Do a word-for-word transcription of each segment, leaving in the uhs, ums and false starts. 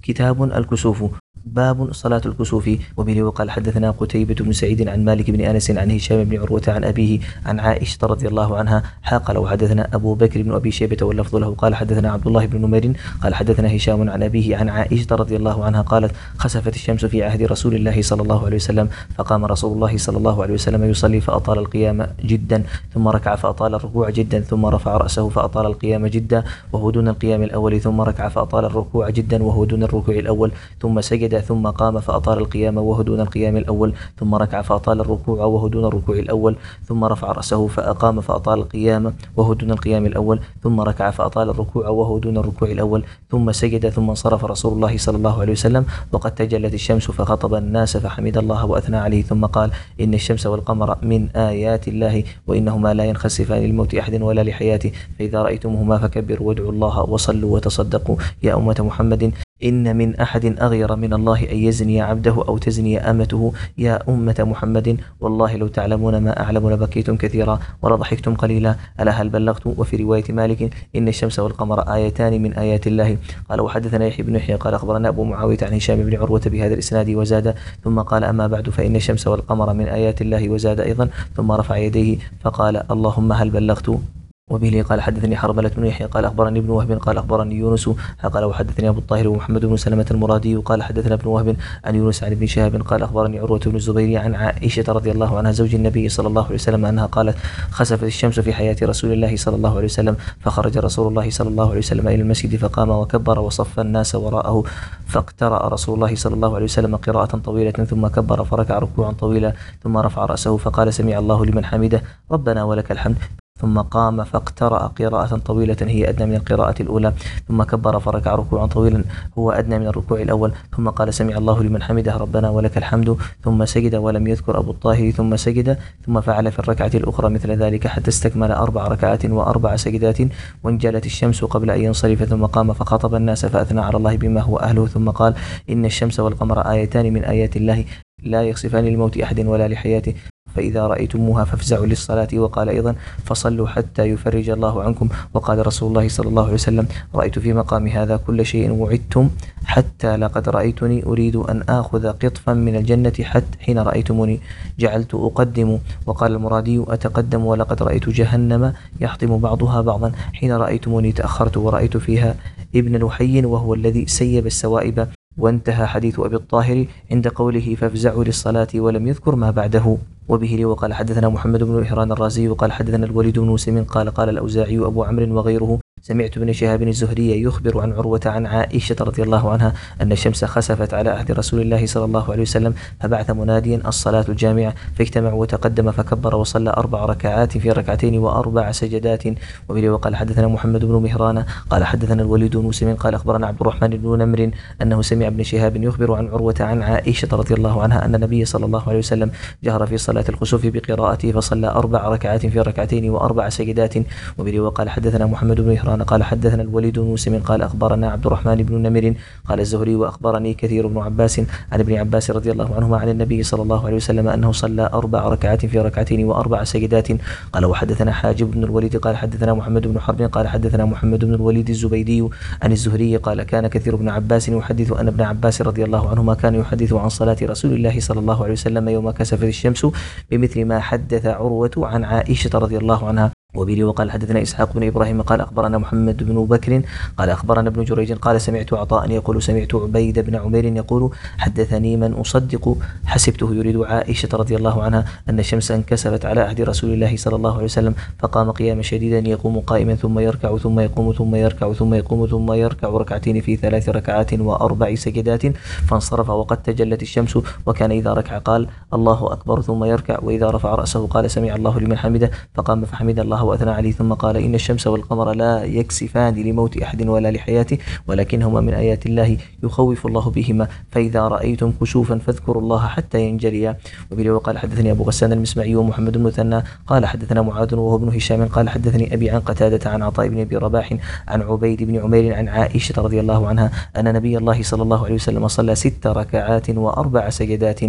كتاب الكسوف. باب صلاة الكسوف. وبه وقال حدثنا قتيبة بن سعيد عن مالك بن أنس عن هشام بن عروة عن أبيه عن عائشة رضي الله عنها قال وحدثنا أبو بكر بن أبي شيبة واللفظ له قال حدثنا عبد الله بن نمير قال حدثنا هشام عن أبيه عن عائشة رضي الله عنها قالت خسفت الشمس في عهد رسول الله صلى الله عليه وسلم فقام رسول الله صلى الله عليه وسلم يصلي فأطال القيام جدا ثم ركع فأطال الركوع جدا ثم رفع رأسه فأطال القيام جدا وهو دون القيام الأول ثم ركع فأطال الركوع جدا وهو دون الركوع الأول ثم سجد ثم قام فأطال القيام وهو دون القيام الأول ثم ركع فأطال الركوع وهو دون الركوع الأول ثم رفع رأسه فأقام فأطال القيام وهو دون القيام الأول ثم ركع فأطال الركوع وهو دون الركوع الأول ثم سجد ثم انصرف رسول الله صلى الله عليه وسلم وقد تجلت الشمس فخطب الناس فحمد الله وأثنى عليه ثم قال إن الشمس والقمر من آيات الله وإنهما لا ينخسفان لموت أحد ولا لحياته فإذا رأيتموهما فكبروا وادعوا الله وصلوا وتصدقوا يا أمة محمد إن من أحد أغير من الله أن يزني عبده أو تزني أمته يا أمة محمد والله لو تعلمون ما أعلم لبكيتم كثيرا ولضحكتم قليلا ألا هل بلغت. وفي رواية مالك إن الشمس والقمر آيتان من آيات الله. قال وحدثنا يحيى بن يحيى قال أخبرنا أبو معاوية عن هشام بن عروة بهذا الإسناد وزاد ثم قال أما بعد فإن الشمس والقمر من آيات الله وزاد أيضا ثم رفع يديه فقال اللهم هل بلغت. وبه قال حدثني حرملة بن يحيى قال أخبرني ابن وهب قال أخبرني يونس قال وحدثني أبو الطاهر ومحمد بن سلمة المرادي قال حدثنا ابن وهب عن يونس عن ابن شهاب قال أخبرني عروة بن الزبير عن عائشة رضي الله عنها زوج النبي صلى الله عليه وسلم أنها قالت خسفت الشمس في حياة رسول الله صلى الله عليه وسلم فخرج رسول الله صلى الله عليه وسلم إلى المسجد فقام وكبر وصف الناس وراءه فاقترأ رسول الله صلى الله عليه وسلم قراءة طويلة ثم كبر فركع ركوعا طويلا ثم رفع رأسه فقال سمع الله لمن حمده ربنا ولك الحمد ثم قام فاقترأ قراءة طويلة هي أدنى من القراءة الأولى ثم كبر فركع ركوعا طويلا هو أدنى من الركوع الأول ثم قال سمع الله لمن حمده ربنا ولك الحمد ثم سجد ولم يذكر أبو الطاهر ثم سجد ثم فعل في الركعة الأخرى مثل ذلك حتى استكمل أربع ركعات وأربع سجدات وانجلت الشمس قبل أن ينصرف ثم قام فخاطب الناس فأثنى على الله بما هو أهله ثم قال إن الشمس والقمر آيتان من آيات الله لا يخسفان لموت أحد ولا لحياته فإذا رأيتموها فافزعوا للصلاة. وقال أيضا فصلوا حتى يفرج الله عنكم. وقال رسول الله صلى الله عليه وسلم رأيت في مقام هذا كل شيء وعدتم حتى لقد رأيتني أريد أن آخذ قطفا من الجنة حتى حين رأيتموني جعلت أقدم. وقال المرادي أتقدم ولقد رأيت جهنم يحطم بعضها بعضا حين رأيتموني تأخرت ورأيت فيها ابن لحي وهو الذي سيب السوائب. وانتهى حديث أبي الطاهر عند قوله فافزعوا للصلاة ولم يذكر ما بعده. وبه لي وقال حدثنا محمد بن إهران الرازي وقال حدثنا الوليد بن مسلم قال قال الأوزاعي أبو عمرو وغيره سمعت ابن شهاب الزهري يخبر عن عروة عن عائشة رضي الله عنها أن الشمس خسفت على عهد رسول الله صلى الله عليه وسلم فبعث مناديا الصلاة الجامعة فاجتمع وتقدم فكبر وصلى أربع ركعات في ركعتين وأربع سجدات. وبه وقال حدثنا محمد بن مهران قال حدثنا الوليد بن مسلم قال أخبرنا عبد الرحمن بن نمر أنه سمع ابن شهاب يخبر عن عروة عن عائشة رضي الله عنها أن النبي صلى الله عليه وسلم جهر في صلاة الخسوف بقراءته فصلى أربع ركعات في ركعتين وأربع سجدات. وبه وقال حدثنا محمد بن مهران قال حدثنا الوليد بن مسلم قال أخبرنا عبد الرحمن بن نمر قال الزهري وأخبرني كثير بن عباس عن ابن عباس رضي الله عنهما عن النبي صلى الله عليه وسلم أنه صلى أربع ركعات في ركعتين وأربع سجدات. قال وحدثنا حاجب بن الوليد قال حدثنا محمد بن حرب قال حدثنا محمد بن الوليد الزبيدي عن الزهري قال كان كثير بن عباس يحدث أن ابن عباس رضي الله عنهما كان يحدث عن صلاة رسول الله صلى الله عليه وسلم يوم كسفت الشمس بمثل ما حدث عروة عن عائشة رضي الله عنها. وبه وقال حدثنا إسحاق بن إبراهيم قال أخبرنا محمد بن بكر قال أخبرنا ابن جريج قال سمعت عطاء يقول سمعت عبيد بن عمير يقول حدثني من أصدق حسبته يريد عائشة رضي الله عنها أن الشمس انكسفت على عهد رسول الله صلى الله عليه وسلم فقام قياما شديدا يقوم قائما ثم يركع ثم يقوم ثم يركع ثم يقوم ثم يركع ركعتين في ثلاث ركعات وأربع سجدات فانصرف وقد تجلت الشمس وكان إذا ركع قال الله أكبر ثم يركع وإذا رفع رأسه قال سمع الله لمن حمده فقام فحمد الله وأثنى عليه ثم قال إن الشمس والقمر لا يكسفان لموت أحد ولا لحياته ولكنهما من آيات الله يخوف الله بهما فإذا رأيتم كسوفا فاذكروا الله حتى ينجليا. وبه وقال حدثني أبو غسان المسمعي ومحمد بن مثنى قال حدثنا معاذ وهو ابن هشام قال حدثني أبي عن قتادة عن عطاء بن أبي رباح عن عبيد بن عمير عن عائشة رضي الله عنها أن نبي الله صلى الله عليه وسلم صلى ست ركعات وأربع سجدات.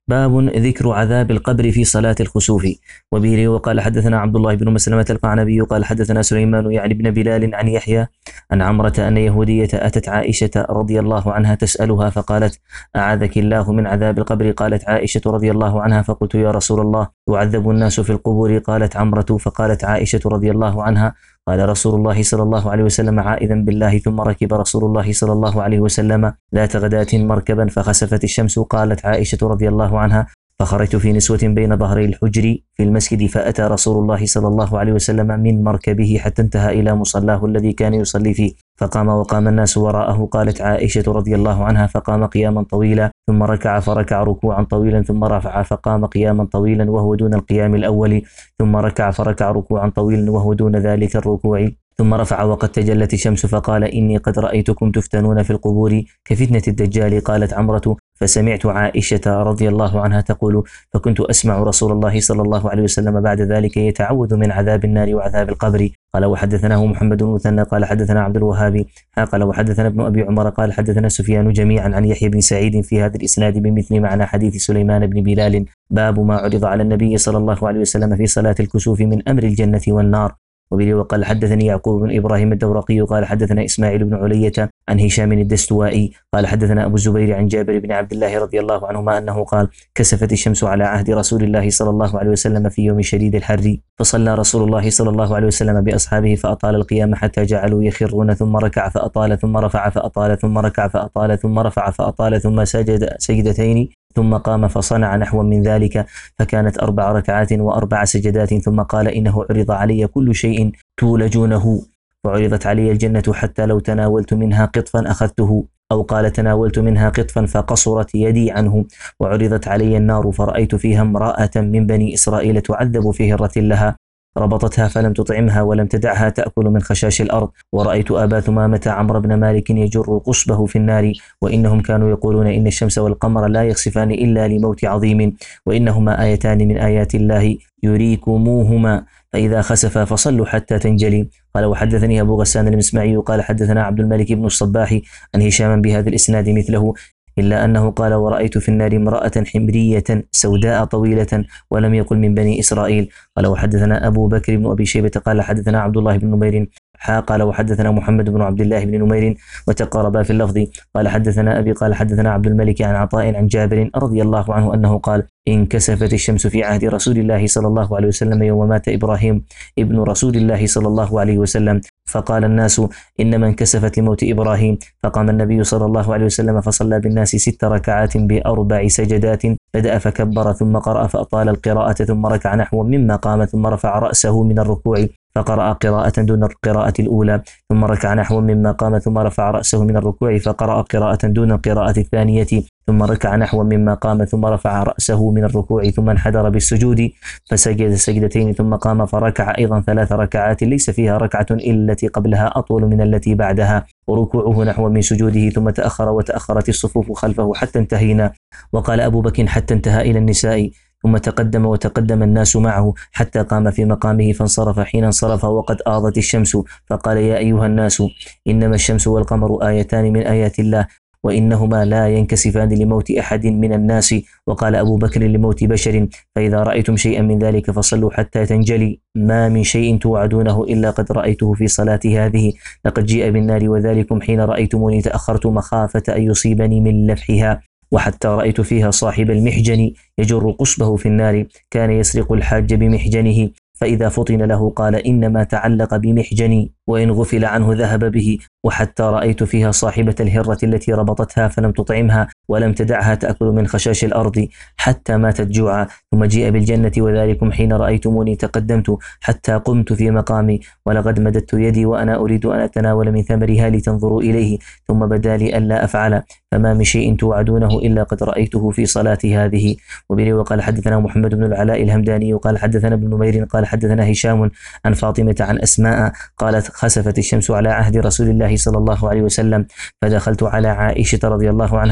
باب ذكر عذاب القبر في صلاة الخسوف. وبه وقال حدثنا عبد الله بن مسلمة القعنبي قال حدثنا سليمان يعني بن بلال عن يحيى عن عمرة أن يهودية أتت عائشة رضي الله عنها تسألها فقالت أعاذك الله من عذاب القبر. قالت عائشة رضي الله عنها فقلت يا رسول الله يعذب الناس في القبور؟ قالت عمرة فقالت عائشة رضي الله عنها قال رسول الله صلى الله عليه وسلم عائذا بالله ثم ركب رسول الله صلى الله عليه وسلم ذات غداة مركبا فخسفت الشمس. قالت عائشة رضي الله عنها فخرجت في نسوة بين ظهري الحجر في المسجد فأتى رسول الله صلى الله عليه وسلم من مركبه حتى انتهى إلى مصلاه الذي كان يصلي فيه فقام وقام الناس وراءه. قالت عائشة رضي الله عنها فقام قياما طويلا ثم ركع فركع ركوعا طويلا ثم رفع فقام قياما طويلا وهو دون القيام الأول ثم ركع فركع ركوعا طويلا وهو دون ذلك الركوع ثم رفع وقد تجلت الشمس فقال إني قد رأيتكم تفتنون في القبور كفتنة الدجال. قالت عمرة فسمعت عائشة رضي الله عنها تقول فكنت أسمع رسول الله صلى الله عليه وسلم بعد ذلك يتعوذ من عذاب النار وعذاب القبر. قال وحدثناه محمد بن مثنى قال حدثنا عبد الوهاب قال وحدثنا ابن أبي عمر قال حدثنا سفيان جميعا عن يحيى بن سعيد في هذا الإسناد بمثل معنى حديث سليمان بن بلال. باب ما عرض على النبي صلى الله عليه وسلم في صلاة الكسوف من أمر الجنة والنار. وبه وقال حدثني يعقوب بن إبراهيم الدورقي قال حدثنا إسماعيل بن علية عن هشام الدستوائي قال حدثنا أبو الزبير عن جابر بن عبد الله رضي الله عنهما أنه قال كسفت الشمس على عهد رسول الله صلى الله عليه وسلم في يوم شديد الحر فصلى رسول الله صلى الله عليه وسلم بأصحابه فأطال القيام حتى جعلوا يخرون ثم ركع فأطال ثم رفع فأطال ثم ركع فأطال ثم رفع فأطال ثم سجد سجدتين ثم قام فصنع نحو من ذلك فكانت أربع ركعات وأربع سجدات ثم قال إنه عرض علي كل شيء تولجونه وعرضت علي الجنة حتى لو تناولت منها قطفا أخذته أو قال تناولت منها قطفا فقصرت يدي عنه وعرضت علي النار فرأيت فيها امرأة من بني إسرائيل تعذب في هرة لها ربطتها فلم تطعمها ولم تدعها تأكل من خشاش الأرض ورأيت أبا ثمامة عمرو بن مالك يجر قصبه في النار وإنهم كانوا يقولون إن الشمس والقمر لا يخسفان إلا لموت عظيم وإنهما آيتان من آيات الله يريكموهما فإذا خسفا فصلوا حتى تنجلي. قال وحدثني أبو غسان المسمعي قال حدثنا عبد الملك بن الصباح عن هشام بهذا الإسناد مثله إلا أنه قال ورأيت في النار امرأة حمرية سوداء طويلة ولم يقل من بني إسرائيل. قال وحدثنا أبو بكر بن أبي شيبة قال حدثنا عبد الله بن نمير قال وحدثنا محمد بن عبد الله بن نمير وتقاربا في اللفظ. قال حدثنا أبي قال حدثنا عبد الملك عن عطاء عن جابر رضي الله عنه أنه قال انكسفت الشمس في عهد رسول الله صلى الله عليه وسلم يوم مات إبراهيم ابن رسول الله صلى الله عليه وسلم فقال الناس إنما انكسفت لموت إبراهيم فقام النبي صلى الله عليه وسلم فصلى بالناس ست ركعات بأربع سجدات بدأ فكبر ثم قرأ فأطال القراءة ثم ركع نحو مما قام ثم رفع رأسه من الركوع فقرأ قراءة دون القراءة الأولى ثم ركع نحو مما قام ثم رفع رأسه من الركوع فقرأ قراءة دون القراءة الثانية ثم ركع نحو مما قام ثم رفع رأسه من الركوع ثم انحدر بالسجود فسجد سجدتين ثم قام فركع أيضا ثلاث ركعات ليس فيها ركعة إلا التي قبلها أطول من التي بعدها وركوعه نحو من سجوده ثم تأخر وتأخرت الصفوف خلفه حتى انتهينا. وقال أبو بكر حتى انتهى إلى النساء ثم تقدم وتقدم الناس معه حتى قام في مقامه فانصرف حين انصرف وقد آضت الشمس فقال يا أيها الناس إنما الشمس والقمر آيتان من آيات الله وإنهما لا ينكسفان لموت أحد من الناس. وقال أبو بكر لموت بشر فإذا رأيتم شيئا من ذلك فصلوا حتى تنجلي ما من شيء توعدونه إلا قد رأيته في صلاتي هذه لقد جيء بالنار وذلكم حين رأيتموني تأخرت مخافة أن يصيبني من لفحها وحتى رأيت فيها صاحب المحجن يجر قصبه في النار كان يسرق الحاج بمحجنه فإذا فطن له قال إنما تعلق بمحجني وإن غفل عنه ذهب به وحتى رأيت فيها صاحبة الهرة التي ربطتها فلم تطعمها ولم تدعها تأكل من خشاش الأرض حتى ماتت جوعا ثم جيء بالجنة وذلكم حين رأيتموني تقدمت حتى قمت في مقامي ولقد مددت يدي وأنا أريد أن أتناول من ثمرها لتنظروا إليه ثم بدا لي ألا أفعل فما من شيء توعدونه إلا قد رأيته في صلاتي هذه. وبه وقال حدثنا محمد بن العلاء الهمداني وقال حدثنا ابن نمير قال حدثنا هشام عن فاطمة عن أسماء قالت خسفت الشمس على عهد رسول الله صلى الله عليه وسلم فدخلت على عائشة رضي الله عنها وهي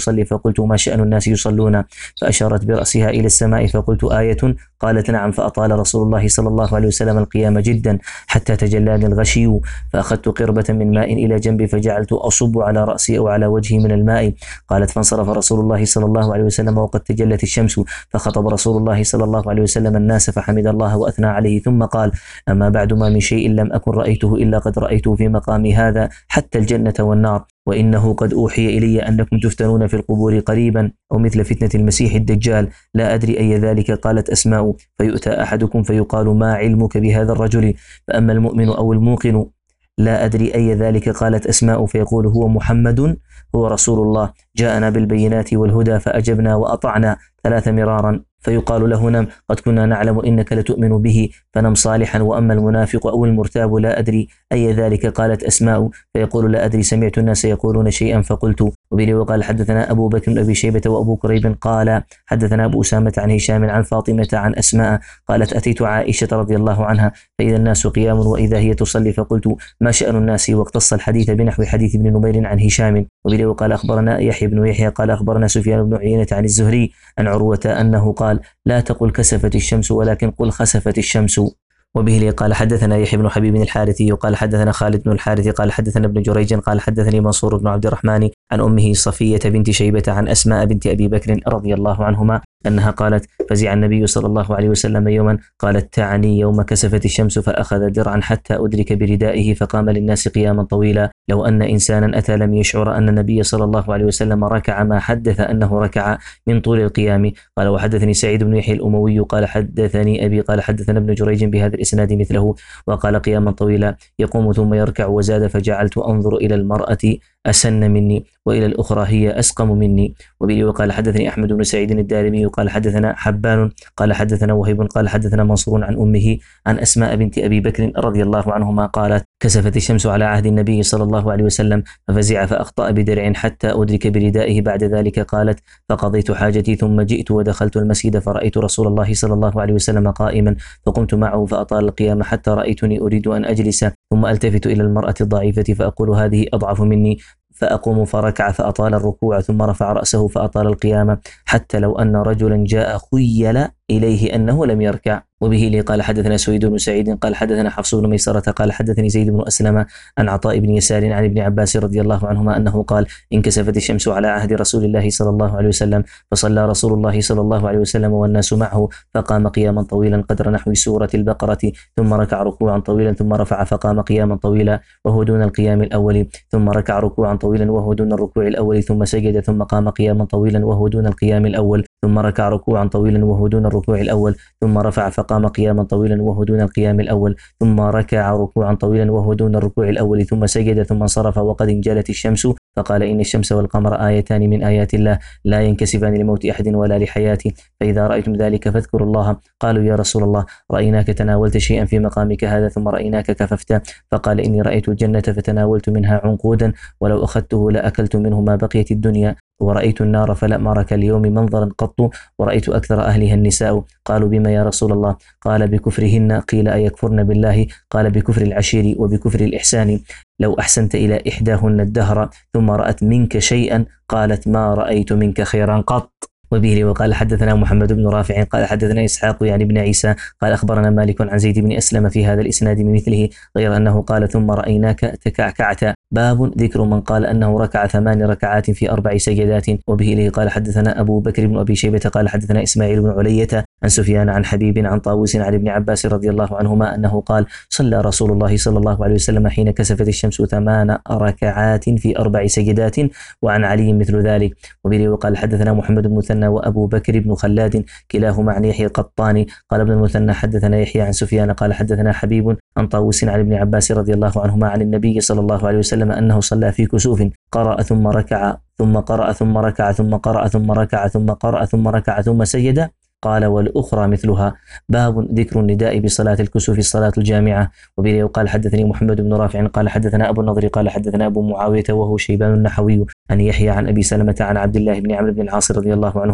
تصلي، فقلت ما شأن الناس يصلون؟ فأشارت برأسها إلى السماء، فقلت آية؟ قالت نعم. فأطال رسول الله صلى الله عليه وسلم القيام جدا حتى تجلاني الغشي، فأخذت قربة من ماء إلى جنبي فجعلت أصب على رأسي أو على وجهي من الماء. قالت فانصرف رسول الله صلى الله عليه وسلم وقد تجلت الشمس، فخطب رسول الله صلى الله عليه وسلم الناس فحمد الله وأثنى عليه، ثم قال: أما بعد، ما من شيء لم أكن رأيته إلا قد رأيته في مقامي هذا، حتى الجنة والنار، وإنه قد أوحي إلي أنكم تفتنون في القبور قريبا أو مثل فتنة المسيح الدجال، لا أدري أي ذلك. قالت أسماء: فيؤتى أحدكم فيقال ما علمك بهذا الرجل؟ فأما المؤمن أو الموقن لا أدري أي ذلك. قالت أسماء: فيقول هو محمد، هو رسول الله، جاءنا بالبينات والهدى فأجبنا وأطعنا ثلاث مرارا. فيقال له: نم، قد كنا نعلم إنك لتؤمن به، فنم صالحا. وأما المنافق أو المرتاب لا أدري أي ذلك. قالت أسماء: فيقول: لا أدري، سمعت الناس يقولون شيئا فقلت. وبه وقال حدثنا أبو بكر بن أبي شيبة وأبو كريب قال حدثنا أبو أسامة عن هشام عن فاطمة عن أسماء قالت: أتيت عائشة رضي الله عنها فإذا الناس قيام وإذا هي تصلي، فقلت: ما شأن الناس؟ واقتص الحديث بنحو حديث ابن نمير عن هشام. وبه وقال أخبرنا يحيى بن يحيى قال أخبرنا سفيان بن عيينة عن الزهري عن عروة أنه قال: لا تقل كسفت الشمس ولكن قل خسفت الشمس. وبه قال حدثنا يحيى بن حبيب الحارثي قال حدثنا خالد بن الحارث قال حدثنا ابن جريج قال حدثني منصور بن عبد الرحمن عن أمه صفية بنت شيبة عن أسماء بنت أبي بكر رضي الله عنهما أنها قالت: فزع النبي صلى الله عليه وسلم يوما، قالت: تعني يوم كسفت الشمس، فأخذ درعا حتى أدرك بردائه فقام للناس قياما طويلا. لو أن إنسانا أتى لم يشعر أن النبي صلى الله عليه وسلم ركع ما حدث أنه ركع من طول القيام. قال: وحدثني سعيد بن يحيى الأموي قال حدثني أبي قال حدثنا ابن جريج بهذا الإسناد مثله، وقال: قياما طويلا يقوم ثم يركع. وزاد: فجعلت أنظر إلى المرأة أسن مني وإلى الأخرى هي أسقم مني. وبه وقال حدثني أحمد بن سعيد الدارمي قال حدثنا حبان قال حدثنا وهيب قال حدثنا منصور عن أمه عن أسماء بنت أبي بكر رضي الله عنهما قالت: كسفت الشمس على عهد النبي صلى الله عليه وسلم ففزع فأخطأ بدرع حتى أدرك بردائه. بعد ذلك قالت: فقضيت حاجتي ثم جئت ودخلت المسجد فرأيت رسول الله صلى الله عليه وسلم قائما، فقمت معه فأطال القيام حتى رأيتني أريد أن أجلس، ثم ألتفت إلى المرأة الضعيفة فأقول: هذه أضعف مني، فأقوم فركع فأطال الركوع ثم رفع رأسه فأطال القيام، حتى لو أن رجلا جاء خيل إليه أنه لم يركع. وبه لي قال حدثنا سويد بن سعيد قال حدثنا حفص بن ميسرة قال حدثني زيد بن أسلم عن عطاء بن يسار عن ابن عباس رضي الله عنهما أنه قال: انكسفت الشمس على عهد رسول الله صلى الله عليه وسلم، فصلى رسول الله صلى الله عليه وسلم والناس معه، فقام قياما طويلا قدر نحو سورة البقرة، ثم ركع ركوعا طويلا ثم رفع فقام قياما طويلا وهو دون القيام الأول، ثم ركع ركوعا طويلا وهو دون الركوع الأول، ثم سجد ثم قام قياما طويلا وهو دون القيام الأول، ثم ركع ركوعا طويلا وهو دون الركوع الأول، ثم رفع فقام قياما طويلا وهو دون القيام الأول، ثم ركع ركوعا طويلا وهو دون الركوع الأول، ثم سجد ثم انصرف وقد انجلت الشمس، فقال: إن الشمس والقمر آيتان من آيات الله لا ينكسفان لموت أحد ولا لحياته، فإذا رأيتم ذلك فاذكروا الله. قالوا: يا رسول الله، رأيناك تناولت شيئا في مقامك هذا ثم رأيناك كففت. فقال: إني رأيت الجنة فتناولت منها عنقودا، ولو أخذته لأكلت منه ما بقيت الدنيا، ورأيت النار فلم أر كاليوم منظرا قط، ورأيت أكثر أهلها النساء. قالوا: بما يا رسول الله؟ قال: بكفرهن. قيل: أيكفرن بالله؟ قال: بكفر العشير وبكفر الإحسان. لو أحسنت إلى إحداهن الدهر ثم رأت منك شيئا قالت: ما رأيت منك خيرا قط. وبه وقال حدثنا محمد بن رافع قال حدثنا إسحاق يعني بن عيسى قال أخبرنا مالك عن زيد بن أسلم في هذا الإسناد بمثله، غير أنه قال: ثم رأيناك تكعكعت. باب ذكر من قال أنه ركع ثمان ركعات في أربع سجدات. وبه إليه قال حدثنا أبو بكر بن أبي شيبة قال حدثنا إسماعيل بن علية عن سفيان عن حبيب عن طاووس عن ابن عباس رضي الله عنهما أنه قال: صلى رسول الله صلى الله عليه وسلم حين كسفت الشمس ثمان ركعات في أربع سجدات، وعن علي مثل ذلك. وبه وقال حدثنا محمد بن مثنى وأبو بكر بن خلاد كلاهما عن يحيى القطاني قال ابن المثنى حدثنا يحيى عن سفيان قال حدثنا حبيب عن طاووس عن ابن عباس رضي الله عنهما عن النبي صلى الله عليه وسلم أنه صلى في كسوف، قرأ ثم ركع ثم قرأ ثم ركع ثم قرأ ثم ركع ثم قرأ ثم ركع ثم سجد. قال: والأخرى مثلها. باب ذكر النداء بصلاة الكسوف الصلاة الجامعة. وبه قال حدثني محمد بن رافع قال حدثنا أبو النضر قال حدثنا أبو معاوية وهو شيبان النحوي عن يحيى عن أبي سلمة عن عبد الله بن عمرو بن العاص رضي الله عنهما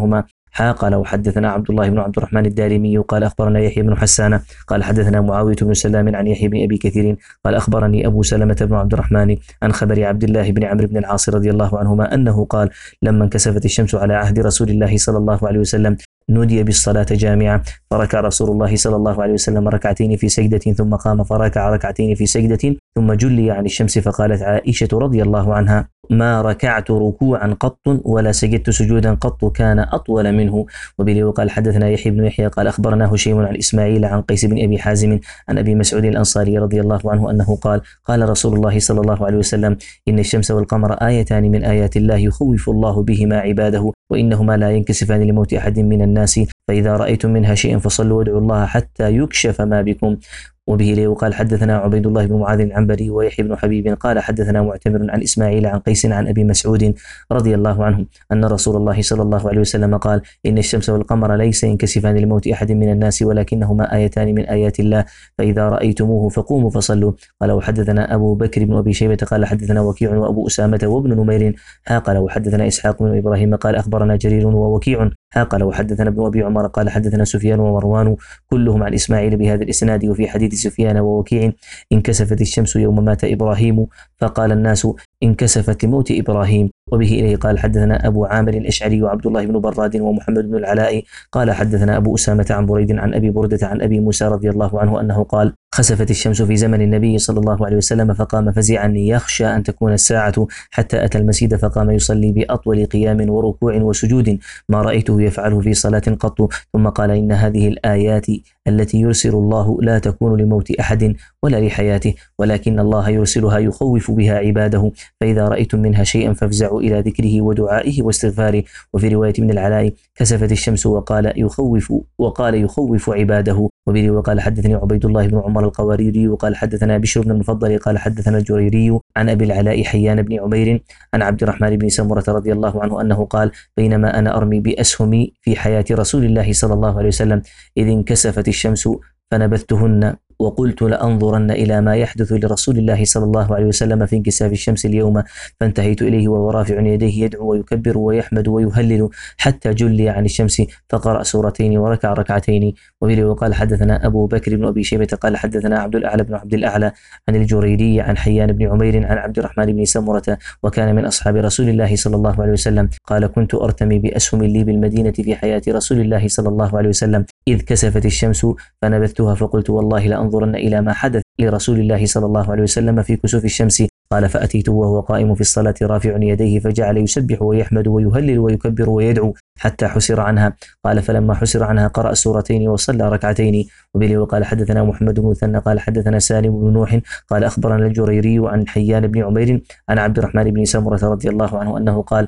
حا قال وحدثنا عبد الله بن عبد الرحمن الدارمي قال أخبرنا يحيى بن حسان قال حدثنا معاوية بن سلام عن يحيى بن أبي كثير قال أخبرني أبو سلمة بن عبد الرحمن عن خبر عبد الله بن عمرو بن العاص رضي الله عنهما أنه قال لما انكسفت الشمس على عهد رسول الله صلى الله عليه وسلم نودي بالصلاة جامعة فركع رسول الله صلى الله عليه وسلم ركعتين في سجدة ثم قام فركع ركعتين في سجدة ثم جلي عن الشمس فقالت عائشة رضي الله عنها ما ركعت ركوعا قط ولا سجدت سجودا قط كان أطول منه. وبه وقال حدثنا يحيى بن يحيى قال أخبرنا هشيم عن إسماعيل عن قيس بن أبي حازم عن أبي مسعود الأنصاري رضي الله عنه أنه قال قال رسول الله صلى الله عليه وسلم إن الشمس والقمر آيتان من آيات الله يخوف الله بهما عباده وإنهما لا ينكسفان لموت أحد من الناس فإذا رأيتم منها شيئا فصلوا وادعوا الله حتى يكشف ما بكم. وبه لي وقال حدثنا عبيد الله بن معاذ العنبري ويحيى بن حبيب قال حدثنا معتمر عن إسماعيل عن قيس عن أبي مسعود رضي الله عنه أن رسول الله صلى الله عليه وسلم قال إن الشمس والقمر ليس ينكسفان لموت أحد من الناس ولكنهما آيتان من آيات الله فإذا رأيتموه فقوموا فصلوا. قال وحدثنا أبو بكر بن أبي شيبة قال حدثنا وكيع وأبو أسامة وابن نمير قال وحدثنا إسحاق بن إبراهيم قال أخبرنا جرير ووكيع قال وحدثنا ابن أبي عمر قال حدثنا سفيان ومروان كلهم عن إسماعيل بهذا الإسناد. وفي حديث سفيان ووكيع انكسفت الشمس يوم مات إبراهيم فقال الناس انكسفت لموت إبراهيم. وبه إليه قال حدثنا أبو عامر الأشعري وعبد الله بن براد ومحمد بن العلاء قال حدثنا أبو أسامة عن بريد عن أبي بردة عن أبي موسى رضي الله عنه أنه قال خسفت الشمس في زمن النبي صلى الله عليه وسلم فقام فزعا يخشى أن تكون الساعة حتى أتى المسجد فقام يصلي بأطول قيام وركوع وسجود ما رأيته يفعله في صلاة قط ثم قال إن هذه الآيات التي يرسل الله لا تكون لموت أحد ولا لحياته ولكن الله يرسلها يخوف بها عباده فإذا رأيتم منها شيئا فافزعوا إلى ذكره ودعائه واستغفاره. وفي رواية من العلاء كسفت الشمس وقال يخوف وقال يخوف عباده. وبه وقال حدثني عبيد الله بن عمر القواريري وقال حدثنا بشر بن المفضل قال حدثنا الجريري عن أبي العلاء حيان بن عمير عن عبد الرحمن بن سمرة رضي الله عنه أنه قال بينما أنا أرمي بأسهمي في حياة رسول الله صلى الله عليه وسلم إذ انكسفت الشمس فنبذتهن وقلت لأنظرن إلى ما يحدث لرسول الله صلى الله عليه وسلم في انكساف الشمس اليوم فانتهيت إليه وهو رافع يديه يدعو ويكبر ويحمد ويهلل حتى جلي عن الشمس فقرأ سورتين وركع ركعتين. وبه وقال حدثنا أبو بكر بن أبي شيبة قال حدثنا عبد الأعلى بن عبد الأعلى عن الجريري عن حيان بن عمير عن عبد الرحمن بن سمرة وكان من أصحاب رسول الله صلى الله عليه وسلم قال كنت أرتمي بأسهم لي بالمدينة في حياة رسول الله صلى الله عليه وسلم إذ كسفت الشمس فنبذتها فقلت والله لأنظرن إلى ما حدث لرسول الله صلى الله عليه وسلم في كسوف الشمس. قال فأتيته وهو قائم في الصلاة رافع يديه فجعل يسبح ويحمد ويهلل ويكبر ويدعو حتى حسر عنها. قال فلما حسر عنها قرأ سورتين وصلى ركعتين. وبه وقال حدثنا محمد بن مثنى قال حدثنا سالم بن نوح قال أخبرنا الجريري عن حيان بن عمير عن عبد الرحمن بن سمرة رضي الله عنه أنه قال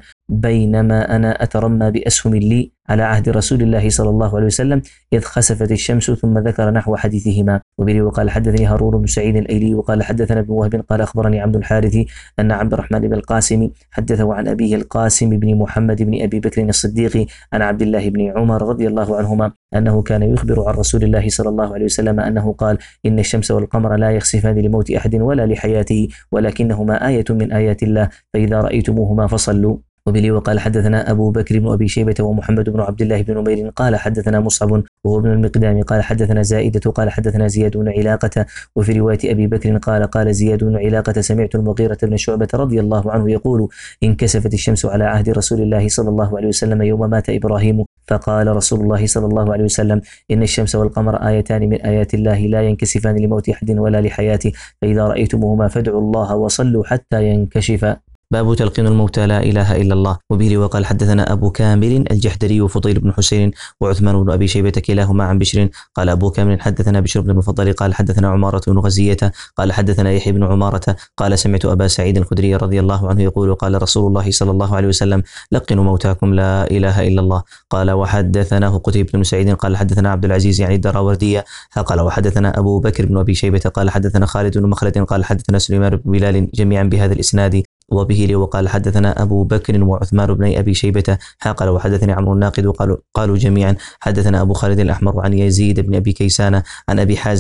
بينما أنا أترمى بأسهم لي على عهد رسول الله صلى الله عليه وسلم إذ خسفت الشمس ثم ذكر نحو حديثهما. وبه وقال حدثني هارون بن سعيد الأيلي وقال حدثنا ابن وهب قال أخبرني عبد الحارث أن عبد الرحمن بن القاسم حدثه عن أبيه القاسم بن محمد بن أبي بكر الصديق عن عبد الله بن عمر رضي الله عنهما أنه كان يخبر عن رسول الله صلى الله عليه وسلم أنه قال إن الشمس والقمر لا يخسفان لموت أحد ولا لحياته ولكنهما آية من آيات الله فإذا رأيتموهما فصلوا. وبه وقال حدثنا أبو بكر بن أبي شيبة ومحمد بن عبد الله بن نمير قال حدثنا مصعب وهو ابن المقدام قال حدثنا زائدة قال حدثنا زياد بن علاقة. وفي رواية أبي بكر قال قال زياد بن علاقة سمعت المغيرة بن شعبة رضي الله عنه يقول انكسفت الشمس على عهد رسول الله صلى الله عليه وسلم يوم مات إبراهيم فقال رسول الله صلى الله عليه وسلم إن الشمس والقمر آيتان من آيات الله لا ينكسفان لموت أحد ولا لحياته فإذا رأيتموهما فادعوا الله وصلوا حتى ينكشفا. باب تلقين الموتى لا إله إلا الله. وبه وقال حدثنا أبو كامل الجحدري وفضيل بن حسين وعثمان بن أبي شيبة كلاهما عن بشر قال أبو كامل حدثنا بشر بن المفضل قال حدثنا عمارة بن غزية قال حدثنا يحيى بن عمارة قال سمعت أبا سعيد الخدري رضي الله عنه يقول قال رسول الله صلى الله عليه وسلم لقنوا موتاكم لا إله إلا الله. قال وحدثناه قتيبة بن سعيد قال حدثنا عبد العزيز يعني الدراوردية قال وحدثنا أبو بكر بن أبي شيبة قال حدثنا خالد بن مخلد قال حدثنا سليمان بن بلال جميعا بهذا الإسناد. وبه لي وقال حدثنا أبو بكر وعثمان بن أبي شيبة قال وحدثني عمرو الناقد وقالوا قالوا جميعا حدثنا أبو خالد الأحمر عن يزيد بن أبي كيسان عن أبي حازم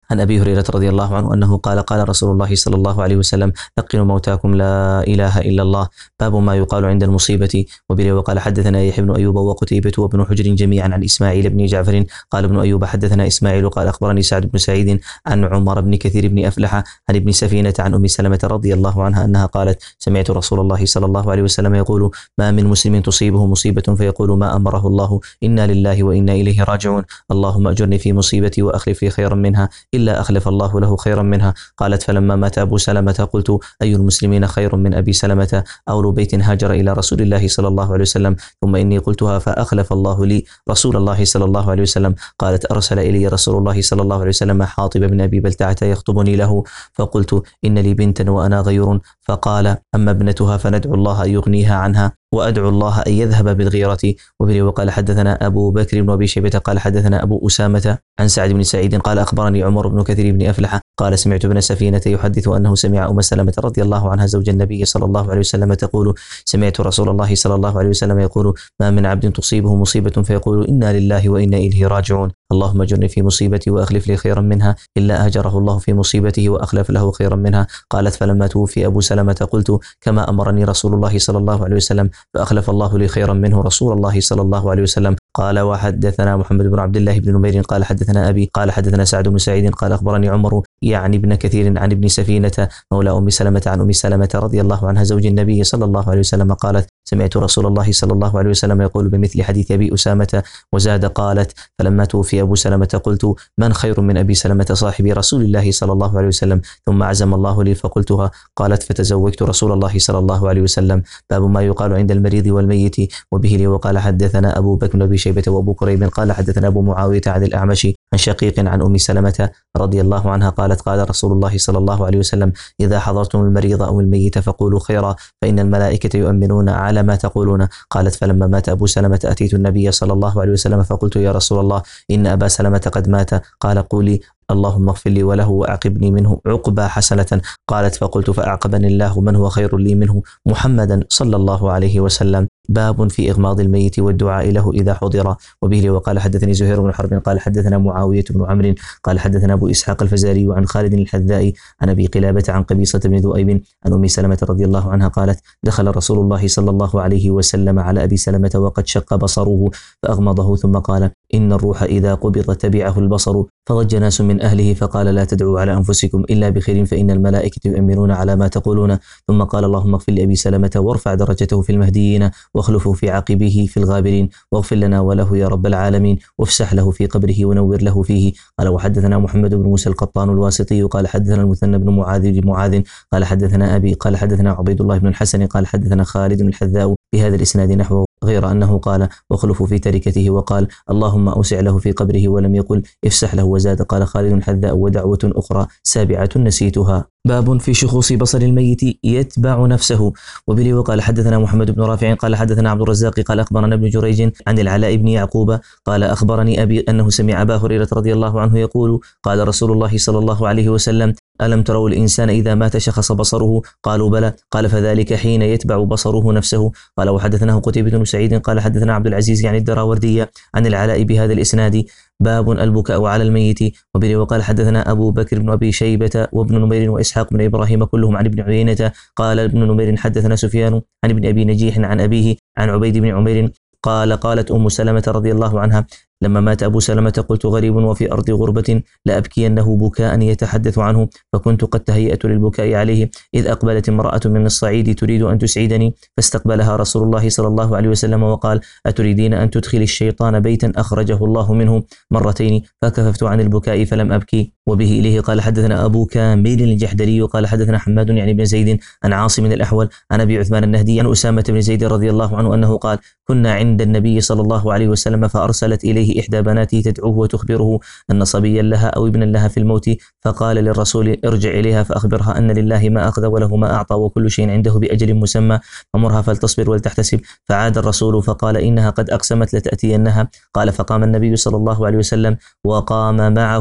عن أبي هريرة رضي الله عنه أنه قال قال رسول الله صلى الله عليه وسلم لقنوا موتاكم لا إله إلا الله. باب ما يقال عند المصيبة. وبه وقال حدثنا يحيى بن أيوب وقتيبة وابن حجر جميعا عن إسماعيل بن جعفر قال ابن أيوب حدثنا إسماعيل قال أخبرني سعد بن سعيد عن عمر بن كثير بن أفلح عن ابن سفينة عن أم سلمة رضي الله عنها أنها قالت سمعت رسول الله صلى الله عليه وسلم يقول ما من مسلم تصيبه مصيبة فيقول ما أمره الله إنا لله وإنا إليه راجعون اللهم أجرني في مصيبتي وأخلف لي خيرا منها إلا أخلف الله له خيرا منها. قالت فلما مات أبو سلمة قلت أي المسلمين خير من أبي سلمة أول بيت هاجر إلى رسول الله صلى الله عليه وسلم ثم إني قلتها فأخلف الله لي رسول الله صلى الله عليه وسلم. قالت أرسل إلي رسول الله صلى الله عليه وسلم حاطب بن أبي بلتعة يخطبني له فقلت إن لي بنتا وأنا غير فقال أما ابنتها فندعو الله أن يغنيها عنها وأدعو الله أن يذهب بالغيرة. وبه وقال حدثنا أبو بكر بن أبي شيبة قال حدثنا أبو أسامة عن سعد بن سعيد قال أخبرني عمر بن كثير بن أفلح قال سمعت ابن سفينة يحدث أنه سمع أم سلمة رضي الله عنها زوج النبي صلى الله عليه وسلم تقول سمعت رسول الله صلى الله عليه وسلم يقول ما من عبد تصيبه مصيبة فيقول إنا لله وإنا إليه راجعون اللهم اجرني في مصيبتي وأخلف لي خيرا منها إلا أجره الله في مصيبته وأخلف له خيرا منها. قالت فلما توفي أبو سلمة قلت كما أمرني رسول الله صلى الله عليه وسلم فأخلف الله لي خيرا منه رسول الله صلى الله عليه وسلم. قال وحدثنا محمد بن عبد الله بن نمير قال حدثنا أبي قال حدثنا سعد بن سعيد قال أخبرني عمر يعني ابن كثير عن ابن سفينة مولى أم سلمة عن أم سلمة رضي الله عنها زوج النبي صلى الله عليه وسلم قالت سمعت رسول الله صلى الله عليه وسلم يقول بمثل حديث أبي أسامة وزاد قالت فلما توفي أبو سلمة قلت من خير من أبي سلمة صاحب رسول الله صلى الله عليه وسلم ثم عزم الله لي فقلتها. قالت فتزوجت رسول الله صلى الله عليه وسلم. باب ما يقال عند المريض والميت. وبه لي وقال حدثنا أبو بكر بن أبي شيبة وأبو كريب قال حدثنا أبو معاوية عن الأعمش عن شقيق عن أم سلمة رضي الله عنها قالت قال رسول الله صلى الله عليه وسلم إذا حضرتم المريض أو الميت فقولوا خيرا فإن الملائكة يؤمنون على ما تقولون. قالت فلما مات أبو سلمة أتيت النبي صلى الله عليه وسلم فقلت يا رسول الله إن أبا سلمة قد مات. قال قولي اللهم اغفر لي وله وأعقبني منه عقبى حسنة. قالت فقلت فأعقبني الله من هو خير لي منه محمدا صلى الله عليه وسلم. باب في إغماض الميت والدعاء له إذا حضر. وبه لي وقال حدثني زهير بن حرب قال حدثنا معاوية بن عمرو قال حدثنا أبو إسحاق الفزاري عن خالد الحذاء عن أبي قلابة عن قبيصة بن ذؤيب عن أم سلمة رضي الله عنها قالت دخل رسول الله صلى الله عليه وسلم على أبي سلمة وقد شق بصره فأغمضه ثم قال إن الروح إذا قبض تبعه البصر فضج ناس من أهله فقال لا تدعوا على أنفسكم إلا بخير فإن الملائكة يؤمنون على ما تقولون. ثم قال اللهم اغفر لأبي سلمة وارفع درجته في المهديين واخلفه في عقبه في الغابرين واغفر لنا وله يا رب العالمين وافسح له في قبره ونور له فيه. قال وحدثنا محمد بن موسى القطان الواسطي قال حدثنا المثنى بن معاذ معاذ قال حدثنا أبي قال حدثنا عبيد الله بن الحسن قال حدثنا خالد الحذاء بهذا الإسناد نحوه غير أنه قال واخلفوا في تركته وقال اللهم أوسع له في قبره ولم يقل افسح له وزاد. قال خالد الحذاء ودعوة أخرى سابعة نسيتها. باب في شخوص بصر الميت يتبع نفسه. وبه وقال حدثنا محمد بن رافع قال حدثنا عبد الرزاق قال أخبرنا ابن جريج عن العلاء بن يعقوب قال أخبرني أبي أنه سمع أبا هريرة رضي الله عنه يقول قال رسول الله صلى الله عليه وسلم ألم تروا الإنسان إذا مات شخص بصره؟ قالوا بلى. قال فذلك حين يتبع بصره نفسه. قال وحدثناه قتيبة بن سعيد قال حدثنا عبد العزيز يعني الدراوردية عن العلاء بهذا الإسناد. باب البكاء على الميت. وبه وقال حدثنا أبو بكر بن أبي شيبة وابن نمير وإسحاق بن إبراهيم كلهم عن ابن عيينة قال ابن نمير حدثنا سفيان عن ابن أبي نجيح عن أبيه عن عبيد بن عمير قال قالت أم سلمة رضي الله عنها لما مات أبو سلمة قلت غريب وفي أرض غربة لأبكينه بكاء يتحدث عنه فكنت قد تهيأت للبكاء عليه إذ أقبلت امرأة من الصعيد تريد أن تسعدني فاستقبلها رسول الله صلى الله عليه وسلم وقال أتريدين أن تدخل الشيطان بيتا أخرجه الله منه مرتين فكففت عن البكاء فلم أبكي. وبه إليه قال حدثنا أبو كامل الجحدري قال حدثنا حماد يعني بن زيد عن عاصم الأحول عن أبي عثمان النهدي عن أسامة بن زيد رضي الله عنه أنه قال كنا عند النبي صلى الله عليه وسلم فأرسلت إليه إحدى بناته تدعوه وتخبره أن صبيا لها أو ابنا لها في الموت فقال للرسول ارجع إليها فأخبرها أن لله ما أخذ وله ما أعطى وكل شيء عنده بأجل مسمى فمرها فلتصبر ولتحتسب. فعاد الرسول فقال إنها قد أقسمت لتأتينها. قال فقام النبي صلى الله عليه وسلم وقام معه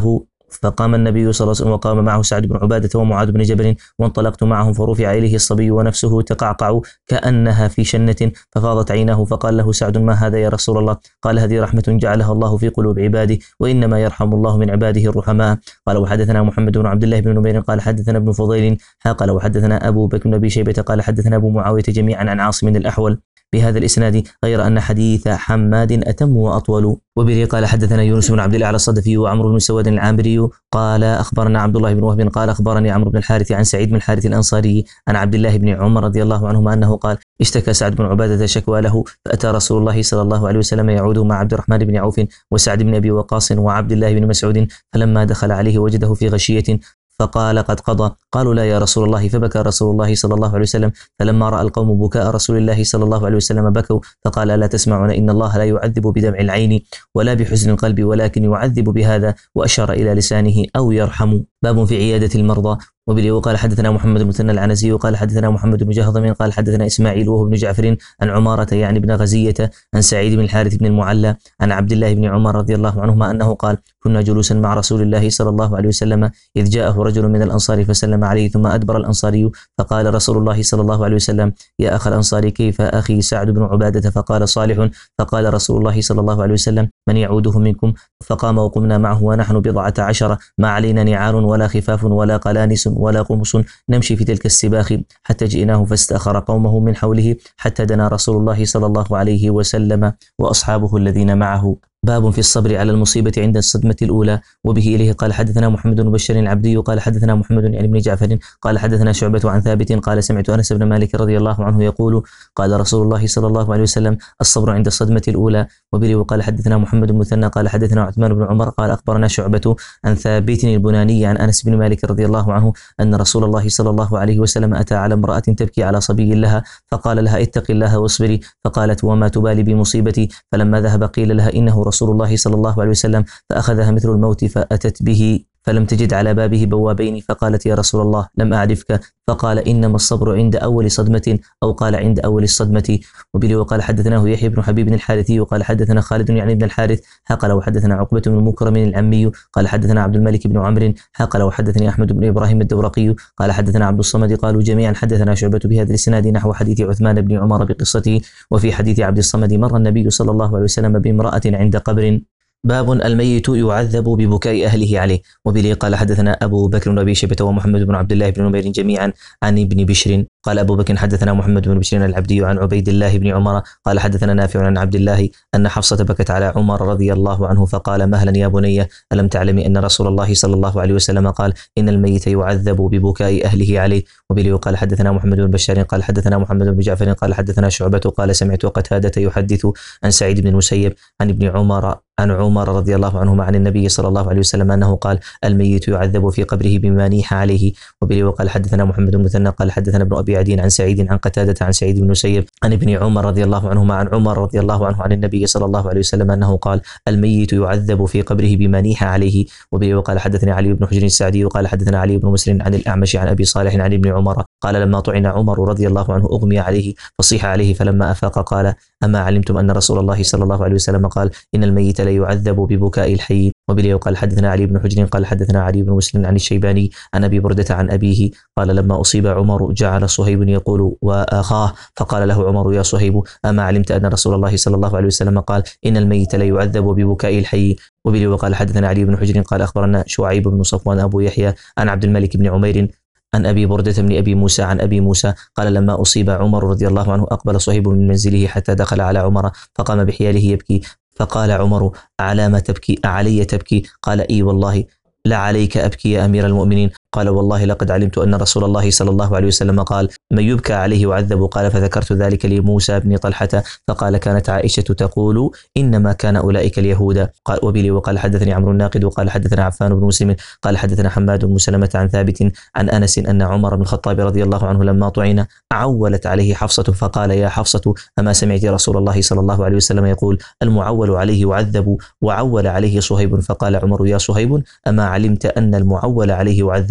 فقام النبي صلى الله عليه وسلم وقام معه سعد بن عبادة ومعاذ بن جبل، وانطلقت معهم فرفع إليه الصبي ونفسه تقعقع كأنها في شنة، ففاضت عيناه، فقال له سعد: ما هذا يا رسول الله؟ قال: هذه رحمة جعلها الله في قلوب عباده، وإنما يرحم الله من عباده الرحماء. قال: وحدثنا محمد بن عبد الله بن نمير قال حدثنا ابن فضيل قال وحدثنا أبو بكر بن أبي شيبة قال حدثنا أبو معاوية جميعا عن عاصم الأحول بهذا الإسناد، غير أن حديث حماد أتم وأطول. وبه قال حدثنا يونس بن عبد الأعلى الصدفي وعمرو بن سواد العامري قال أخبرنا عبد الله بن وهب قال أخبرني عمرو بن الحارث عن سعيد بن الحارث الأنصاري عن عبد الله بن عمر رضي الله عنهما أنه قال: اشتكى سعد بن عبادة شكوى له، فأتى رسول الله صلى الله عليه وسلم يعود مع عبد الرحمن بن عوف وسعد بن أبي وقاص وعبد الله بن مسعود، فلما دخل عليه وجده في غشية فقال: قد قضى. قالوا: لا يا رسول الله. فبكى رسول الله صلى الله عليه وسلم، فلما رأى القوم بكاء رسول الله صلى الله عليه وسلم بكوا، فقال: ألا تسمعون؟ إن الله لا يعذب بدمع العين ولا بحزن القلب، ولكن يعذب بهذا، وأشار إلى لسانه، أو يرحم. باب في عيادة المرضى. وبه وقال حدثنا محمد بن مثنى العنزي وقال حدثنا محمد بن جهضم قال حدثنا إسماعيل وهو بن جعفر عن عمارة يعني بن غزية عن سعيد بن الحارث بن المعلى عن عبد الله بن عمر رضي الله عنهما أنه قال: كنا جلوسا مع رسول الله صلى الله عليه وسلم إذ جاءه رجل من الأنصار فسلم عليه، ثم أدبر الأنصاري، فقال رسول الله صلى الله عليه وسلم: يا أخ الأنصار، كيف أخي سعد بن عبادة؟ فقال: صالح. فقال رسول الله صلى الله عليه وسلم: من يعوده منكم؟ فقام وقمنا معه ونحن بضعة عشر، ما علينا نعال ولا خفاف ولا قلانس ولا قمص، نمشي في تلك السباخ، حتى جئناه فاستأخر قومه من حوله، حتى دنا رسول الله صلى الله عليه وسلم وأصحابه الذين معه. باب في الصبر على المصيبة عند الصدمة الأولى. وبه إليه قال حدثنا محمد بن بشار العبدي قال حدثنا محمد يعني بن جعفر قال حدثنا شعبة عن ثابت قال سمعت أنس بن مالك رضي الله عنه يقول: قال رسول الله صلى الله عليه وسلم: الصبر عند الصدمة الأولى. وبه وقال حدثنا محمد بن مثنى قال حدثنا عثمان بن عمر قال أخبرنا شعبة عن ثابت البناني عن أنس بن مالك رضي الله عنه أن رسول الله صلى الله عليه وسلم أتى على امرأة تبكي على صبي لها، فقال لها: اتق الله واصبري. فقالت: وما تبالي بمصيبتي؟ فلما ذهب قيل لها: إنه رسول الله صلى الله عليه وسلم، فأخذها مثل الموت، فأتت به فلم تجد على بابه بوابين، فقالت: يا رسول الله لم أعرفك. فقال: إنما الصبر عند أول صدمة، أو قال عند أول الصدمة. وبه وقال حدثناه يحيى بن حبيب الحارثي وقال حدثنا خالد يعني بن الحارث قال وحدثنا عقبة بن مكرم العمي قال حدثنا عبد الملك بن عمرو قال وحدثني أحمد بن إبراهيم الدورقي قال حدثنا عبد الصمد قالوا جميعا حدثنا شعبة بهذا الإسناد نحو حديث عثمان بن عمر بقصته. وفي حديث عبد الصمد مر النبي صلى الله عليه وسلم بامرأة عند قبر. باب الميت يعذب ببكاء أهله عليه. وبه قال حدثنا أبو بكر بن أبي شيبة ومحمد بن عبد الله بن نمير جميعا عن ابن بشر قال أبو بكر حدثنا محمد بن بشر العبدي عن عبيد الله بن عمر قال حدثنا نافع عن عبد الله أن حفصة بكت على عمر رضي الله عنه فقال: مهلا يا بني، ألم تعلمي أن رسول الله صلى الله عليه وسلم قال: إن الميت يعذب ببكاء أهله عليه. وبه قال حدثنا محمد بن بشار قال حدثنا محمد بن جعفر قال حدثنا شعبة قال سمعت قتادة يحدث عن سعيد بن المسيب عن ابن عمر عن عمر رضي الله عنهما عن النبي صلى الله عليه وسلم أنه قال: الميت يعذب في قبره بما نيح عليه. وبه وقال حدثنا محمد بن مثنى قال حدثنا ابن أبي عدي عن سعيد عن قتادة عن سعيد بن المسيب عن ابن عمر رضي الله عنهما عن عمر رضي الله عنه عن النبي صلى الله عليه وسلم أنه قال: الميت يعذب في قبره بما نيح عليه. وبه وقال حدثنا علي بن حجر السعدي وقال حدثنا علي بن مسلم عن الأعمش عن أبي صالح عن ابن عمر قال: لما طعن عمر رضي الله عنه أغمي عليه فصيح عليه، فلما أفاق قال: أما علمتم أن رسول الله صلى الله عليه وسلم قال: إن الميت لا يعذب ببكاء الحي. وبه وقال حدثنا علي بن حجر قال حدثنا علي بن مسلم عن الشيباني عن أبي بردة عن أبيه قال: لما أصيب عمر جعل صهيب يقول وأخاه، فقال له عمر: يا صهيب، أما علمت أن رسول الله صلى الله عليه وسلم قال: إن الميت لا يعذب ببكاء الحي. وبه وقال حدثنا علي بن حجر قال أخبرنا شعيب بن صفوان أبو يحيى عن عبد الملك بن عمير عن أبي بردة بن أبي موسى عن أبي موسى قال: لما أصيب عمر رضي الله عنه أقبل صهيب من منزله حتى دخل على عمر فقام بحياله يبكي، فقال عمر: على ما تبكي؟ أعلي تبكي؟ قال: إي والله لا عليك أبكي يا أمير المؤمنين. قال: والله لقد علمت أن رسول الله صلى الله عليه وسلم قال: من يبكى عليه يعذب. قال: فذكرت ذلك لموسى بن طلحة فقال: كانت عائشة تقول: إنما كان أولئك اليهود. قال وبلي وقال حدثني عمرو الناقد وقال حدثنا عفان بن مسلم قال حدثنا حماد بن سلمة عن ثابت عن أنس أن عمر بن الخطاب رضي الله عنه لما طعن عولت عليه حفصة فقال: يا حفصة، أما سمعت رسول الله صلى الله عليه وسلم يقول: المعول عليه يعذب، وعول عليه صهيب. فقال عمر: يا صهيب، أما علمت أن المعول عليه يعذب؟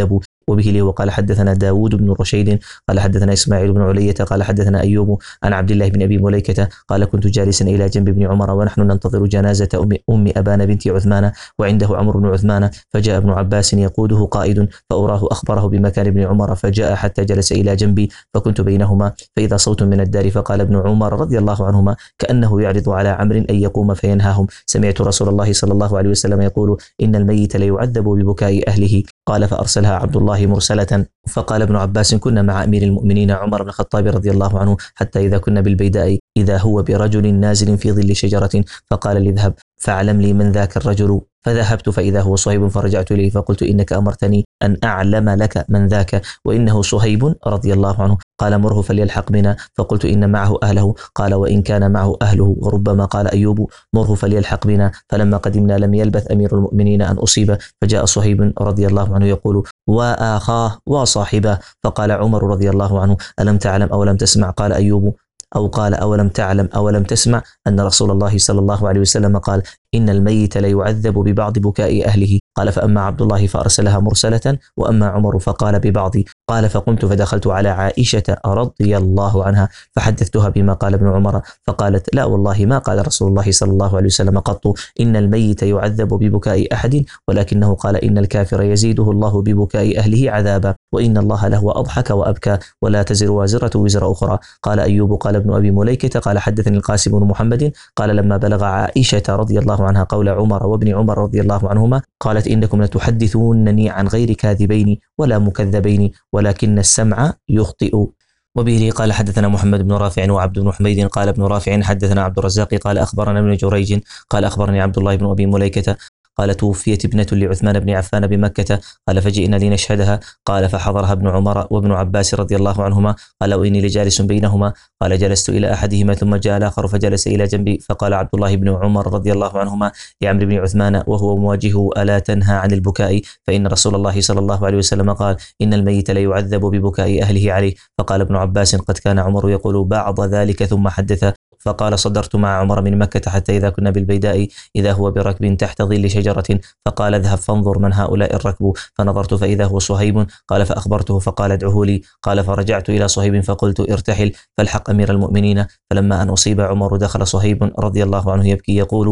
وبه لي وقال حدثنا داود بن رشيد قال حدثنا إسماعيل بن علية قال حدثنا أيوب عن عبد الله بن أبي مليكة قال كنت جالسا إلى جنب ابن عمر ونحن ننتظر جنازة أم, أم أبان بنت عثمان وعنده عمرو بن عثمان، فجاء ابن عباس يقوده قائد فأراه أخبره بمكان ابن عمر فجاء حتى جلس إلى جنبي فكنت بينهما، فإذا صوت من الدار فقال ابن عمر رضي الله عنهما كأنه يعرض على عمرو أن يقوم فينهاهم: سمعت رسول الله صلى الله عليه وسلم يقول إن الميت ليعذب ببكاء أهله. قال فأرسلها عبد الله مرسلة. فقال ابن عباس: كنا مع أمير المؤمنين عمر بن الخطاب رضي الله عنه حتى إذا كنا بالبيداء إذا هو برجل نازل في ظل شجرة فقال لي: اذهب فاعلم لي من ذاك الرجل. فذهبت فإذا هو صهيب فرجعت إليه فقلت: إنك أمرتني أن أعلم لك من ذاك وإنه صهيب رضي الله عنه. قال: مره فليلحق بنا. فقلت: إن معه أهله. قال: وإن كان معه أهله. وربما قال أيوب: مره فليلحق بنا. فلما قدمنا لم يلبث أمير المؤمنين أن أصيب فجاء صهيب رضي الله عنه يقول: وآخاه وصاحبه. فقال عمر رضي الله عنه: ألم تعلم أو لم تسمع؟ قال أيوب أو قال: أولم تعلم أولم تسمع أن رسول الله صلى الله عليه وسلم قال: إن الميت ليعذب ببعض بكاء أهله. قال: فأما عبد الله فأرسلها مرسلة وأما عمر فقال ببعض. قال: فقمت فدخلت على عائشة رضي الله عنها فحدثتها بما قال ابن عمر فقالت: لا والله ما قال رسول الله صلى الله عليه وسلم قط إن الميت يعذب ببكاء أحد، ولكنه قال إن الكافر يزيده الله ببكاء أهله عذابا وإن الله لهو أضحك وأبكى ولا تزر وازرة وزر أخرى. قال أيوب: قال ابن أبي مليكة قال حدثني القاسم بن محمد قال لما بلغ عائشة رضي الله عنها قول عمر وابن عمر رضي الله عنهما قالت: إنكم لتحدثونني عن غير كاذبين ولا مكذبين ولكن السمع يخطئ. وبه قال حدثنا محمد بن رافع وعبد بن حميد قال ابن رافع حدثنا عبد الرزاق قال أخبرنا ابن جريج قال أخبرني عبد الله بن أبي مليكة قال: توفيت ابنة لعثمان بن عفان بمكة قال فجئنا لنشهدها. قال: فحضرها ابن عمر وابن عباس رضي الله عنهما. قال: وإني لجالس بينهما. قال: جلست إلى أحدهما ثم جاء الآخر فجلس إلى جنبي. فقال عبد الله بن عمر رضي الله عنهما لعمرو بن عثمان وهو مواجهه: ألا تنهى عن البكاء؟ فإن رسول الله صلى الله عليه وسلم قال: إن الميت ليعذب ببكاء أهله عليه. فقال ابن عباس: قد كان عمر يقول بعض ذلك ثم حدث. فقال: صدرت مع عمر من مكة حتى إذا كنا بالبيداء إذا هو بركب تحت ظل شجرة فقال: اذهب فانظر من هؤلاء الركب. فنظرت فإذا هو صهيب. قال: فأخبرته فقال: ادعه لي. قال: فرجعت إلى صهيب فقلت: ارتحل فالحق أمير المؤمنين. فلما أن أصيب عمر دخل صهيب رضي الله عنه يبكي يقول: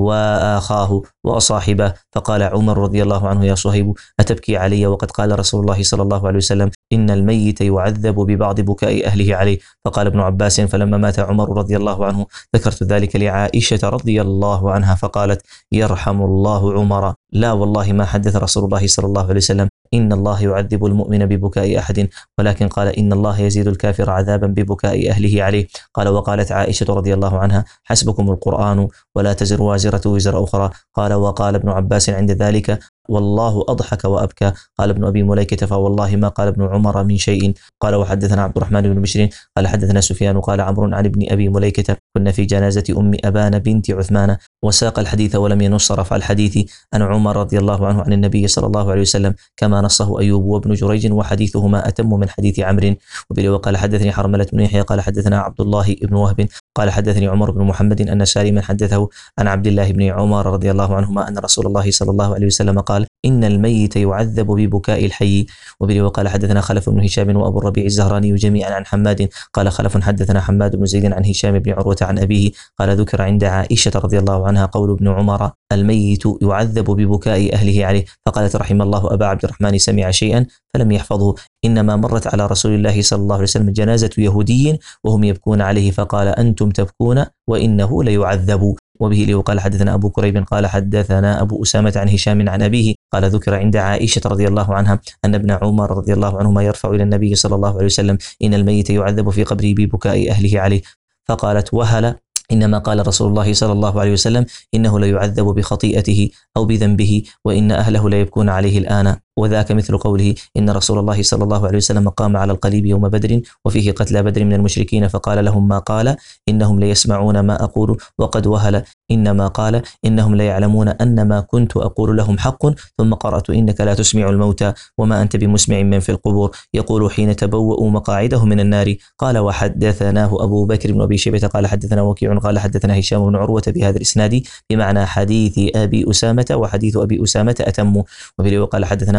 وآخاه وصاحبه. فقال عمر رضي الله عنه: يا صهيب أتبكي علي وقد قال رسول الله صلى الله عليه وسلم إن الميت يعذب ببعض بكاء أهله عليه. فقال ابن عباس: فلما مات عمر رضي الله عنه ذكرت ذلك لعائشة رضي الله عنها فقالت: يرحم الله عمر، لا والله ما حدث رسول الله صلى الله عليه وسلم إن الله يعذب المؤمن ببكاء أحد، ولكن قال إن الله يزيد الكافر عذابا ببكاء أهله عليه. قال: وقالت عائشة رضي الله عنها: حسبكم القرآن ولا تزر وازرة وزر أخرى. قال: وقال ابن عباس عند ذلك: والله أضحك وأبكى. قال ابن أبي مليكة: فوالله ما قال ابن عمر من شيء. قال: وحدثنا عبد الرحمن بن بشر قال حدثنا سفيان قال عمرو عن ابن أبي مليكة: كنا في جنازة أم أبان بنت عثمان. وساق الحديث ولم ينص رفع الحديث عن عمر رضي الله عنه عن النبي صلى الله عليه وسلم كما نصه أيوب وابن جريج وحديثهما أتم من حديث عمرو. وقال: حدثني حرملة بن يحيى قال حدثنا عبد الله بن وهب قال حدثني عمر بن محمد أن سالما حدثه عن عبد الله بن عمر رضي الله عنهما أن رسول الله صلى الله عليه وسلم قال: إن الميت يعذب ببكاء الحي. وقال: حدثنا خلف بن هشام وأبو الربيع الزهراني جميعا عن حماد قال خلف حدثنا حماد بن زيد عن هشام بن عروة عن أبيه قال: ذكر عند عائشة رضي الله عنها قول ابن عمر: الميت يعذب ببكاء أهله عليه. فقالت: رحم الله أبا عبد الرحمن سمع شيئا فلم يحفظه، إنما مرت على رسول الله صلى الله عليه وسلم جنازة يهودي وهم يبكون عليه فقال: أنتم تبكون وإنه ليعذب. وبه لي وقال حدثنا أبو كريب قال حدثنا أبو أسامة عن هشام عن أبيه قال: ذكر عند عائشة رضي الله عنها أن ابن عمر رضي الله عنهما يرفع إلى النبي صلى الله عليه وسلم: إن الميت يعذب في قبره ببكاء أهله عليه. فقالت: وهل إنما قال رسول الله صلى الله عليه وسلم: إنه ليعذب بخطيئته أو بذنبه وإن أهله ليبكون عليه الآن. وذاك مثل قوله: إن رسول الله صلى الله عليه وسلم قام على القليب يوم بدر وفيه قتلى بدر من المشركين فقال لهم ما قال: إنهم ليسمعون ما أقول وقد وهل، إنما قال: إنهم ليعلمون أن ما كنت أقول لهم حق. ثم قرأت: إنك لا تسمع الموتى وما أنت بمسمع من في القبور يقول حين تبوأوا مقاعده من النار. قال: وحدثناه أبو بكر بن أبي شيبة قال حدثنا وكيع قال حدثنا هشام بن عروة بهذا الإسناد بمعنى حديث أبي أسامة وحديث أبي أسامة أتم. وبه قال حدثنا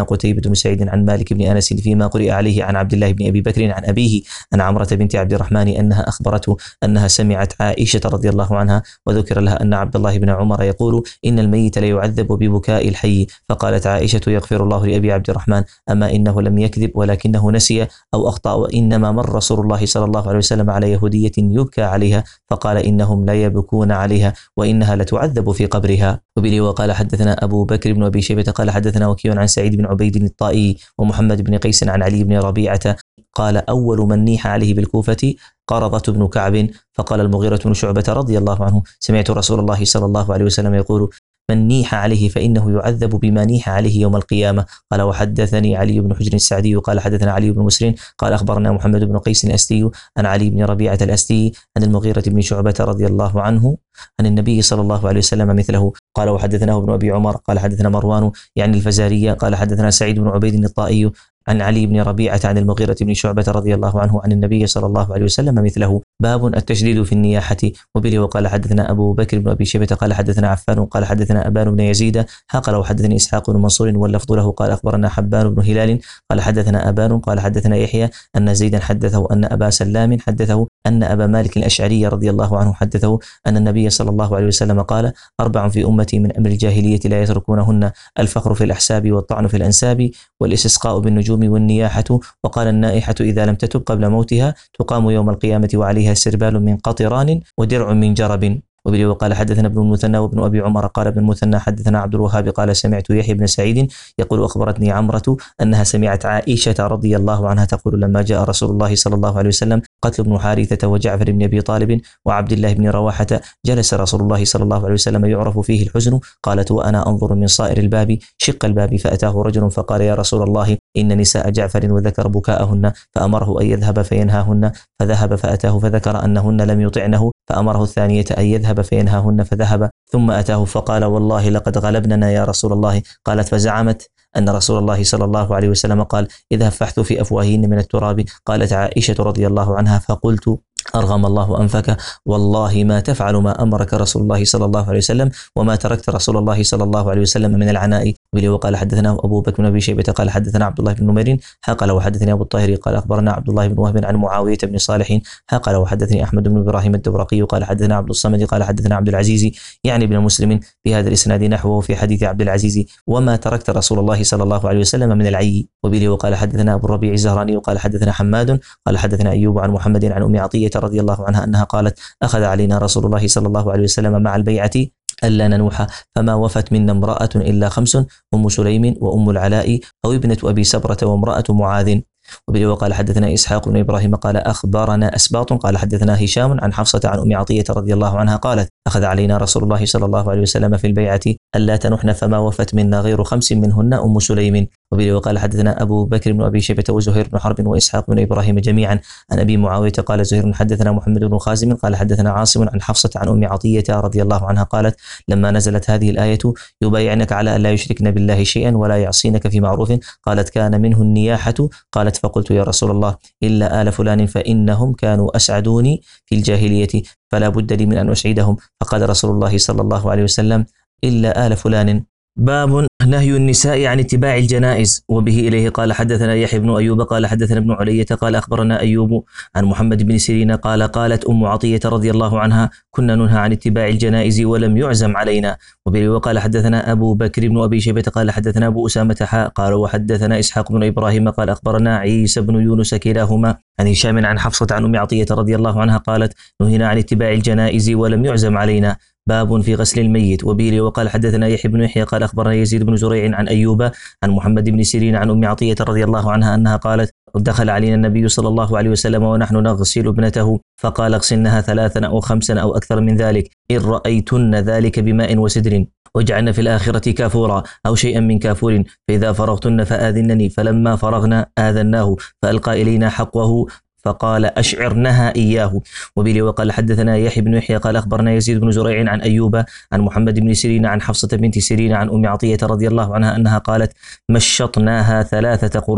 قتيبة بن سعيد عن مالك بن أنس فيما قرئ عليه عن عبد الله بن أبي بكر عن أبيه عن عمرة بنت عبد الرحمن أنها أخبرته أنها سمعت عائشة رضي الله عنها وذكر لها أن عبد الله بن عمر يقول إن الميت ليعذب ببكاء الحي، فقالت عائشة يغفر الله لأبي عبد الرحمن أما إنه لم يكذب ولكنه نسي أو أخطأ، وإنما مر رسول الله صلى الله عليه وسلم على يهودية يبكى عليها فقال إنهم لا يبكون عليها وإنها لتعذب في قبرها. وبه وقال حدثنا أبو بكر بن أبي شيبة قال حدثنا وكيع عن سعيد بن عبيد الطائي ومحمد بن قيس عن علي بن ربيعة قال أول من نيح عليه بالكوفة قرظة بن كعب، فقال المغيرة بن شعبة رضي الله عنه سمعت رسول الله صلى الله عليه وسلم يقول من نيح عليه فإنه يعذب بما نيح عليه يوم القيامة. قال وحدثني علي بن حجر السعدي قال حدثنا علي بن مسرين قال أخبرنا محمد بن قيس الأستي عن علي بن ربيعة الأستي عن المغيرة بن شعبة رضي الله عنه عن النبي صلى الله عليه وسلم مثله. قال وحدثناه ابن أبي عمر قال حدثنا مروان يعني الفزارية قال حدثنا سعيد بن عبيد الطائي عن علي بن ربيعة عن المغيرة بن شعبة رضي الله عنه عن النبي صلى الله عليه وسلم مثله. باب التشديد في النياحة. وبه وقال حدثنا أبو بكر بن أبي شيبة قال حدثنا عفان قال حدثنا أبان بن يزيد قال وحدثني إسحاق بن منصور واللفظ له قال أخبرنا حبان بن هلال قال حدثنا أبان قال حدثنا يحيى أن زيدا حدثه أن أبا سلام حدثه أن أبا مالك الأشعري رضي الله عنه حدثه أن النبي صلى الله عليه وسلم قال أربع في أمتي من أمر الجاهلية لا يتركونهن الفخر في الأحساب والطعن في الأنساب والاستسقاء بالنجوم والنياحة. وقال النائحة إذا لم تتب قبل موتها تقام يوم القيامة وعليها سربال من قطران ودرع من جرب. وبه وقال حدثنا ابن المثنى وابن أبي عمر قال ابن المثنى حدثنا عبد الوهاب قال سمعت يحيى بن سعيد يقول أخبرتني عمرة أنها سمعت عائشة رضي الله عنها تقول لما جاء رسول الله صلى الله عليه وسلم قتل ابن حارثة وجعفر بن أبي طالب وعبد الله بن رواحة جلس رسول الله صلى الله عليه وسلم يعرف فيه الحزن. قالت وأنا أنظر من صائر الباب شق الباب فأتاه رجل فقال يا رسول الله إن نساء جعفر وذكر بكاءهن فأمره أن يذهب فينهاهن فذهب فأتاه فذكر أنهن لم يطعنه فأمره الثانية أن يذهب فينهاهن فذهب ثم أتاه فقال والله لقد غلبننا يا رسول الله. قالت فزعمت أن رسول الله صلى الله عليه وسلم قال اذهب فاحث في أفواههن من التراب. قالت عائشة رضي الله عنها فقلت أرغم الله أنفك والله ما تفعل ما أمرك رسول الله صلى الله عليه وسلم وما تركت رسول الله صلى الله عليه وسلم من العناء. وقال حدثنا أبو بكر بن أبي شيبة قال حدثنا عبد الله بن نمير قال وحدثني أبو الطاهر قال أخبرنا عبد الله بن وهب عن معاوية بن صالح قال وحدثني أحمد بن إبراهيم الدورقي قال حدثنا عبد الصمد قال حدثنا عبد العزيز يعني بن مسلم بهذا الإسناد نحوه في حديث عبد العزيز وما تركت رسول الله صلى الله عليه وسلم من العي. وبه وقال حدثنا أبو الربيع الزهراني قال حدثنا حماد قال حدثنا أيوب عن محمد عن أم عطية رضي الله عنها أنها قالت أخذ علينا رسول الله صلى الله عليه وسلم مع البيعة ألا ننوح فما وفت منا امرأة إلا خمس أم سليم وأم العلاء أو ابنة أبي سبرة وامرأة معاذ. وبه وقال حدثنا إسحاق بن إبراهيم قال أخبرنا أسباط قال حدثنا هشام عن حفصة عن أم عطية رضي الله عنها قالت أخذ علينا رسول الله صلى الله عليه وسلم في البيعة ألا تنحن فما وفت منا غير خمس منهن أم سليم. وبه وقال حدثنا أبو بكر بن أبي شيبة وزهير بن حرب وإسحاق بن إبراهيم جميعا عن أبي معاوية قال زهير حدثنا محمد بن خازم قال حدثنا عاصم عن حفصة عن أم عطية رضي الله عنها قالت لما نزلت هذه الآية يبايعنك على أن لا يشركن بالله شيئا ولا يعصينك في معروف قالت كان منه النياحة قالت فقلت يا رسول الله إلا آل فلان فإنهم كانوا أسعدوني في الجاهلية فلا بد لي من أن أسعدهم فقال رسول الله صلى الله عليه وسلم إلا آل فلان. باب نهي النساء عن اتباع الجنائز. وبه إليه قال حدثنا يحيى بن أيوب قال حدثنا ابن علية قال أخبرنا أيوب عن محمد بن سيرين قال قالت أم عطية رضي الله عنها كنا ننهى عن اتباع الجنائز ولم يعزم علينا. وبه وقال حدثنا أبو بكر بن أبي شيبة قال حدثنا أبو أسامة حاء قال وحدثنا إسحاق بن إبراهيم قال أخبرنا عيسى بن يونس كلاهما عن هشام عن حفصة عن أم عطية رضي الله عنها قالت نهينا عن اتباع الجنائز ولم يعزم علينا. باب في غسل الميت. وبه وقال حدثنا يحيى بن يحيى قال أخبرنا يزيد بن زريع عن أيوب عن محمد بن سيرين عن أم عطية رضي الله عنها أنها قالت دخل علينا النبي صلى الله عليه وسلم ونحن نغسل ابنته فقال اغسلنها ثلاثا أو خمسا أو أكثر من ذلك إن رأيتن ذلك بماء وسدر واجعلن في الآخرة كافورا أو شيئا من كافور فإذا فرغتن فآذنني فلما فرغنا آذناه فألقى إلينا حقه فقال أشعرنها إياه. وبه وقال حدثنا يحيى بن يحيى قال أخبرنا يزيد بن زريع عن أيوب عن محمد بن سيرين عن حفصة بنت سيرين عن أم عطية رضي الله عنها أنها قالت مشطناها ثلاثة قرون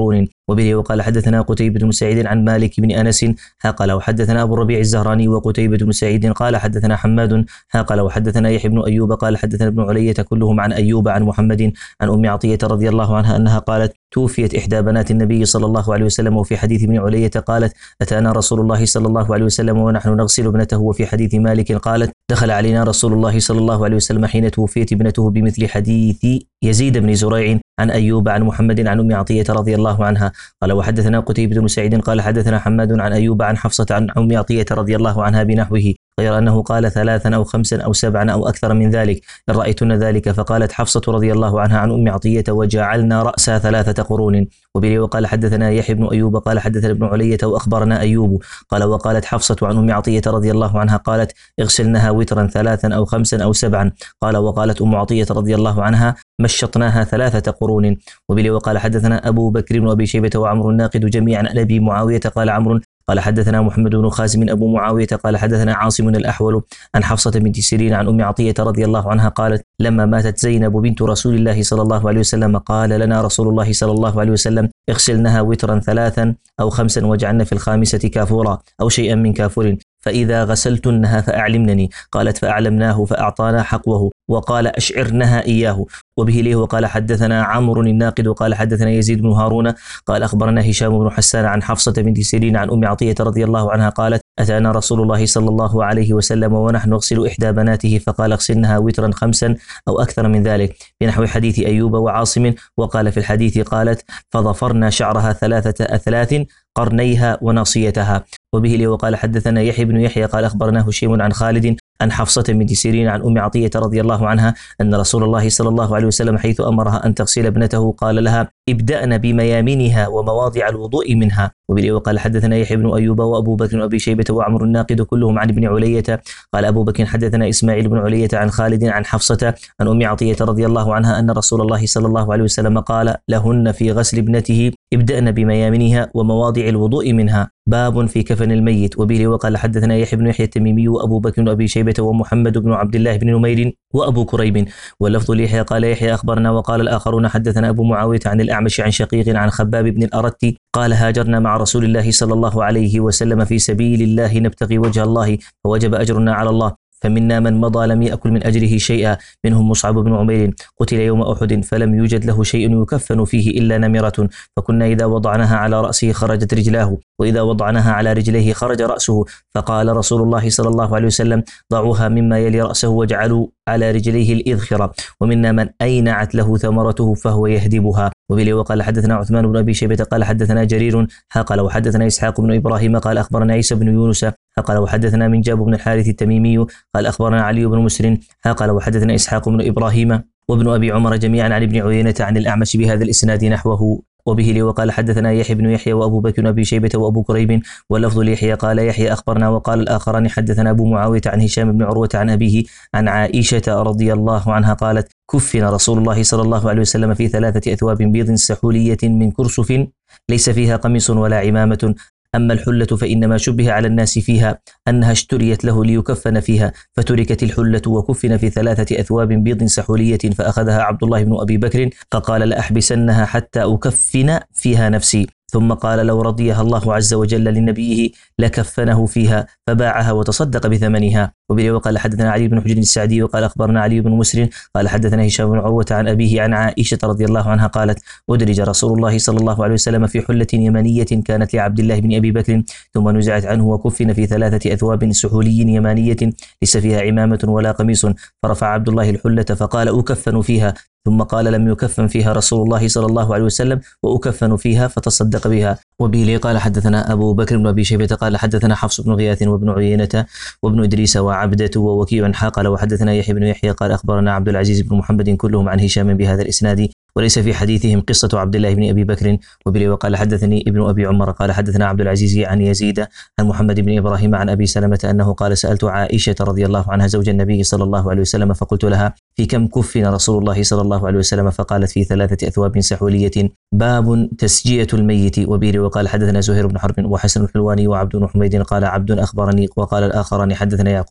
وبه وقال حدثنا قتيبة بن سعيد عن مالك بن أنس قال وحدثنا أبو الربيع الزهراني وقتيبة بن سعيد قال حدثنا حماد قال وحدثنا يحيى بن أيوب قال حدثنا ابن علية كلهم عن أيوب عن محمد عن أم عطية رضي الله عنها أنها قالت توفيت إحدى بنات النبي صلى الله عليه وسلم. وفي حديث ابن علية قالت أتانا رسول الله صلى الله عليه وسلم ونحن نغسل ابنته. وفي حديث مالك قالت دخل علينا رسول الله صلى الله عليه وسلم حين توفيت ابنته بمثل حديث يزيد بن زريع عن أيوب عن محمد عن أم عطية رضي الله عنها. قال وحدثنا قتيبة بن سعيد قال حدثنا حماد عن أيوب عن حفصة عن أم عطية رضي الله عنها بنحوه غير أنه قال ثلاثا أو خمسا أو سبعا أو أكثر من ذلك إن رأيتن ذلك. فقالت حفصة رضي الله عنها عن أم عطية وجعلنا رأسها ثلاثة قرون. وبه وقال حدثنا يحيى بن أيوب قال حدثنا ابن علية وأخبرنا أيوب قال وقالت حفصة عن أم عطية رضي الله عنها قالت اغسلنها وترا ثلاثا أو خمسا أو سبعا. قال وقالت أم عطية رضي الله عنها مشطناها ثلاثة قرون. وبه وقال حدثنا أبو بكر بن أبي شيبة وعمر الناقد جميعا عن أبي معاوية قال عمرو قال حدثنا محمد بن خازم أبو معاوية قال حدثنا عاصم الأحول عن حفصة بنت سيرين عن أم عطية رضي الله عنها قالت لما ماتت زينب بنت رسول الله صلى الله عليه وسلم قال لنا رسول الله صلى الله عليه وسلم اغسلنها وترا ثلاثا أو خمسا واجعلن في الخامسة كافورا أو شيئا من كافور فإذا غسلتنها فأعلمنني. قالت فأعلمناه فأعطانا حقوه وقال أشعرنها إياه. وبه ليه وقال حدثنا عمرو الناقد وقال حدثنا يزيد بن هارون قال أخبرنا هشام بن حسان عن حفصة بنت سيرين عن أم عطية رضي الله عنها قالت أتانا رسول الله صلى الله عليه وسلم ونحن نغسل إحدى بناته فقال اغسلنها وترا خمسا أو أكثر من ذلك بنحو حديث أيوب وعاصم. وقال في الحديث قالت فظفرنا شعرها ثلاثة أثلاث قرنيها وناصيتها. وبه لي وقال حدثنا يحيى بن يحيى قال أخبرنا هشيم عن خالد عن حفصة بنت سيرين عن أم عطية رضي الله عنها أن رسول الله صلى الله عليه وسلم حيث أمرها أن تغسل ابنته قال لها ابدأن بميامنها ومواضع الوضوء منها. وبه وقال حدثنا يحيى بن أيوب وأبو بكر وأبي شيبة وعمر الناقد كلهم عن ابن علية قال أبو بكر حدثنا إسماعيل بن علية عن خالد عن حفصة عن أم عطية رضي الله عنها أن رسول الله صلى الله عليه وسلم قال لهن في غسل ابنته ابدأن بميامنها ومواضع الوضوء منها باب في كفن الميت. وبه وقال حدثنا يحيى بن يحيى التميمي وأبو بكر وأبي شيبة ومحمد بن عبد الله بن نمير وأبو كريب واللفظ ليحيى قال يحيى أخبرنا. وقال الآخرون حدثنا أبو معاوية عن الأعمش عن شقيق عن خباب بن الأرت قال هاجرنا مع رسول الله صلى الله عليه وسلم في سبيل الله نبتغي وجه الله فوجب أجرنا على الله فمنا من مضى لم يأكل من أجره شيئا منهم مصعب بن عمير قتل يوم أحد فلم يوجد له شيء يكفن فيه إلا نمرة فكنا إذا وضعناها على رأسه خرجت رجلاه وإذا وضعناها على رجليه خرج رأسه فقال رسول الله صلى الله عليه وسلم ضعوها مما يلي رأسه واجعلوا على رجليه الإذخرة ومنا من أينعت له ثمرته فهو يهدبها. وبه وقال حدثنا عثمان بن أبي شيبة قال حدثنا جرير قال وحدثنا إسحاق بن إبراهيم قال أخبرنا عيسى بن يونس قال وحدثنا من جاب بن الحارث التميمي قال أخبرنا علي بن مسر قال وحدثنا إسحاق بن إبراهيم وابن أبي عمر جميعا عن ابن عيينة عن الأعمش بهذا الإسناد نحوه. وبه لي وقال حدثنا يحيى بن يحيى وأبو بكر بن أبي شيبة وأبو كريب واللفظ ليحيى قال يحيى أخبرنا. وقال الآخران حدثنا أبو معاوية عن هشام بن عروة عن أبيه عن عائشة رضي الله عنها قالت كفن رسول الله صلى الله عليه وسلم في ثلاثة أثواب بيض سحولية من كرسف ليس فيها قميص ولا عمامة. أما الحلة فإنما شبه على الناس فيها أنها اشتريت له ليكفن فيها فتركت الحلة وكفن في ثلاثة أثواب بيض سحولية فأخذها عبد الله بن أبي بكر فقال لأحبسنها حتى أكفن فيها نفسي ثم قال لو رضيها الله عز وجل لنبيه لكفنه فيها فباعها وتصدق بثمنها. وبه وقال حدثنا علي بن حجر السعدي وقال أخبرنا علي بن مسر قال حدثنا هشام بن عروة عن أبيه عن عائشة رضي الله عنها قالت أدرج رسول الله صلى الله عليه وسلم في حلة يمانية كانت لعبد الله بن أبي بكر ثم نزعت عنه وكفن في ثلاثة أثواب سحولي يمانية ليس فيها عمامة ولا قميص فرفع عبد الله الحلة فقال أكفن فيها ثم قال لم يكفن فيها رسول الله صلى الله عليه وسلم وأكفن فيها فتصدق بها. وبه لي قال حدثنا أبو بكر بن أبي شيبة قال حدثنا حفص بن غياث وابن عيينة وابن إدريس وعبدة ووكيع حاقل وحدثنا يحيى بن يحيى قال أخبرنا عبد العزيز بن محمد كلهم عن هشام بهذا الإسناد وليس في حديثهم قصة عبد الله بن أبي بكر. وبه وقال حدثني ابن أبي عمر قال حدثنا عبد العزيز عن يزيد عن محمد بن إبراهيم عن أبي سلمة أنه قال سألت عائشة رضي الله عنها زوج النبي صلى الله عليه وسلم فقلت لها في كم كفن رسول الله صلى الله عليه وسلم فقالت في ثلاثة أثواب سحولية. باب تسجية الميت. وبه وقال حدثنا زهير بن حرب وحسن الحلواني وعبد بن حميد قال عبد أخبرني وقال الآخران حدثنا يعقوب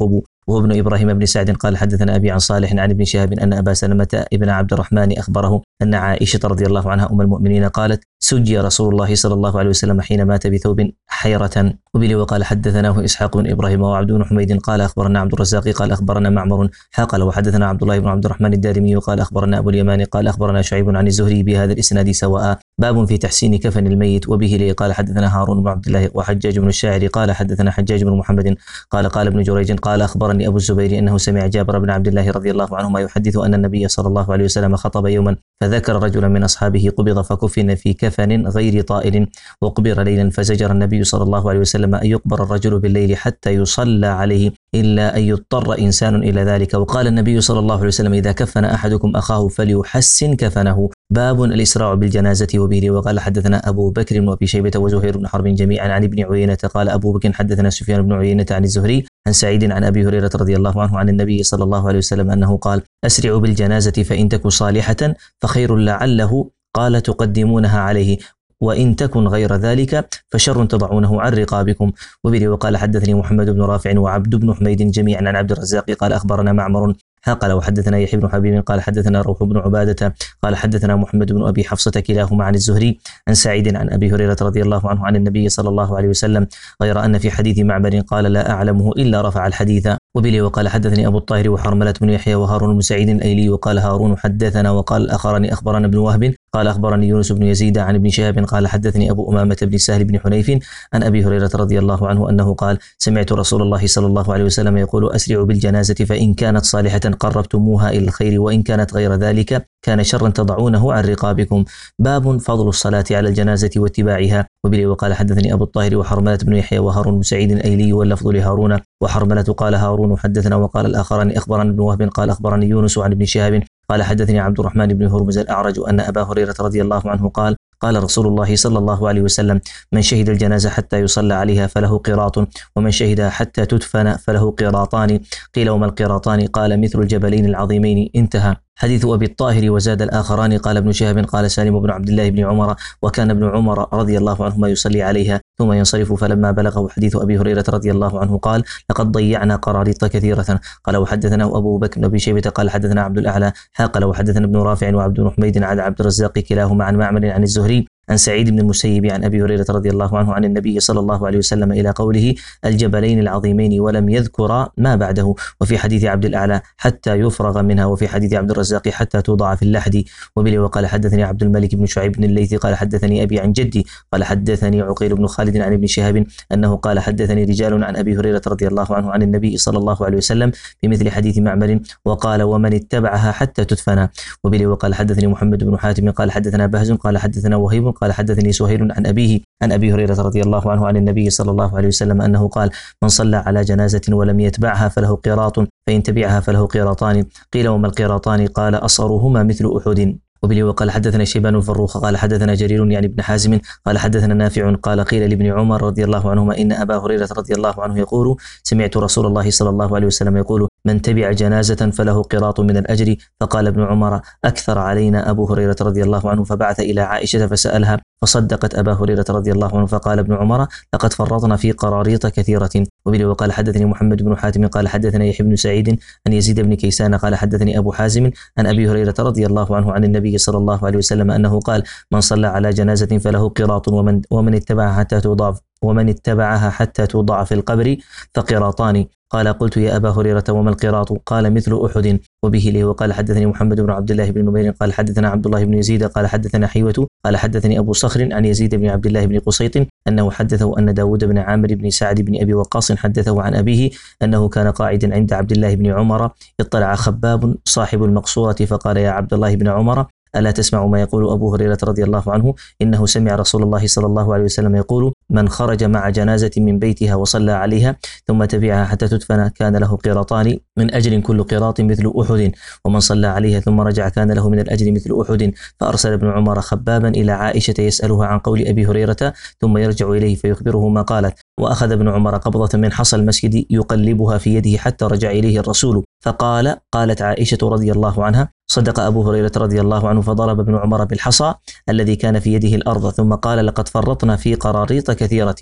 وهو ابن إبراهيم بن سعد قال حدثنا أبي عن صالح عن ابن شهاب أن أبا سلمة ابن عبد الرحمن أخبره أن عائشة رضي الله عنها أم المؤمنين قالت سجي رسول الله صلى الله عليه وسلم حين مات بثوب حيرة. وبه وقال حدثناه إسحاق بن إبراهيم وعبد بن حميد قال أخبرنا عبد الرزاق قال أخبرنا معمر قال وحدثنا عبد الله بن عبد الرحمن الدارمي قال أخبرنا أبو اليمان قال أخبرنا شعيب عن الزهري بهذا الإسناد سواء. باب في تحسين كفن الميت. وبه لي قال حدثنا هارون بن عبد الله وحجاج بن الشاعر قال حدثنا حجاج بن محمد قال قال ابن جريج قال أخبرني أبو الزبير أنه سمع جابر بن عبد الله رضي الله عنهما يحدث أن النبي صلى الله عليه وسلم خطب يوما فذكر رجلا من أصحابه قبض فكفن في كفن غير طائل وقبر ليلا فزجر النبي صلى الله عليه وسلم أن يقبر الرجل بالليل حتى يصلى عليه إلا أن يضطر إنسان إلى ذلك. وقال النبي صلى الله عليه وسلم إذا كفن أحدكم أخاه فليحسن كفنه. باب الإسراع بالجنازة. وبه وقال حدثنا أبو بكر بن أبي شيبة وزهير بن حرب جميعا عن ابن عيينة قال أبو بكر حدثنا سفيان بن عيينة عن الزهري عن سعيد عن أبي هريرة رضي الله عنه عن النبي صلى الله عليه وسلم أنه قال أسرعوا بالجنازة فإن تك صالحة فخير لعله قال تقدمونها عليه وإن تكن غير ذلك فشر تضعونه عن رقابكم. وبه وقال حدثني محمد بن رافع وعبد بن حميد جميعا عن عبد الرزاق قال أخبرنا معمر قال وحدثنا يحيى بن حبيب قال حدثنا روح بن عبادة قال حدثنا محمد بن أبي حفصة كلاهما عن الزهري عن سعيد عن أبي هريرة رضي الله عنه عن النبي صلى الله عليه وسلم غير أن في حديث معمر قال لا أعلمه إلا رفع الحديث. وبه وقال حدثني أبو الطاهر وحرملة بن يحيى وهارون بن سعيد الأيلي وقال هارون حدثنا وقال الآخران أخبرنا ابن وهب قال أخبرني يونس بن يزيد عن ابن شهاب قال حدثني أبو أمامة بن سهل بن حنيف عن أبي هريرة رضي الله عنه أنه قال سمعت رسول الله صلى الله عليه وسلم يقول أسرعوا بالجنازة فإن كانت صالحة قربتموها إلى الخير وإن كانت غير ذلك كان شرا تضعونه عن رقابكم. باب فضل الصلاة على الجنازة واتباعها. وبه وقال حدثني أبو الطاهر وحرملة بن يحيى وهارون بن سعيد الأيلي واللفظ لهارون وحرملة قال هارون حدثنا وقال الآخران أخبرنا ابن وهب قال أخبرني يونس عن ابن شهاب قال حدثني عبد الرحمن بن هرمز الأعرج أن أبا هريرة رضي الله عنه قال قال رسول الله صلى الله عليه وسلم من شهد الجنازة حتى يصلى عليها فله قراط ومن شهدها حتى تدفن فله قراطان. قيل وما القراطان قال مثل الجبلين العظيمين. انتهى. حديث أبي الطاهر. وزاد الآخران قال ابن شهاب قال سالم بن عبد الله بن عمر وكان ابن عمر رضي الله عنهما يصلي عليها ثم ينصرف فلما بلغه حديث أبي هريرة رضي الله عنه قال لقد ضيعنا قراريط كثيرة. قال وحدثنا أبو بكر بن أبي شيبة قال حدثنا عبد الأعلى قال وحدثنا ابن رافع وعبد بن حميد عن عبد الرزاق كلاهما عن معمر عن الزهري عن سعيد بن المسيب عن أبي هريرة رضي الله عنه عن النبي صلى الله عليه وسلم إلى قوله الجبلين العظيمين ولم يذكر ما بعده. وفي حديث عبد الأعلى حتى يفرغ منها وفي حديث عبد الرزاق حتى توضع في اللحد. وبه وقال حدثني عبد الملك بن شعيب بن الليث قال حدثني أبي عن جدي قال حدثني عقيل بن خالد عن ابن شهاب أنه قال حدثني رجال عن أبي هريرة رضي الله عنه عن النبي صلى الله عليه وسلم بمثل حديث معمر وقال ومن اتبعها حتى تدفن. وبه وقال حدثني محمد بن حاتم قال حدثنا بهز قال حدثنا وهيب قال حدثني سهيل عن أبيه عن أبي هريرة رضي الله عنه عن النبي صلى الله عليه وسلم أنه قال من صلى على جنازة ولم يتبعها فله قراط فإن تبعها فله قراطان. قيل وما القراطان قال أصغرهما مثل أحد. وبه وقال حدثنا شيبان الفروخ قال حدثنا جرير يعني ابن حازم قال حدثنا نافع قال قيل لابن عمر رضي الله عنهما إن أبا هريرة رضي الله عنه يقول سمعت رسول الله صلى الله عليه وسلم يقول من تبع جنازة فله قراط من الأجر. فقال ابن عمر أكثر علينا أبو هريرة رضي الله عنه فبعث إلى عائشة فسألها فصدقت أبا هريرة رضي الله عنه فقال ابن عمر لقد فرطنا في قراريط كثيرة. وبه وقال حدثني محمد بن حاتم قال حدثنا يحيى بن سعيد عن يزيد بن كيسان قال حدثني أبو حازم عن أبي هريرة رضي الله عنه عن النبي صلى الله عليه وسلم أنه قال من صلى على جنازة فله قراط ومن ومن اتبعها حتى توضع ومن اتبعها حتى توضع في القبر فقراطان. قال قلت يا أبا هريرة وما القراط قال مثل أحد. وبه له وقال حدثني محمد بن عبد الله بن نمير قال حدثنا عبد الله بن يزيد قال حدثنا حيوة قال حدثني أبو صخر عن يزيد بن عبد الله بن قسيط أنه حدثه أن داود بن عامر بن سعد بن أبي وقاص حدثه عن أبيه أنه كان قاعدا عند عبد الله بن عمر اطلع خباب صاحب المقصورة فقال يا عبد الله بن عمر ألا تسمع ما يقول أبو هريرة رضي الله عنه إنه سمع رسول الله صلى الله عليه وسلم يقول من خرج مع جنازة من بيتها وصلى عليها ثم تبعها حتى تدفن كان له قراطان من أجر كل قراط مثل أحد ومن صلى عليها ثم رجع كان له من الأجر مثل أحد. فأرسل ابن عمر خبابا إلى عائشة يسألها عن قول أبي هريرة ثم يرجع إليه فيخبره ما قالت. وأخذ ابن عمر قبضة من حصى المسجد يقلبها في يده حتى رجع إليه الرسول فقال قالت عائشة رضي الله عنها صدق أبو هريرة رضي الله عنه فضرب ابن عمر بالحصى الذي كان في يده الأرض ثم قال لقد فرطنا في قراريط كثيرة.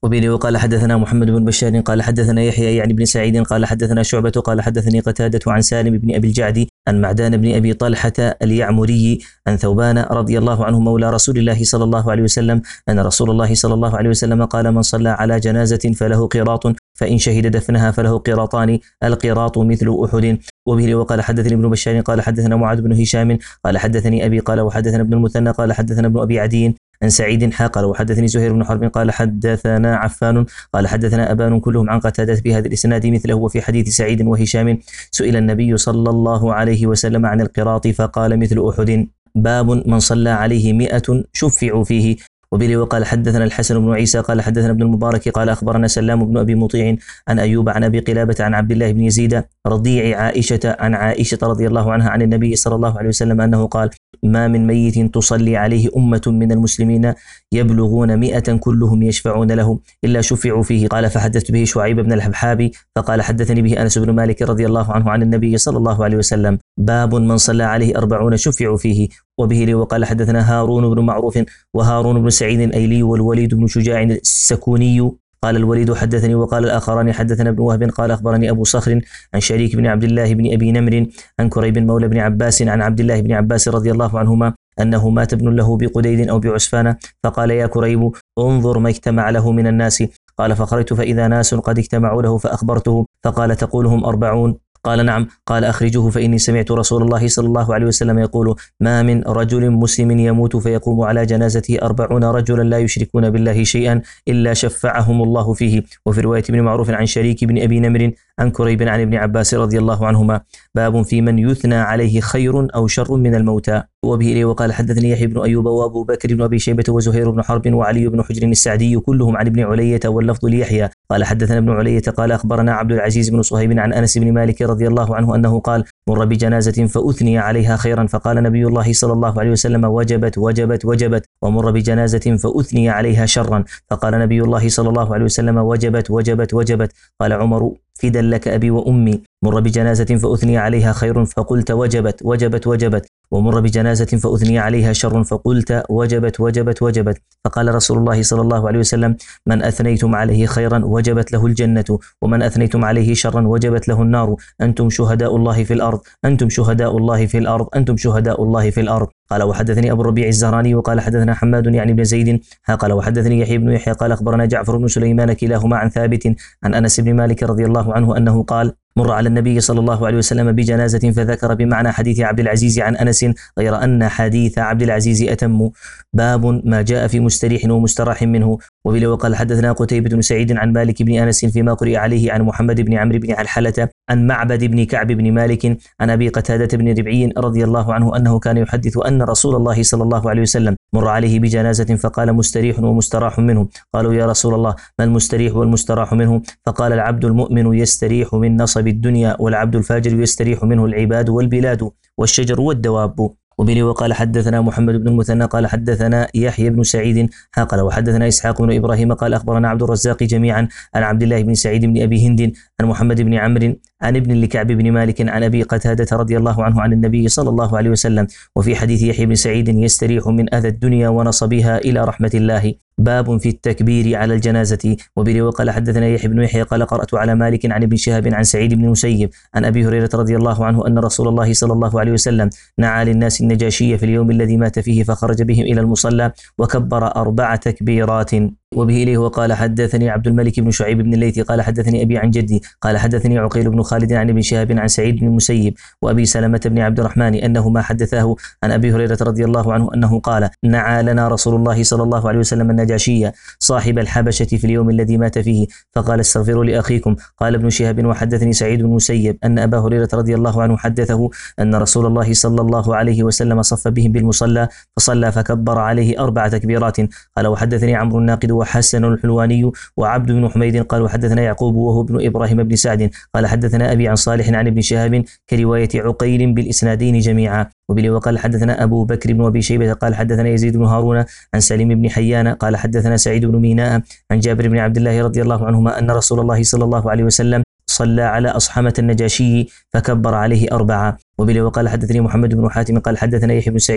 وبه وقال حدثنا محمد بن بشار قال حدثنا يحيى يعني بن سعيد قال حدثنا شعبة قال حدثني قتادة عن سالم بن أبي الجعد عن معدان بن أبي طلحة اليعمري عن ثوبان رضي الله عنه مولى رسول الله صلى الله عليه وسلم أن رسول الله صلى الله عليه وسلم قال: من صلى على جنازة فله قيراط، فإن شهد دفنها فله قيراطان، القيراط مثل أحد. وبه وقال حدثني ابن بشار قال حدثنا معاذ بن هشام قال حدثني أبي قال وحدثنا ابن المثنى قال حدثنا ابن أبي عدي عن سعيد حاقل وحدثني زهير بن حرب قال حدثنا عفان قال حدثنا أبان كلهم عن قتادة بهذا الإسناد مثله. وفي حديث سعيد وهشام سئل النبي صلى الله عليه وسلم عن القراط فقال مثل أحد. باب من صلى عليه مئة شفعوا فيه. وبه وقال حدثنا الحسن بن عيسى قال حدثنا ابن المبارك قال أخبرنا سلام بن أبي مطيع عن أيوب عن أبي قلابة عن عبد الله بن يزيد رضيع عائشة عن عائشة رضي الله عنها عن النبي صلى الله عليه وسلم أنه قال: ما من ميت تصلي عليه أمة من المسلمين يبلغون مئة كلهم يشفعون له إلا شفعوا فيه. قال: فحدثت به شعيب بن الحبحابي فقال حدثني به أنس بن مالك رضي الله عنه عن النبي صلى الله عليه وسلم. باب من صلى عليه أربعون شفعوا فيه. وبه وقال حدثنا هارون بن معروف وهارون بن سعيد الأيلي والوليد بن شجاع السكوني. قال الوليد حدثني وقال الآخران حدثنا ابن وهب قال أخبرني أبو صخر عن شريك بن عبد الله بن أبي نمر عن كريب مولى بن عباس عن عبد الله بن عباس رضي الله عنهما أنه مات ابن له بقديد أو بعسفان فقال: يا كريب انظر ما اجتمع له من الناس. قال: فخرجت فإذا ناس قد اجتمعوا له فأخبرته فقال: تقولهم أربعون؟ قال: نعم. قال: أخرجوه فإني سمعت رسول الله صلى الله عليه وسلم يقول: ما من رجل مسلم يموت فيقوم على جنازته أربعون رجلا لا يشركون بالله شيئا إلا شفعهم الله فيه. وفي رواية ابن معروف عن شريك بن أبي نمر عن كريب عن ابن عباس رضي الله عنهما. باب في من يثنى عليه خير أو شر من الموتى. وبه إليه وقال حدثني يحيى بن أيوب وأبو بكر بن أبي شيبة وزهير بن حرب وعلي بن حجر السعدي كلهم عن ابن علية واللفظ ليحيى قال حدثنا ابن علية قال أخبرنا عبد العزيز بن صهيب عن أنس بن مالك رضي الله عنه أنه قال: مر بجنازة فأثني عليها خيرا فقال نبي الله صلى الله عليه وسلم: وجبت وجبت وجبت. ومر بجنازة فأثني عليها شرا فقال نبي الله صلى الله عليه وسلم: وجبت وجبت وجبت. قال عمر: فدا لك أبي وأمي. مر بجنازة فأثني عليها خير فقلت: وجبت وجبت وجبت. ومر بجنازة فأثني عليها شر فقلت: وجبت وجبت وجبت. فقال رسول الله صلى الله عليه وسلم: من أثنيتم عليه خيرا وجبت له الجنة، ومن أثنيتم عليه شرا وجبت له النار. أنتم شهداء الله في الأرض أنتم شهداء الله في الأرض أنتم شهداء الله في الأرض. قال: وحدثني أبو الربيع الزهراني وقال حدثنا حماد يعني بن زيد قال وحدثني يحيى بن يحيى قال أخبرنا جعفر بن سليمان كلاهما عن ثابت عن أنس بن مالك رضي الله عنه أنه قال: مر على النبي صلى الله عليه وسلم بجنازة فذكر بمعنى حديث عبد العزيز عن أنس غير أن حديث عبد العزيز أتم. باب ما جاء في مستريح ومستراح منه. وبه وقال حدثنا قتيبة بن سعيد عن مالك بن أنس فيما قرئ عليه عن محمد بن عمرو بن علحلة عن معبد بن كعب بن مالك عن أبي قتادة بن ربعي رضي الله عنه أنه كان يحدث أن رسول الله صلى الله عليه وسلم مر عليه بجنازة فقال: مستريح ومستراح منه. قالوا: يا رسول الله ما المستريح والمستراح منه؟ فقال: العبد المؤمن يستريح من نصب الدنيا، والعبد الفاجر يستريح منه العباد والبلاد والشجر والدواب. وبه وقال حدثنا محمد بن المثنى قال حدثنا يحيى بن سعيد قال وحدثنا إسحاق بن إبراهيم قال أخبرنا عبد الرزاق جميعا عن عبد الله بن سعيد بن أبي هند عن محمد بن عمرو عن ابن لكعب بن مالك عن أبي قتادة رضي الله عنه عن النبي صلى الله عليه وسلم. وفي حديث يحيى بن سعيد: يستريح من أذى الدنيا ونصبها إلى رحمة الله. باب في التكبير على الجنازة. وبه وقال حدثنا يحيى بن يحيى قال قرأت على مالك عن ابن شهاب عن سعيد بن مسيب عن أبي هريرة رضي الله عنه أن رسول الله صلى الله عليه وسلم نعى للناس النجاشية في اليوم الذي مات فيه فخرج بهم إلى المصلى وكبر أربع تكبيرات. وبه إليه وقال حدثني عبد الملك بن شعيب بن الليث قال حدثني أبي عن جدي قال حدثني عقيل بن خالد عن ابن شهاب عن سعيد بن المسيب وأبي سلمة بن عبد الرحمن أنهما حدثاه عن أبي هريرة رضي الله عنه أنه قال: نعى لنا رسول الله صلى الله عليه وسلم النجاشية صاحب الحبشة في اليوم الذي مات فيه فقال: استغفروا لأخيكم. قال ابن شهاب وحدثني سعيد بن المسيب أن أبا هريرة رضي الله عنه حدثه أن رسول الله صلى الله عليه وسلم صف بهم بالمصلى فصلى فكبر عليه أربع تكبيرات. قال وحدثني عمرو الناقد وحسن الحلواني وعبد بن حميد قال وحدثنا يعقوب وهو ابن إبراهيم بن سعد قال حدثنا أبي عن صالح عن ابن شهاب كرواية عقيل بالإسنادين جميعا. وبه وقال حدثنا أبو بكر بن أبي شيبة قال حدثنا يزيد بن هارون عن سليم بن حيان قال حدثنا سعيد بن ميناء عن جابر بن عبد الله رضي الله عنهما أن رسول الله صلى الله عليه وسلم صلى على أصحمة النجاشي فكبر عليه أربعة. وبه وقال حدثني محمد بن حاتم قال حدثنا يحيى بن سعيد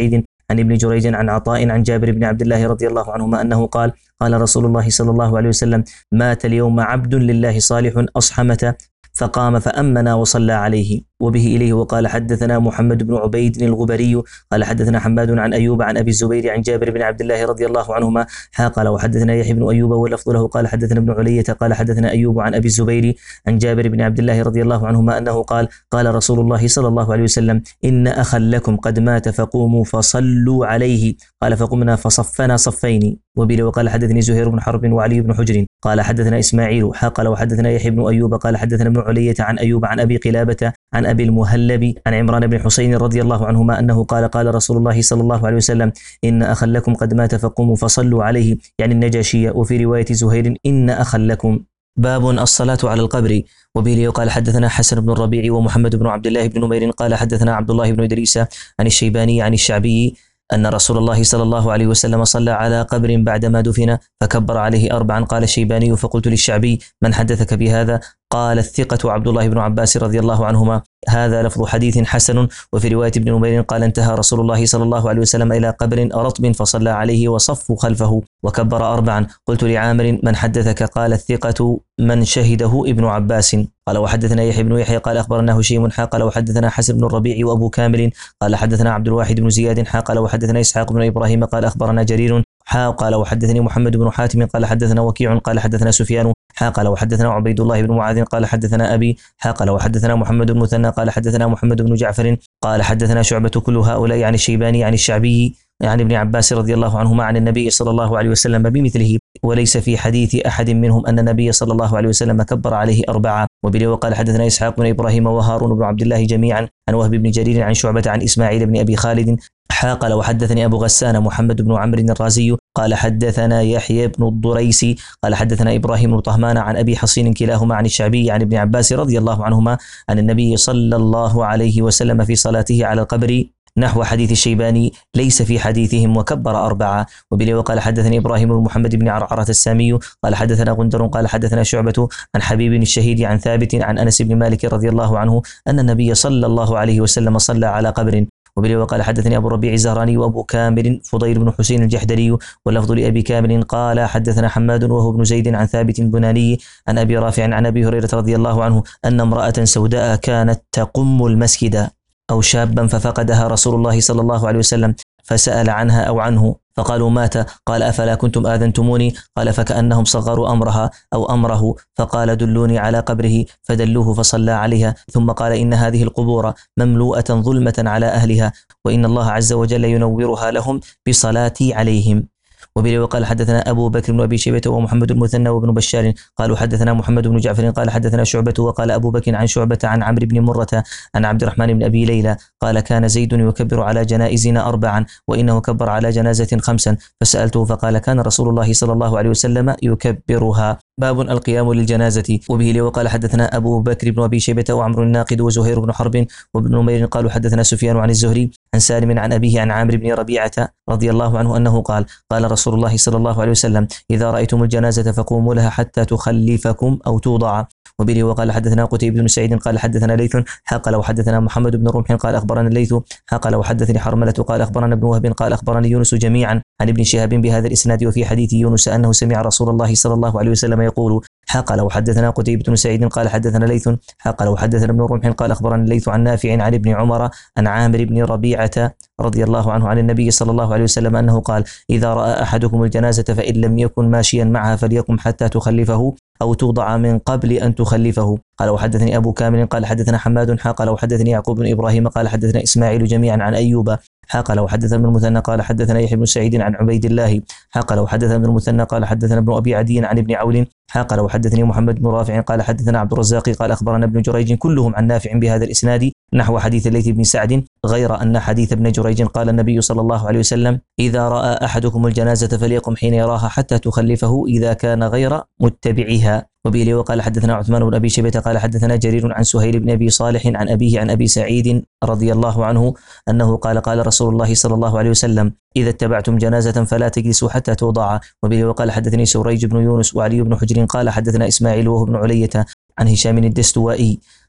عن ابن جريج عن عطاء عن جابر بن عبد الله رضي الله عنهما أنه قال قال رسول الله صلى الله عليه وسلم مات اليوم عبد لله صالح أصحمة فقام فأمنا وصلى عليه. وبه إليه. وقال حدثنا محمد بن عبيد الغبري قال حدثنا حماد عن أيوب عن أبي الزبير عن جابر بن عبد الله رضي الله عنهما قال وحدثنا يحيى بن أيوب واللفظ له قال حدثنا ابن علية قال حدثنا أيوب عن أبي الزبير عن جابر بن عبد الله رضي الله عنهما أنه قال قال رسول الله صلى الله عليه وسلم إن أخا لكم قد مات فقوموا فصلوا عليه. قال فقمنا فصفنا صفين. وبه وقال حدثني زهير بن حرب وعلي بن حجر قال حدثنا إسماعيل قال وحدثنا يحيى بن أيوب قال حدثنا ابن علية عن أيوب عن أبي قلابة عن أبي المهلب عن عمران بن حسين رضي الله عنهما أنه قال قال رسول الله صلى الله عليه وسلم إن أخا لكم قد مات فقوموا فصلوا عليه يعني النجاشية. وفي رواية زهير إن أخا لكم. باب الصلاة على القبر. وبه قال حدثنا حسن بن الربيع ومحمد بن عبد الله بن نمير قال حدثنا عبد الله بن إدريس عن الشيباني عن الشعبي أن رسول الله صلى الله عليه وسلم صلى على قبر بعدما دفن فكبر عليه أربعا. قال الشيباني فقلت للشعبي من حدثك بهذا؟ قال الثقة عبد الله بن عباس رضي الله عنهما هذا لفظ حديث حسن. وفي رواية ابن نمير قال انتهى رسول الله صلى الله عليه وسلم إلى قبر رطب فصلى عليه وصفوا خلفه وكبر أربعا. قلت لعامر من حدثك؟ قال الثقة من شهده ابن عباس. قال وحدثنا يحيى بن يحيى قال أخبرنا هشيم قال وحدثنا حسن بن الربيع وأبو كامل قال حدثنا عبد الواحد بن زياد قال وحدثنا إسحاق بن إبراهيم قال أخبرنا جرير قال وحدثني محمد بن حاتم قال حدثنا وكيع قال حدثنا سفيان قال وحدثنا عبيد الله بن معاذ قال حدثنا أبي قال وحدثنا محمد بن مثنى قال حدثنا محمد بن جعفر قال حدثنا شعبة كل هؤلاء عن الشيباني عن الشعبي عن ابن عباس رضي الله عنهما عن النبي صلى الله عليه وسلم بمثله وليس في حديث أحد منهم أن النبي صلى الله عليه وسلم كبر عليه أربعة. وبه وقال حدثنا إسحاق بن إبراهيم وهارون بن عبد الله جميعا عن وهب بن جرير عن شعبة عن إسماعيل بن أبي خالد قال وحدثني أبو غسان محمد بن عمرو الرازي قال حدثنا يحيى بن الضريسي قال حدثنا إبراهيم بن طهمان عن أبي حصين كلاهما عن الشعبي عن ابن عباس رضي الله عنهما عن النبي صلى الله عليه وسلم في صلاته على القبر نحو حديث الشيباني ليس في حديثهم وكبر أربعة. وبه وقال حدثني إبراهيم بن محمد بن عرعرة السامي قال حدثنا غندر قال حدثنا شعبة عن حبيب الشهيد عن ثابت عن أنس بن مالك رضي الله عنه أن النبي صلى الله عليه وسلم صلى على قبر. وبه وقال حدثني أبو الربيع الزهراني وأبو كامل فضيل بن حسين الجحدري واللفظ لأبي كامل قال حدثنا حماد وهو ابن زيد عن ثابت البناني عن أبي رافع عن أبي هريرة رضي الله عنه أن امرأة سوداء كانت تقم المسجد أو شابا ففقدها رسول الله صلى الله عليه وسلم فسأل عنها أو عنه فقالوا مات. قال أفلا كنتم آذنتموني؟ قال فكأنهم صغروا أمرها أو أمره فقال دلوني على قبره فدلوه فصلى عليها ثم قال إن هذه القبور مملوءة ظلمة على أهلها وإن الله عز وجل ينورها لهم بصلاتي عليهم. وبه وقال حدثنا أبو بكر بن أبي شيبة ومحمد المثنى وابن بشار قالوا حدثنا محمد بن جعفر قال حدثنا شعبة وقال أبو بكر عن شعبة عن عمرو بن مرة عن عبد الرحمن بن أبي ليلى قال كان زيد يكبر على جنائزنا أربعا وإنه كبر على جنازة خمسا فسألته فقال كان رسول الله صلى الله عليه وسلم يكبرها. باب القيام للجنازة. وبه وقال حدثنا أبو بكر بن أبي شيبة وعمر الناقد وزهير بن حرب وابن نمير قالوا حدثنا سفيان عن الزهري عن سالم عن أبيه عن عامر بن ربيعة رضي الله عنه أنه قال قال رسول الله صلى الله عليه وسلم إذا رأيتم الجنازة فقوموا لها حتى تخلفكم أو توضع. وبه وقال حدثنا قتيبة بن سعيد قال حدثنا ليث قال وحدثنا محمد بن رمح قال أخبرنا الليث قال وحدثني حرملة قال أخبرنا ابن وهب قال أخبرني يونس جميعا عن ابن شهاب بهذا الإسناد وفي حديث يونس أنه سمع رسول الله صلى الله عليه وسلم يقول قال وحدثنا قتيبة بن سعيد قال حدثنا ليث قال وحدثنا ابن رمح قال أخبرنا الليث عن نافع عن ابن عمر عن عامر بن ربيعة رضي الله عنه عن النبي صلى الله عليه وسلم أنه قال إذا رأى أحدكم الجنازة فإن لم يكن ماشيا معها فليقم حتى تخلفه أو توضع من قبل أن تخلفه. قال وحدثني أبو كامل قال حدثنا حماد قال وحدثني يعقوب بن إبراهيم قال حدثنا إسماعيل جميعا عن أيوب قال وحدثنا ابن المثنى قال حدثنا يحيى بن سعيد عن عبيد الله قال وحدثنا ابن المثنى قال حدثنا ابن أبي عدي عن ابن عون قال وحدثني محمد بن رافع قال حدثنا عبد الرزاق قال أخبرنا ابن جريج كلهم عن نافع بهذا الإسناد نحو حديث الليث بن سعد غير أن حديث ابن جريج قال النبي صلى الله عليه وسلم إذا رأى أحدكم الجنازة فليقم حين يراها حتى تخلفه إذا كان غير متبعها. وبه وقال حدثنا عثمان بن أبي شيبة قال حدثنا جرير عن سهيل بن أبي صالح عن أبيه عن أبي سعيد رضي الله عنه أنه قال قال رسول الله صلى الله عليه وسلم إذا اتبعتم جنازة فلا تجلسوا حتى توضع. وبه وقال حدثني سريج بن يونس وعلي بن حجر قال حدثنا إسماعيل وهو ابن علية عن هشام الدستوائي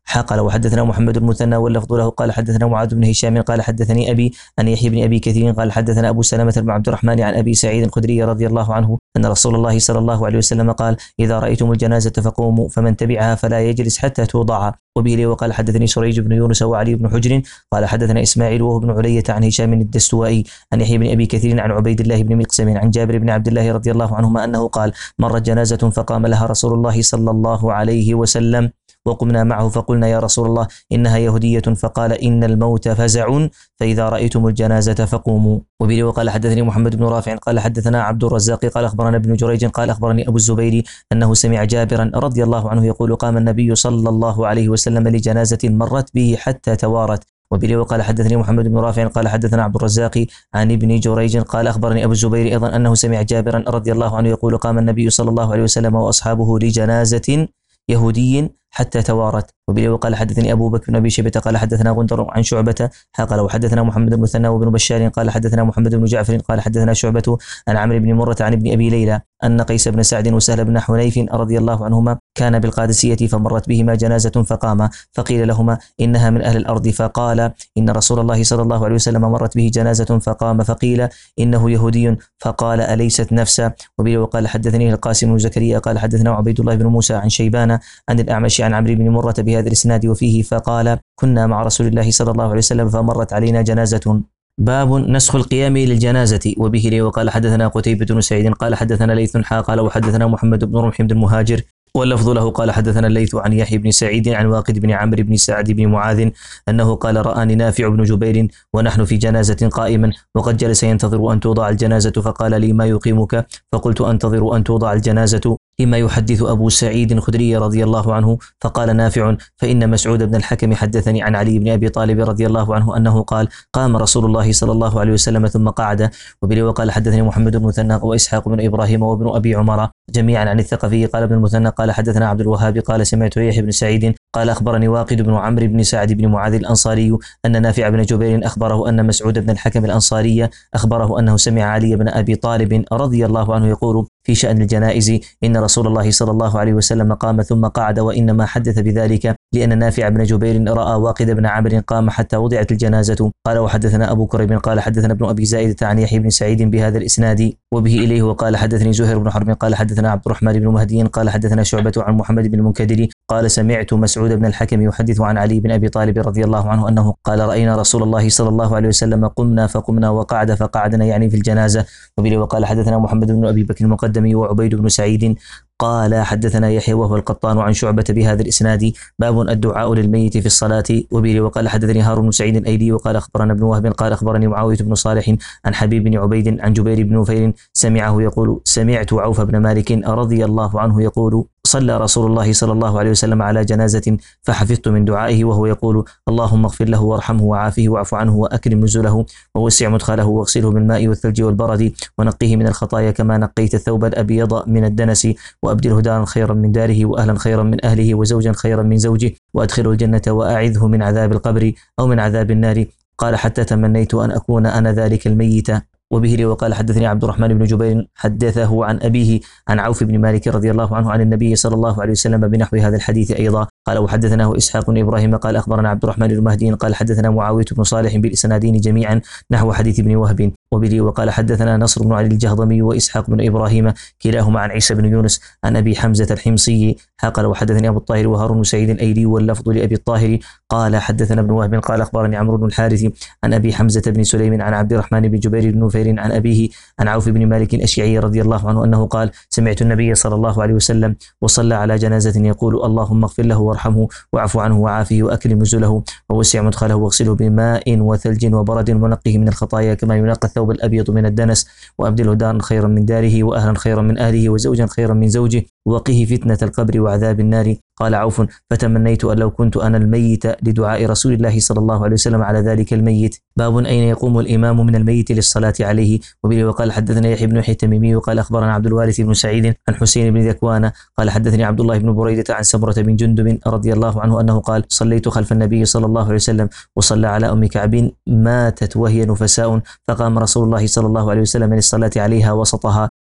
قال وحدثنا محمد المثنى واللفظ له قال حدثنا معاذ بن هشام قال حدثني أبي عن يحيى بن أبي كثير قال حدثنا أبو سلمة بن عبد الرحمن عن أبي سعيد الخدري رضي الله عنه أن رسول الله صلى الله عليه وسلم قال إذا رأيتم الجنازة فقوموا فمن تبعها فلا يجلس حتى توضع. وبه لي وقال حدثني سريج بن يونس وعلي بن حجر قال حدثنا إسماعيل وهو بن علية عن هشام الدستوائي عن يحيى بن أبي كثير عن عبيد الله بن مقسم عن جابر بن عبد الله رضي الله عنهما أنه قال مرت جنازة فقام لها رسول الله صلى الله عليه وسلم وقمنا معه فقلنا يا رسول الله إنها يهودية فقال إن الموت فزع فإذا رأيتم الجنازة فقوموا. وبه وقال حدثني محمد بن رافع قال حدثنا عبد الرزاق قال أخبرنا ابن جريج قال أخبرني أبو الزبير أنه سمع جابرا رضي الله عنه يقول قام النبي صلى الله عليه وسلم لجنازة مرت به حتى توارت. وبه وقال حدثني محمد بن رافع قال حدثنا عبد الرزاق عن ابن جريج قال أخبرني أبو الزبير أيضا أنه سمع جابرا رضي الله عنه يقول قام النبي صلى الله عليه وسلم وأصحابه لجنازة يهودي حتى توارت. وبه وقال حدثني أبو بكر بن أبي شيبة قال حدثنا غندر عن شعبة قال وحدثنا محمد بن مثنى وابن بشار قال حدثنا محمد بن جعفر قال حدثنا شعبة عن عمرو بن مرة عن ابن أبي ليلى أن قيس بن سعد وسهل بن حنيف رضي الله عنهما كان بالقادسية فمرت بهما جنازة فقام فقيل لهما إنها من أهل الأرض فقال إن رسول الله صلى الله عليه وسلم مرت به جنازة فقام فقيل إنه يهودي فقال أليست نفسا. وبه وقال حدثني القاسم بن زكريا قال حدثنا عبيد الله بن موسى عن شيبان عن الأعمش عن عمرو بن مرة بهذا الإسناد وفيه فقال كنا مع رسول الله صلى الله عليه وسلم فمرت علينا جنازة. باب نسخ القيام للجنازة. وبه لي وقال حدثنا قتيبة بن سعيد قال حدثنا ليث حا قال وحدثنا محمد بن رمح بن المهاجر واللفظ له قال حدثنا الليث عن يحيى بن سعيد عن واقد بن عمرو بن سعد بن معاذ أنه قال رآني نافع بن جبير ونحن في جنازة قائما وقد جلس ينتظر أن توضع الجنازة فقال لي ما يقيمك فقلت أنتظر أن توضع الجنازة لما يحدث أبو سعيد الخدري رضي الله عنه فقال نافع فإن مسعود بن الحكم حدثني عن علي بن أبي طالب رضي الله عنه أنه قال قام رسول الله صلى الله عليه وسلم ثم قعد. وبه وقال حدثني محمد بن المثنى وإسحاق بن إبراهيم وابن أبي عمر جميعا عن الثقفي قال ابن المثنى قال حدثنا عبد الوهاب قال سمعت يحيى بن سعيد قال أخبرني واقد بن عمرو بن سعد بن معاذ الأنصاري أن نافع بن جبير أخبره أن مسعود بن الحكم الأنصاري أخبره أنه سمع علي بن أبي طالب رضي الله عنه يقول في شأن الجنائز إن رسول الله صلى الله عليه وسلم قام ثم قعد وإنما حدث بذلك لأن نافع بن جبير رأى واقد بن عمرو قام حتى وضعت الجنازة. قال وحدثنا أبو كريب قال حدثنا ابن أبي زائدة عن يحيى بن سعيد بهذا الإسناد وبه إليه وقال حدثني زهير بن حرب قال حدثنا عبد الرحمن بن مهدي قال حدثنا شعبة عن محمد بن المنكدر قال سمعت مسعود بن الحكم يحدث عن علي بن أبي طالب رضي الله عنه أنه قال رأينا رسول الله صلى الله عليه وسلم قمنا فقمنا وقعد فقعدنا يعني في الجنازة. وبه وقال حدثنا محمد بن أبي بكر المقدمي وعبيد بن سعيد قال حدثنا يحيى وهو القطان عن شعبة بهذا الإسناد باب الدعاء للميت في الصلاة. وبه وقال حدثني هارون بن سعيد الأيلي وقال أخبرنا ابن وهب قال أخبرني معاوية بن صالح عن حبيب بن عبيد عن جبير بن نفير سمعه يقول سمعت عوف بن مالك رضي الله عنه يقول صلى رسول الله صلى الله عليه وسلم على جنازة فحفظت من دعائه وهو يقول اللهم اغفر له وارحمه وعافه واعف عنه وأكرم نزله ووسع مدخله واغسله بالماء والثلج والبرد ونقيه من الخطايا كما نقيت الثوب الأبيض من الدنس وأبدله دارا خيرا من داره وأهلا خيرا من أهله وزوجا خيرا من زوجه وأدخله الجنة وأعذه من عذاب القبر أو من عذاب النار. قال حتى تمنيت أن أكون أنا ذلك الميت. وبه لي وقال حدثني عبد الرحمن بن جبير حدثه عن أبيه عن عوف بن مالك رضي الله عنه عن النبي صلى الله عليه وسلم بنحو هذا الحديث أيضا. قال وحدثناه إسحاق بن إبراهيم قال أخبرنا عبد الرحمن بن مهدي قال حدثنا معاوية بن صالح بالإسنادين جميعا نحو حديث ابن وهب. وبه لي وقال حدثنا نصر بن علي الجهضمي وإسحاق بن إبراهيم كلاهما عن عيسى بن يونس عن أبي حمزة الحمصي قال وحدثني أبو الطاهر وهارون بن سعيد الأيلي واللفظ لأبي الطاهر قال حدثنا ابن وهب قال أخبرني عمرو بن الحارث عن أبي حمزة بن سليم عن عبد الرحمن بن جبير بن نفير عن أبيه عن عوف بن مالك الأشعري رضي الله عنه أنه قال سمعت النبي صلى الله عليه وسلم وصلى على جنازة يقول اللهم اغفر له وارحمه واعف عنه وعافه وأكرم نزله ووسع مدخله واغسله بماء وثلج وبرد ونقه من الخطايا كما ينقى الثوب الأبيض من الدنس وأبدله دارا خيرا من داره وأهلا خيرا من أهله وزوجا خيرا من زوجه وقه فتنة القبر وعذاب النار. قال عوف فتمنيت أن لو كنت أنا الميت لدعاء رسول الله صلى الله عليه وسلم على ذلك الميت. باب أين يقوم الإمام من الميت للصلاة عليه. وبه وقال حدثنا يحيى بن يحيى التميمي وقال أخبرنا عبد الوارث بن سعيد عن حسين بن ذكوان قال حدثني عبد الله بن بريدة عن سمرة بن جندب رضي الله عنه أنه قال صليت خلف النبي صلى الله عليه وسلم وصلى على أم كعب ماتت وهي نفساء فقام رسول الله صلى الله عليه وسلم للصلاة عليها وسطها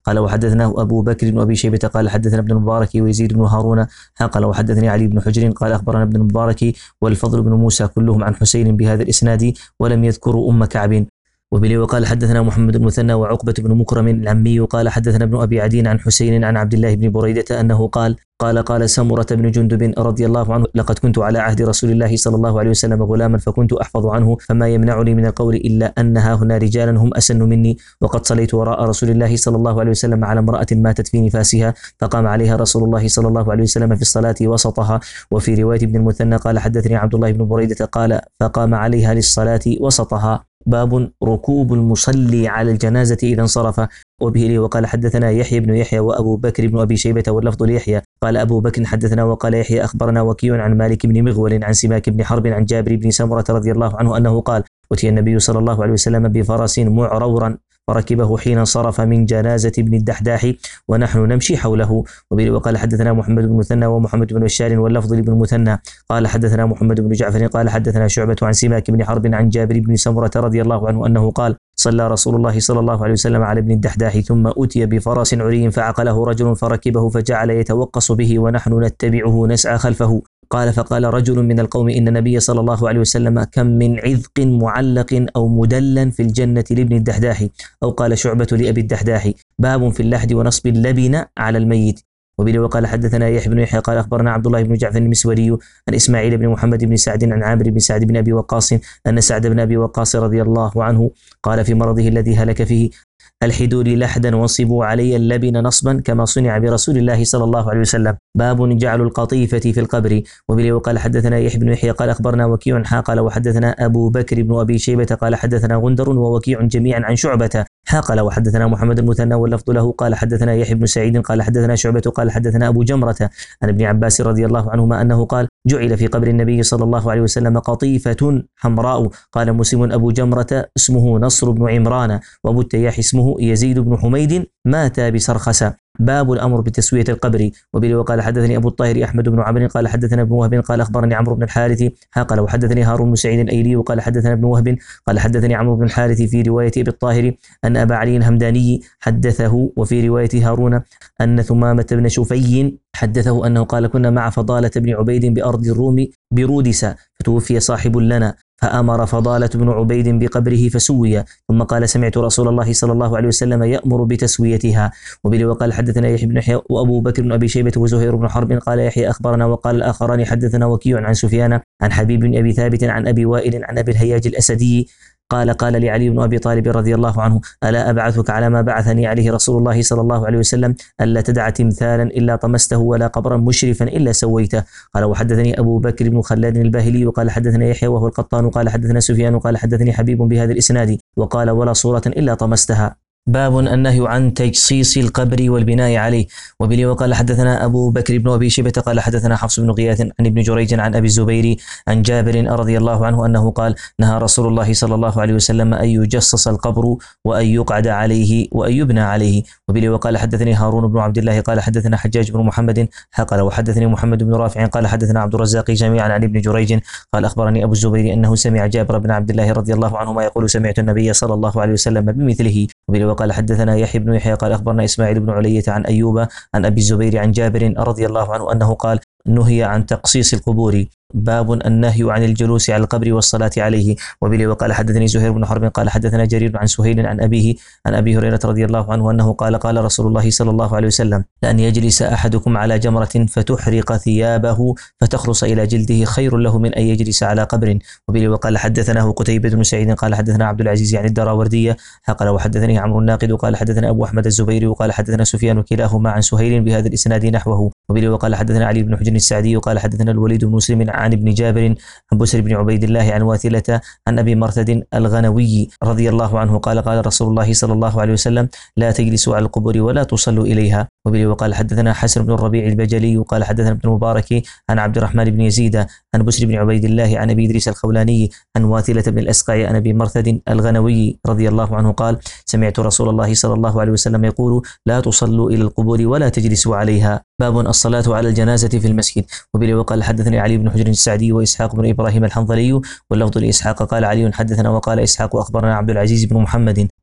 قال وحدثناه أبو بكر بن أبي شيبة قال حدثنا ابن المبارك ويزيد بن هارون قال وحدثني علي بن حجر قال أخبرنا ابن المبارك والفضل بن موسى كلهم عن حسين بهذا الإسناد ولم يذكروا أم كعب. وبلي وقال حدثنا محمد المثنى وعقبة بن مكرم العمي قال حدثنا ابن أبي عدي عن حسين عن عبد الله بن بريدة أنه قال قال قال سمرة بن جندب رضي الله عنه لقد كنت على عهد رسول الله صلى الله عليه وسلم غلاما فكنت أحفظ عنه فما يمنعني من القول إلا أنها هنا رجالا هم أسن مني وقد صليت وراء رسول الله صلى الله عليه وسلم على امرأة ماتت في نفاسها فقام عليها رسول الله صلى الله عليه وسلم في الصلاة وسطها. وفي رواية ابن المثنى قال حدثني عبد الله بن بريدة قال فقام عليها للصلاة وسطها. باب ركوب المصلي على الجنازة إذا انصرف. وبه لي وقال حدثنا يحيى بن يحيى وأبو بكر بن أبي شيبة واللفظ ليحيى قال أبو بكر حدثنا وقال يحيى أخبرنا وكيع عن مالك بن مغول عن سماك بن حرب عن جابر بن سمرة رضي الله عنه أنه قال أتي النبي صلى الله عليه وسلم بفرس معرورا فركبه حين انصرف من جنازة ابن الدحداح ونحن نمشي حوله. وقال حدثنا محمد بن المثنى ومحمد بن بشار واللفظ لابن المثنى قال حدثنا محمد بن جعفر قال حدثنا شعبة عن سماك بن حرب عن جابر بن سمرة رضي الله عنه أنه قال صلى رسول الله صلى الله عليه وسلم على ابن الدحداح ثم أتي بفرس عري فعقله رجل فركبه فجعل يتوقص به ونحن نتبعه نسعى خلفه. قال فقال رجل من القوم إن النبي صلى الله عليه وسلم كم من عذق معلق أو مدلا في الجنة لابن الدحداح أو قال شعبة لأبي الدحداح. باب في اللحد ونصب اللبن على الميت. وبه وقال حدثنا يحيى بن يحيى قال أخبرنا عبد الله بن جعفر المسوري عن إسماعيل بن محمد بن سعد عن عامر بن سعد بن أبي وقاص أن سعد بن أبي وقاص رضي الله عنه قال في مرضه الذي هلك فيه الحدوا لي لحدا وانصبوا علي اللبن نصبا كما صنع برسول الله صلى الله عليه وسلم. باب جعل القطيفة في القبر. وبه وقال حدثنا يحيى بن يحيى قال أخبرنا وكيع حا قال وحدثنا أبو بكر بن أبي شيبة قال حدثنا غندر ووكيع جميعا عن شعبة حا قال وحدثنا محمد المثنى واللفظ له قال حدثنا يحيى بن سعيد قال حدثنا شعبة قال حدثنا أبو جمرة عن ابن عباس رضي الله عنهما أنه قال جعل في قبر النبي صلى الله عليه وسلم قطيفة حمراء. قال مسلم أبو جمرة اسمه نصر بن عمران وأبو التياح اسمه يزيد بن حميد مات بسرخسة. باب الأمر بتسوية القبر. وبه وقال حدثني أبو الطاهر أحمد بن عمرو قال حدثنا ابن وهب قال أخبرني عمرو بن الحارث قال وحدثني هارون بن سعيد الأيلي وقال حدثنا ابن وهب قال حدثني عمرو بن الحارث في رواية أبي الطاهر أن أبا علي الهمداني حدثه وفي رواية هارون أن ثمامة بن شفي حدثه أنه قال كنا مع فضالة بن عبيد بأرض الروم برودس فتوفي صاحب لنا فأمر فضالة بن عبيد بقبره فسوي ثم قال سمعت رسول الله صلى الله عليه وسلم يأمر بتسويتها. وبه وقال حدثنا يحيى بن يحيى وأبو بكر بن أبي شيبة وزهير بن حرب قال يحيى أخبرنا وقال الآخران حدثنا وكيع عن سفيان عن حبيب بن أبي ثابت عن أبي وائل عن أبي الهياج الأسدي قال قال لعلي بن أبي طالب رضي الله عنه ألا أبعثك على ما بعثني عليه رسول الله صلى الله عليه وسلم ألا تدع تمثالا إلا طمسته ولا قبرا مشرفا إلا سويته. قال وحدثني أبو بكر بن خلاد الباهلي وقال حدثنا يحيى وهو القطان قال حدثنا سفيان قال حدثني حبيب بهذا الإسناد وقال ولا صورة إلا طمستها. باب النهي عن تجصيص القبر والبناء عليه. وبه وقال حدثنا أبو بكر بن أبي شيبة قال حدثنا حفص بن غياث عن ابن جريج عن أبي الزبير عن جابر رضي الله عنه أنه قال نهى رسول الله صلى الله عليه وسلم أن يجصص القبر وأن يقعد عليه وأن يبنى عليه. وبه وقال حدثني هارون بن عبد الله قال حدثنا حجاج بن محمد قال وحدثني محمد بن رافع قال حدثنا عبد الرزاق جميعا عن ابن جريج قال أخبرني أبو الزبير أنه سمع جابر بن عبد الله رضي الله عنهما يقول سمعت النبي صلى الله عليه وسلم بمثله. وبه وقال حدثنا يحيى بن يحيى قال أخبرنا إسماعيل بن علية عن أيوب عن أبي الزبير عن جابر رضي الله عنه أنه قال نهي عن تقصيص القبور. باب النهي عن الجلوس على القبر والصلاة عليه. وبه وقال حدثني زهير بن حرب قال حدثنا جرير عن سهيل عن أبيه عن أبي هريرة رضي الله عنه أنه قال قال رسول الله صلى الله عليه وسلم لأن يجلس أحدكم على جمرة فتحرق ثيابه فتخلص إلى جلده خير له من أن يجلس على قبر. وبه وقال حدثناه قتيبة بن سعيد قال حدثنا عبد العزيز عن الدراوردية قال وحدثني عمرو الناقد وقال حدثنا أبو أحمد الزبيري وقال حدثنا سفيان وكلاهما عن سهيل بهذا الإسناد نحوه. وبه وقال حدثنا علي بن حجر السعدي وقال حدثنا الوليد بن مسلم عن ابن جابر عن بسر بن عبيد الله عن واثلة عن أبي مرثد الغنوي رضي الله عنه قال قال رسول الله صلى الله عليه وسلم لا تجلسوا على القبور ولا تصلوا إليها. وبه وقال حدثنا حسن بن الربيع البجلي وقال حدثنا ابن المبارك عن عبد الرحمن بن يزيد عن بسر بن عبيد الله عن أبي إدريس الخولاني عن واثلة بن الأسقع عن أبي مرثد الغنوي رضي الله عنه قال سمعت رسول الله صلى الله عليه وسلم يقول لا تصلوا إلى القبور ولا تجلسوا عليها. باب الصلاة على الجنازة في المسجد. وبه وقال حدثني علي بن حجر السعدي وإسحاق بن إبراهيم الحنظلي واللفظ لإسحاق قال علي حدثنا وقال إسحاق أخبرنا عبد العزيز بن محمد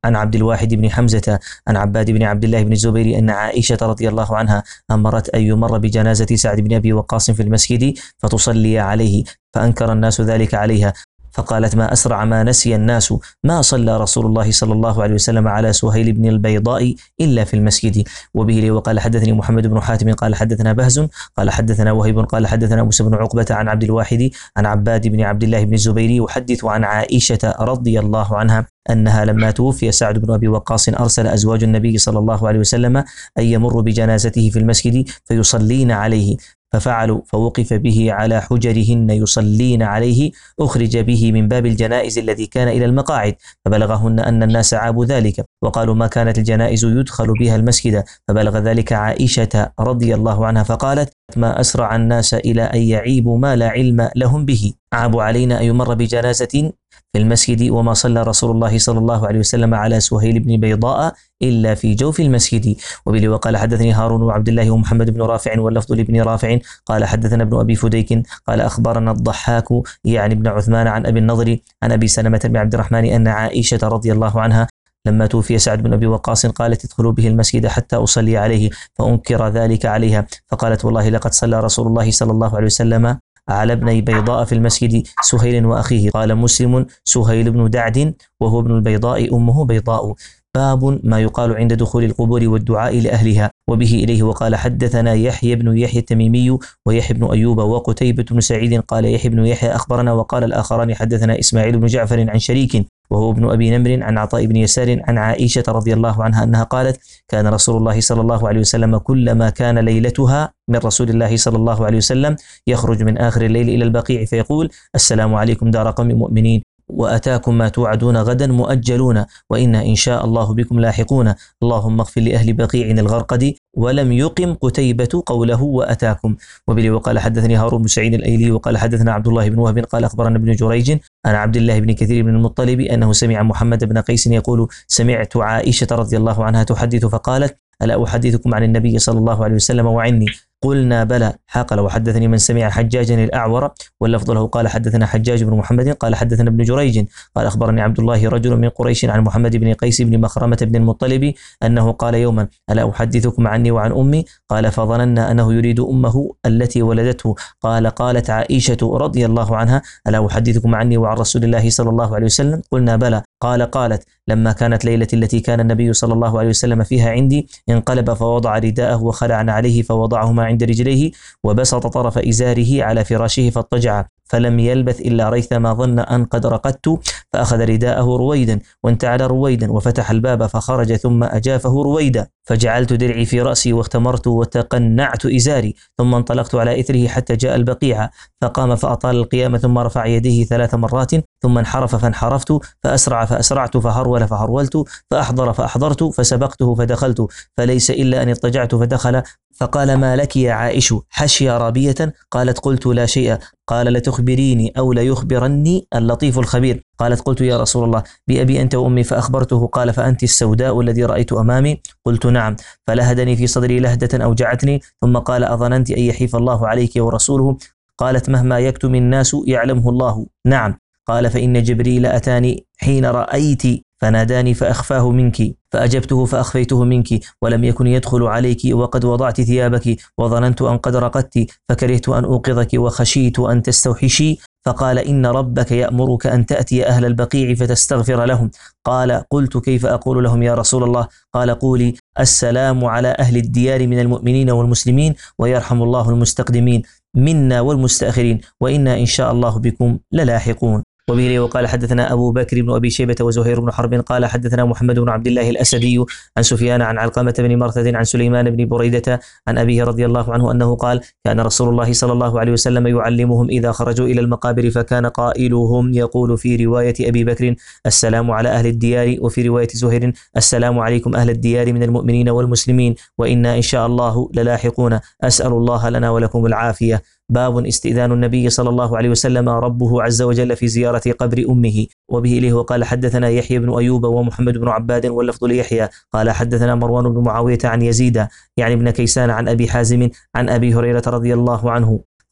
عن عبد الواحد بن حمزة عن عباد بن عبد الله بن الزبير أن عائشة رضي الله عنها أمرت أن يمر بجنازة سعد بن أبي وقاص في المسجد فتصلي عليه، فأنكر الناس ذلك عليها، فقالت: ما أسرع ما نسي الناس ما صلى رسول الله صلى الله عليه وسلم على سهيل بن البيضاء إلا في المسجد. وبه وقال حدثني محمد بن حاتم قال حدثنا بهز قال حدثنا وهيب قال حدثنا موسى بن عقبة عن عبد الواحد عن عباد بن عبد الله بن الزبير يحدث عن عائشة رضي الله عنها أنها لما توفي سعد بن أبي وقاص أرسل أزواج النبي صلى الله عليه وسلم أن يمر بجنازته في المسجد فيصلين عليه، ففعلوا فوقف به على حجرهن يصلين عليه، أخرج به من باب الجنائز الذي كان إلى المقاعد، فبلغهن أن الناس عابوا ذلك وقالوا ما كانت الجنائز يدخل بها المسجد، فبلغ ذلك عائشة رضي الله عنها فقالت: ما أسرع الناس إلى أن يعيبوا ما لا علم لهم به، عابوا علينا أن يمر بجنازة في المسجد وما صلى رسول الله صلى الله عليه وسلم على سهيل بن بيضاء إلا في جوف المسجد. وبه وقال حدثني هارون وعبد الله ومحمد بن رافع واللفظ لابن رافع قال حدثنا ابن أبي فديك قال أخبرنا الضحاك يعني ابن عثمان عن أبي النضر عن أبي سلمة بن عبد الرحمن أن عائشة رضي الله عنها لما توفي سعد بن أبي وقاص قالت: ادخلوا به المسجد حتى أصلي عليه، فأنكر ذلك عليها، فقالت: والله لقد صلى رسول الله صلى الله عليه وسلم على ابني بيضاء في المسجد سهيل وأخيه. قال مسلم: سهيل بن دعد وهو ابن البيضاء أمه بيضاء. باب ما يقال عند دخول القبور والدعاء لأهلها. وبه إليه وقال حدثنا يحيى بن يحيى التميمي ويحيى بن أيوب وقتيبة بن سعيد قال يحيى بن يحيى أخبرنا، وقال الآخران حدثنا إسماعيل بن جعفر عن شريك وهو ابن أبي نمر عن عطاء بن يسار عن عائشة رضي الله عنها أنها قالت: كان رسول الله صلى الله عليه وسلم كلما كان ليلتها من رسول الله صلى الله عليه وسلم يخرج من آخر الليل إلى البقيع فيقول: السلام عليكم دار قوم مؤمنين، وأتاكم ما توعدون غدا مؤجلون، وإنا إن شاء الله بكم لاحقون، اللهم اغفر لأهل بقيع الغرقد. ولم يقم قتيبة قوله وأتاكم. وبه وقال حدثني هارون بن سعيد الأيلي وقال حدثنا عبد الله بن وهب قال أخبرنا ابن جريج عن عبد الله بن كثير بن المطلب أنه سمع محمد بن قيس يقول: سمعت عائشة رضي الله عنها تحدث فقالت: ألا أحدثكم عن النبي صلى الله عليه وسلم وعني؟ قلنا بلى. حاقل وحدثني من سمع حجاجا الأعور واللفظ له قال حدثنا حجاج بن محمد قال حدثنا ابن جريج قال أخبرني عبد الله رجل من قريش عن محمد بن قيس بن مخرمة بن المطلب أنه قال يوما: ألا أحدثكم عني وعن أمي؟ قال فظننا أنه يريد أمه التي ولدته. قال قالت عائشة رضي الله عنها: ألا أحدثكم عني وعن رسول الله صلى الله عليه وسلم؟ قلنا بلى. قال قالت: لما كانت ليلة التي كان النبي صلى الله عليه وسلم فيها عندي انقلب فوضع رداءه وخلعنا عليه فوضعهما عند رجليه وبسط طرف إزاره على فراشه فاضطجع، فلم يلبث إلا ريثما ظن أن قد رقدت، فأخذ رداءه رويدا وانتعل رويدا وفتح الباب فخرج ثم أجافه رويدا، فجعلت درعي في رأسي واختمرت وتقنعت إزاري، ثم انطلقت على إثره حتى جاء البقيع، فقام فأطال القيام ثم رفع يديه ثلاث مرات ثم انحرف فانحرفت، فأسرع فأسرعت، فهرول فهرولت، فأحضر فأحضرت، فسبقته فدخلت، فليس إلا أن اضطجعت فدخل، فقال: ما لك يا عائش حشي رابية؟ قالت: قلت لا شيء. قال: لتخبريني أو ليخبرني اللطيف الخبير. قالت: قلت يا رسول الله بأبي أنت وأمي، فأخبرته. قال: فأنت السوداء الذي رأيت أمامي؟ قلت نعم. فلهدني في صدري لهدة أوجعتني، ثم قال: أظننت أن يحيف الله عليك ورسوله؟ قالت: مهما يكتم الناس يعلمه الله. نعم. قال: فإن جبريل أتاني حين رأيت فناداني فأخفاه منك، فأجبته فأخفيته منك، ولم يكن يدخل عليك وقد وضعت ثيابك، وظننت أن قد رقدت، فكرهت أن أوقظك وخشيت أن تستوحشي. فقال: إن ربك يأمرك أن تأتي أهل البقيع فتستغفر لهم. قال: قلت: كيف أقول لهم يا رسول الله؟ قال: قولي: السلام على أهل الديار من المؤمنين والمسلمين، ويرحم الله المستقدمين منا والمستأخرين، وإنا إن شاء الله بكم للاحقون. وبه وقال حدثنا أبو بكر بن أبي شيبة وزهير بن حرب قال حدثنا محمد بن عبد الله الأسدي عن سفيان عن علقمة بن مرثد عن سليمان بن بريدة عن أبيه رضي الله عنه أنه قال: كان رسول الله صلى الله عليه وسلم يعلمهم إذا خرجوا إلى المقابر، فكان قائلهم يقول في رواية أبي بكر: السلام على أهل الديار، وفي رواية زهير: السلام عليكم أهل الديار من المؤمنين والمسلمين، وإنا إن شاء الله للاحقون، أسأل الله لنا ولكم العافية. باب استئذان النبي صلى الله عليه وسلم ربه عز وجل في زيارة قبر أمه. وبه إليه وقال حدثنا يحيى بن أيوب ومحمد بن عباد واللفظ ليحيى قال حدثنا مروان بن معاوية عن يزيد يعني ابن كيسان عن أبي حازم عن أبي هريرة رضي الله عنه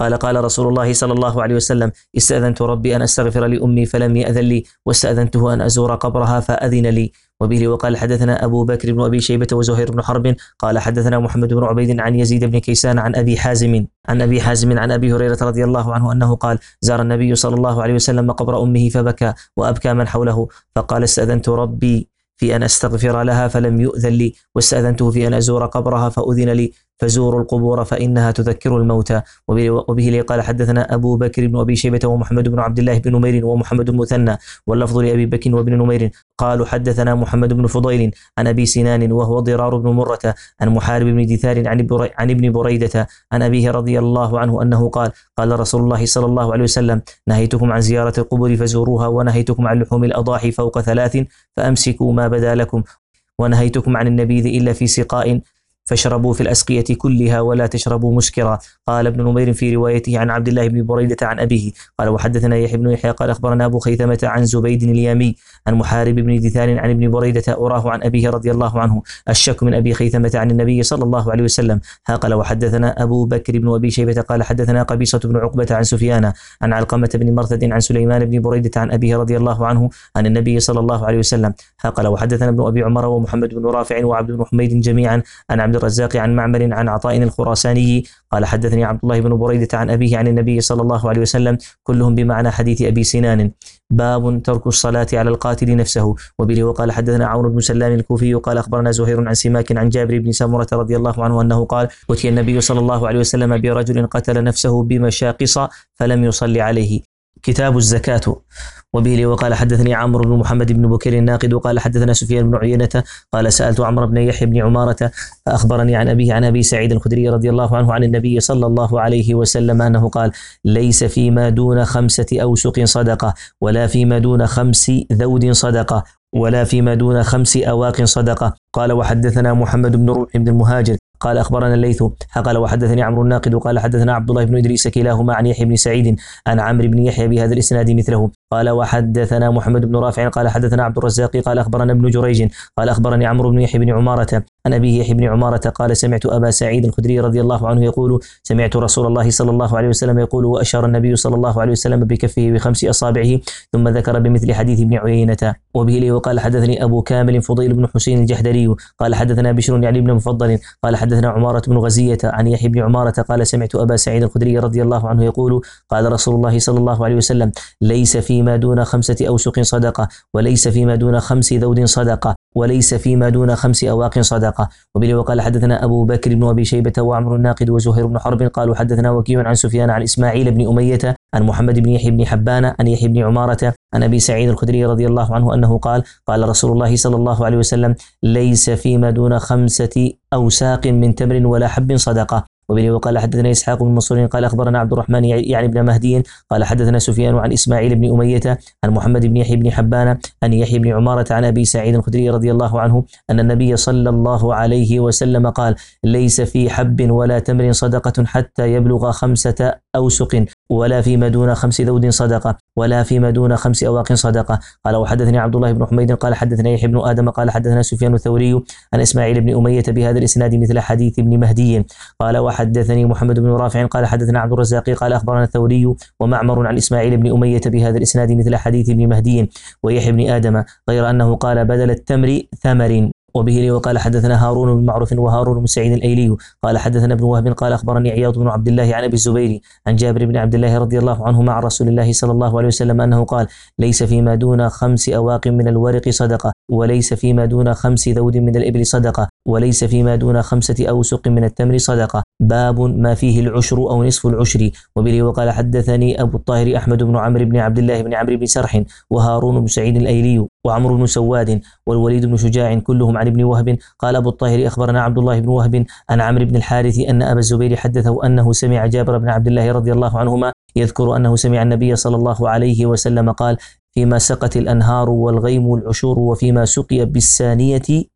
قال قال رسول الله صلى الله عليه وسلم استأذنت ربي أن أستغفر لأمي فلم يأذن لي، واستأذنته أن أزور قبرها فأذن لي. وبه وقال حدثنا أبو بكر بن أبي شيبة وزهير بن حرب قال حدثنا محمد بن عبيد عن يزيد بن كيسان عن أبي حازم عن أبي حازم عن أبي هريرة رضي الله عنه أنه قال زار النبي صلى الله عليه وسلم قبر أمه فبكى وأبكى من حوله، فقال استأذنت ربي في أن أستغفر لها فلم يؤذن لي، واستأذنته في أن أزور قبرها فأذن لي، فزوروا القبور فإنها تذكر الموتى. وبه لي قال حدثنا أبو بكر بن أبي شيبة ومحمد بن عبد الله بن نمير ومحمد المثنى واللفظ لأبي بكر وابن نمير قالوا حدثنا محمد بن فضيل عن أبي سنان وهو ضرار بن مرة عن محارب بن دثار عن ابن بريدة عن أبيه رضي الله عنه أنه قال قال رسول الله صلى الله عليه وسلم نهيتكم عن زيارة القبور فزوروها، ونهيتكم عن لحوم الأضاحي فوق ثلاث فأمسكوا ما بدا لكم، ونهيتكم عن النبيذ إلا في سقاء فاشربوا في الأسقية كلها ولا تشربوا مسكرا. قال ابن نمير في روايته عن عبد الله بن بريدة عن أبيه قال وحدثنا يحيى بن يحيى قال أخبرنا أبو خيثمة عن زبيد اليامي عن محارب بن دثار عن ابن بريدة أراه عن أبيه رضي الله عنه الشك من أبي خيثمة عن النبي صلى الله عليه وسلم. قال وحدثنا أبو بكر بن أبي شيبة قال حدثنا قبيصة بن عقبة عن سفيان عن علقمة بن مرثد عن سليمان بن بريدة عن أبيه رضي الله عنه عن النبي صلى الله عليه وسلم. قال وحدثنا ابن أبي عمر ومحمد بن رافع وعبد بن حميد جميعا عن عبد الرزاق عن معمر عن عطاء الخراساني قال حدثني عبد الله بن بريدة عن أبيه عن النبي صلى الله عليه وسلم كلهم بمعنى حديث أبي سنان. باب ترك الصلاة على القاتل نفسه. وبه وقال حدثنا عون بن سلام الكوفي قال أخبرنا زهير عن سماك عن جابر بن سمرة رضي الله عنه أنه قال أتي النبي صلى الله عليه وسلم برجل قتل نفسه بمشاقص فلم يصلي عليه. كتاب الزكاة. وبه وقال حدثني عمرو بن محمد بن بكير الناقد وقال حدثنا سفيان بن عيينة قال سألت عمرو بن يحيى بن عمارة فأخبرني عن أبيه عن أبي سعيد الخدري رضي الله عنه عن النبي صلى الله عليه وسلم أنه قال ليس فيما دون خمسة أوسق صدقة، ولا فيما دون خمس ذود صدقة، ولا فيما دون خمس أواق صدقة. قال وحدثنا محمد بن روح بن المهاجر قال أخبرنا الليث قال وحدثني عمرو الناقد وقال حدثنا عبد الله بن إدريس كلاهما عن يحيى بن سعيد عن عمرو بن يحيى بهذا الإسناد مثله. قال وحدثنا محمد بن رافع قال حدثنا عبد الرزاق قال أخبرنا ابن جريج قال أخبرني عمرو بن يحيى بن عمارة عن أبيه يحيى بن عمارة قال سمعت أبا سعيد الخدري رضي الله عنه يقول سمعت رسول الله صلى الله عليه وسلم يقول وأشار النبي صلى الله عليه وسلم بكفه بخمس أصابعه ثم ذكر بمثل حديث ابن عيينة. وبه لي وقال حدثني أبو كامل فضيل بن حسين الجحدري قال حدثنا بشر يعني بن مفضل قال حدثنا عمارة بن غزية عن يحيى بن عمارة قال سمعت أبا سعيد الخدري رضي الله عنه يقول قال رسول الله صلى الله عليه وسلم ليس فيما دون خمسة أوسق صدقة، وليس فيما دون خمس ذود صدقة، وليس فيما دون خمس أواق صدقة. وبه وقال حدثنا أبو بكر بن أبي شيبة وعمر الناقد وزهير بن حرب قالوا حدثنا وكيع عن سفيان عن إسماعيل بن أمية عن محمد بن يحيى بن حبان عن يحيى بن عمارة عن أبي سعيد الخدري رضي الله عنه أنه قال قال رسول الله صلى الله عليه وسلم ليس فيما دون خمسة أوساق من تمر ولا حب صدقة. وبه وقال حدثنا إسحاق بن منصور قال أخبرنا عبد الرحمن يعني بن مهدي قال حدثنا سفيان عن إسماعيل بن أمية عن محمد بن يحيى بن حبان عن يحيى بن عمارة عن أبي سعيد الخدري رضي الله عنه أن النبي صلى الله عليه وسلم قال ليس في حب ولا تمر صدقة حتى يبلغ خمسة أوسق، ولا فيما دون خمس ذود صدقة، ولا فيما دون خمس أواق صدقة. قال وحدثني عبد الله بن حميد قال حدثنا يحيى بن آدم قال حدثنا سفيان الثوري عن إسماعيل بن أمية بهذا الإسناد مثل حديث ابن مهدي. قال وحدثني محمد بن رافع قال حدثنا عبد الرزاق قال أخبرنا الثوري ومعمر عن إسماعيل بن أمية بهذا الإسناد مثل حديث ابن مهدي ويحيى بن آدم غير أنه قال بدل التمر ثمر. وبه لي وقال حدثنا هارون بن معروف وهارون بن سعيد الأيلي قال حدثنا ابن وهب قال أخبرني عياض بن عبد الله عن أبي الزبير عن جابر بن عبد الله رضي الله عنه مع رسول الله صلى الله عليه وسلم أنه قال ليس فيما دون خمس أواق من الورق صدقة، وليس فيما دون خمس ذود من الإبل صدقة، وليس فيما دون خمسة أوسق من التمر صدقة. باب ما فيه العشر أو نصف العشر. وبه وقال حدثني أبو الطاهر أحمد بن عمرو بن عبد الله بن عمرو بن سرح وهارون بن سعيد الأيلي وعمرو بن سواد والوليد بن شجاع كلهم عن ابن وهب. قال أبو الطاهر أخبرنا عبد الله بن وهب عن عمرو بن الحارث أن أبا الزبير حدثه أنه سمع جابر بن عبد الله رضي الله عنهما يذكر أنه سمع النبي صلى الله عليه وسلم قال فيما سقت الأنهار والغيم والعشور وفيما سقي بالسانية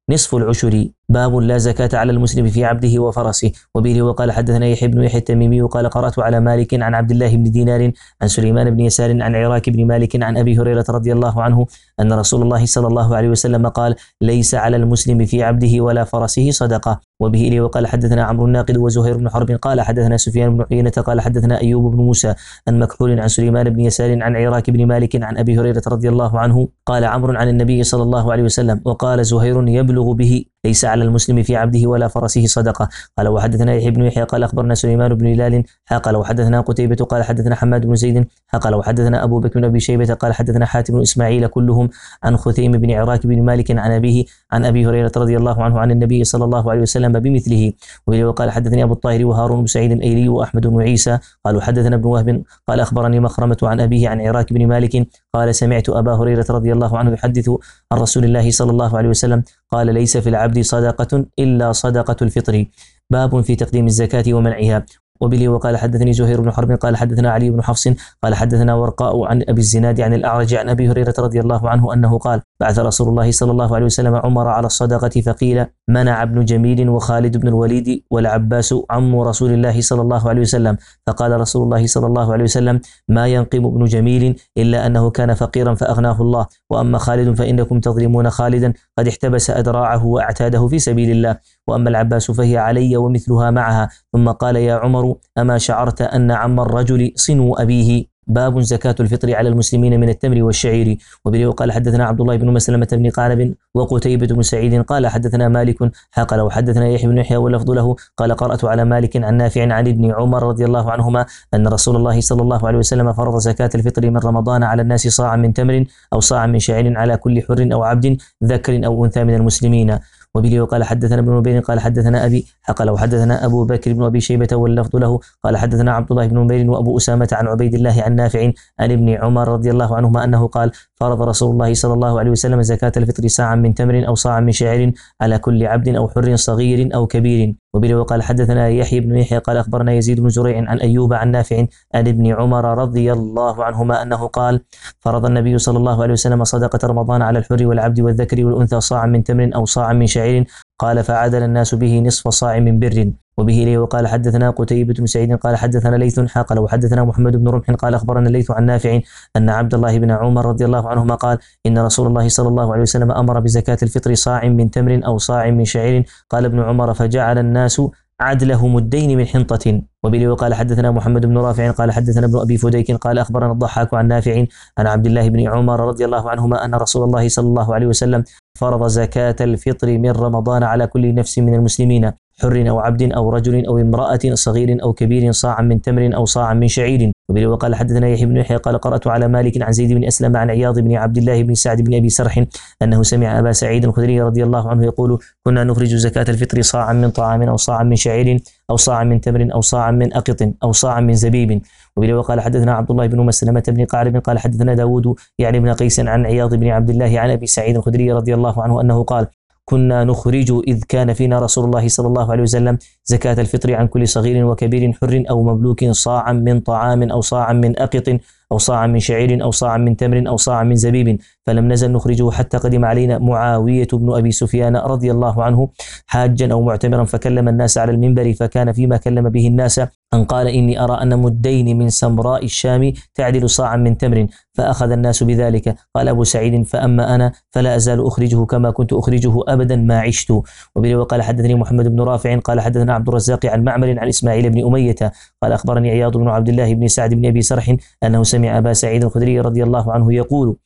نصف العشر. باب لا زكاة على المسلم في عبده وفرسه. وبه وقال حدثنا يحيى بن يحيى التميمي قال قرأت على مالك عن عبد الله بن دينار عن سليمان بن يسار عن عراك بن مالك عن أبي هريرة رضي الله عنه أن رسول الله صلى الله عليه وسلم قال ليس على المسلم في عبده ولا فرسه صدقة. وبه إليه وقال حدثنا عمرو الناقد وزهير بن حرب قال حدثنا سفيان بن عيينة قال حدثنا أيوب بن موسى عن مكحول عن سليمان بن يسار عن عراك بن مالك عن أبي هريرة رضي الله عنه قال عمرو عن النبي صلى الله عليه وسلم وقال زهير يبلغ به ليس على المسلم في عبده ولا فرسه صدقة. قال وحدثنا يحيى بن يحيى قال أخبرنا سليمان بن هلال قال وحدثنا قتيبة قال حدثنا حماد بن زيد قال وحدثنا أبو بكر بن أبي شيبة قال حدثنا حاتم بن إسماعيل كلهم عن خثيم بن عراك بن مالك عن أبيه عن أبي هريرة رضي الله عنه عن النبي صلى الله عليه وسلم بمثله. وقال حدثني أبو الطاهر وهارون بن سعيد الأيلي وأحمد بن عيسى قالوا حدثنا ابن وهب قال أخبرني مخرمة عن أبيه عن عراك بن مالك قال سمعت أبا هريرة رضي الله عنه يحدث عن رسول الله صلى الله عليه وسلم قال ليس في العبد صدقة إلا صدقة الفطر. باب في تقديم الزكاة ومنعها. وبه وقال حدثني زهير بن حرب قال حدثنا علي بن حفص قال حدثنا ورقاء عن أبي الزناد عن الأعرج عن أبي هريرة رضي الله عنه أنه قال بعث رسول الله صلى الله عليه وسلم عمر على الصدقة فقيل منع ابن جميل وخالد بن الوليد والعباس عم رسول الله صلى الله عليه وسلم. فقال رسول الله صلى الله عليه وسلم ما ينقم ابن جميل إلا أنه كان فقيرا فأغناه الله، وأما خالد فإنكم تظلمون خالدا قد احتبس أدراعه وأعتاده في سبيل الله، وأما العباس فهي علي ومثلها معها. ثم قال يا عمر أما شعرت أن عم الرجل صنو أبيه. باب زكاة الفطر على المسلمين من التمر والشعير. وبه قال حدثنا عبد الله بن مسلمة بن قعنب وقتيبة بن سعيد قال حدثنا مالك قال وحدثنا يحيى بن يحيى واللفظ له قال قرأت على مالك عن نافع عن ابن عمر رضي الله عنهما أن رسول الله صلى الله عليه وسلم فرض زكاة الفطر من رمضان على الناس صاعا من تمر أو صاعا من شعير على كل حر أو عبد ذكر أو أنثى من المسلمين. وبه وقال حدثنا ابن نمير قال حدثنا أبي قال وحدثنا أبو بكر بن أبي شيبة واللفظ له قال حدثنا عبد الله بن نمير وأبو أسامة عن عبيد الله عن نافع عن ابن عمر رضي الله عنهما أنه قال فرض رسول الله صلى الله عليه وسلم زكاة الفطر صاعا من تمر أو صاعا من شعير على كل عبد أو حر صغير أو كبير. وبه وقال حدثنا يحيى بن يحيى قال أخبرنا يزيد بن زريع عن أيوب عن نافع عن ابن عمر رضي الله عنهما أنه قال فرض النبي صلى الله عليه وسلم صدقة رمضان على الحر والعبد والذكر والأنثى صاعا من تمر أو صاعا من شعير قال فعدل الناس به نصف صاع من بر. وبه إليه وقال حدثنا قتيبة بن سعيد قال حدثنا ليث قال وحدثنا محمد بن رمح قال أخبرنا الليث عن نافع أن عبد الله بن عمر رضي الله عنهما قال إن رسول الله صلى الله عليه وسلم أمر بزكاة الفطر صاع من تمر أو صاع من شعير قال ابن عمر فجعل الناس عدله مدين من حنطة. وبه وقال حدثنا محمد بن رافع قال حدثنا ابن أبي فديك قال أخبرنا الضحاك عن نافع عن عبد الله بن عمر رضي الله عنهما أن رسول الله صلى الله عليه وسلم فرض زكاة الفطر من رمضان على كل نفس من المسلمين حر أو عبد أو رجل أو امرأة صغير أو كبير صاعا من تمر أو صاعا من شعير. وبه وقال حدثنا يحيى بن يحيى قال قرأت على مالك عن زيد بن أسلم عن عياض بن عبد الله بن سعد بن أبي سرح أنه سمع أبا سعيد الخدري رضي الله عنه يقول كنا نخرج زكاة الفطر صاعا من طعام أو صاعا من شعير أو صاعا من تمر أو صاعا من أقط أو صاعا من زبيب. وبه وقال حدثنا عبد الله بن مسلمة بن قعنب قال حدثنا داود يعني بن قيس عن عياض بن عبد الله عن أبي سعيد الخدري رضي الله عنه أنه قال كنا نخرج إذ كان فينا رسول الله صلى الله عليه وسلم زكاة الفطر عن كل صغير وكبير حر أو مملوك صاعا من طعام أو صاعا من أقط أو صاعا من شعير أو صاعا من تمر أو صاعا من زبيب، فلم نزل نخرجه حتى قدم علينا معاوية بن أبي سفيان رضي الله عنه حاجا أو معتمرا فكلم الناس على المنبر، فكان فيما كلم به الناس أن قال إني أرى أن مدين من سمراء الشام تعدل صاعا من تمر، فأخذ الناس بذلك. قال أبو سعيد فأما أنا فلا أزال أخرجه كما كنت أخرجه أبدا ما عشت. وبه وقال حدثني محمد بن رافع قال حدثنا عبد الرزاق عن معمر عن إسماعيل بن أمية قال أخبرني عياض بن عبد الله بن سعد بن أبي سرح أنه سمع أبا سعيد الخدري رضي الله عنه يقول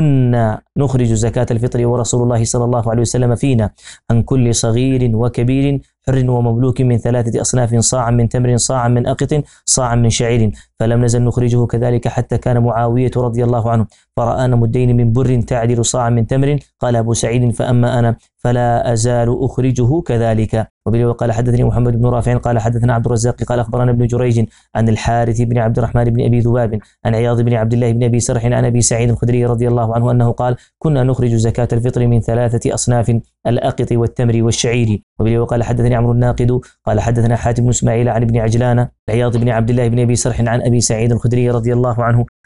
كنا نخرج زكاة الفطر ورسول الله صلى الله عليه وسلم فينا عن كل صغير وكبير حر ومملوك من ثلاثة أصناف صاعا من تمر صاعا من أقط صاعا من شعير، فلم نزل نخرجه كذلك حتى كان معاوية رضي الله عنه فرآنا مدين من بر تعدل صاعا من تمر. قال أبو سعيد فأما أنا فلا أزال أخرجه كذلك. وبه وقال حدثني محمد بن رافع قال حدثنا عبد الرزاق قال أخبرنا ابن جريج عن الحارث بن عبد الرحمن بن أبي ذباب عن عياض بن عبد الله بن أبي سرح عن أبي سعيد الخدري رضي الله عنه أنه قال كنا نخرج زكاة الفطر من ثلاثة أصناف الأقط والتمر والشعير. وبه وقال حدثني عمرو الناقد قال حدثنا حاتم بن إسماعيل عن ابن عجلان عياض بن عبد الله بن أبي سرح عن أبي سعيد الخدري رضي الله عنه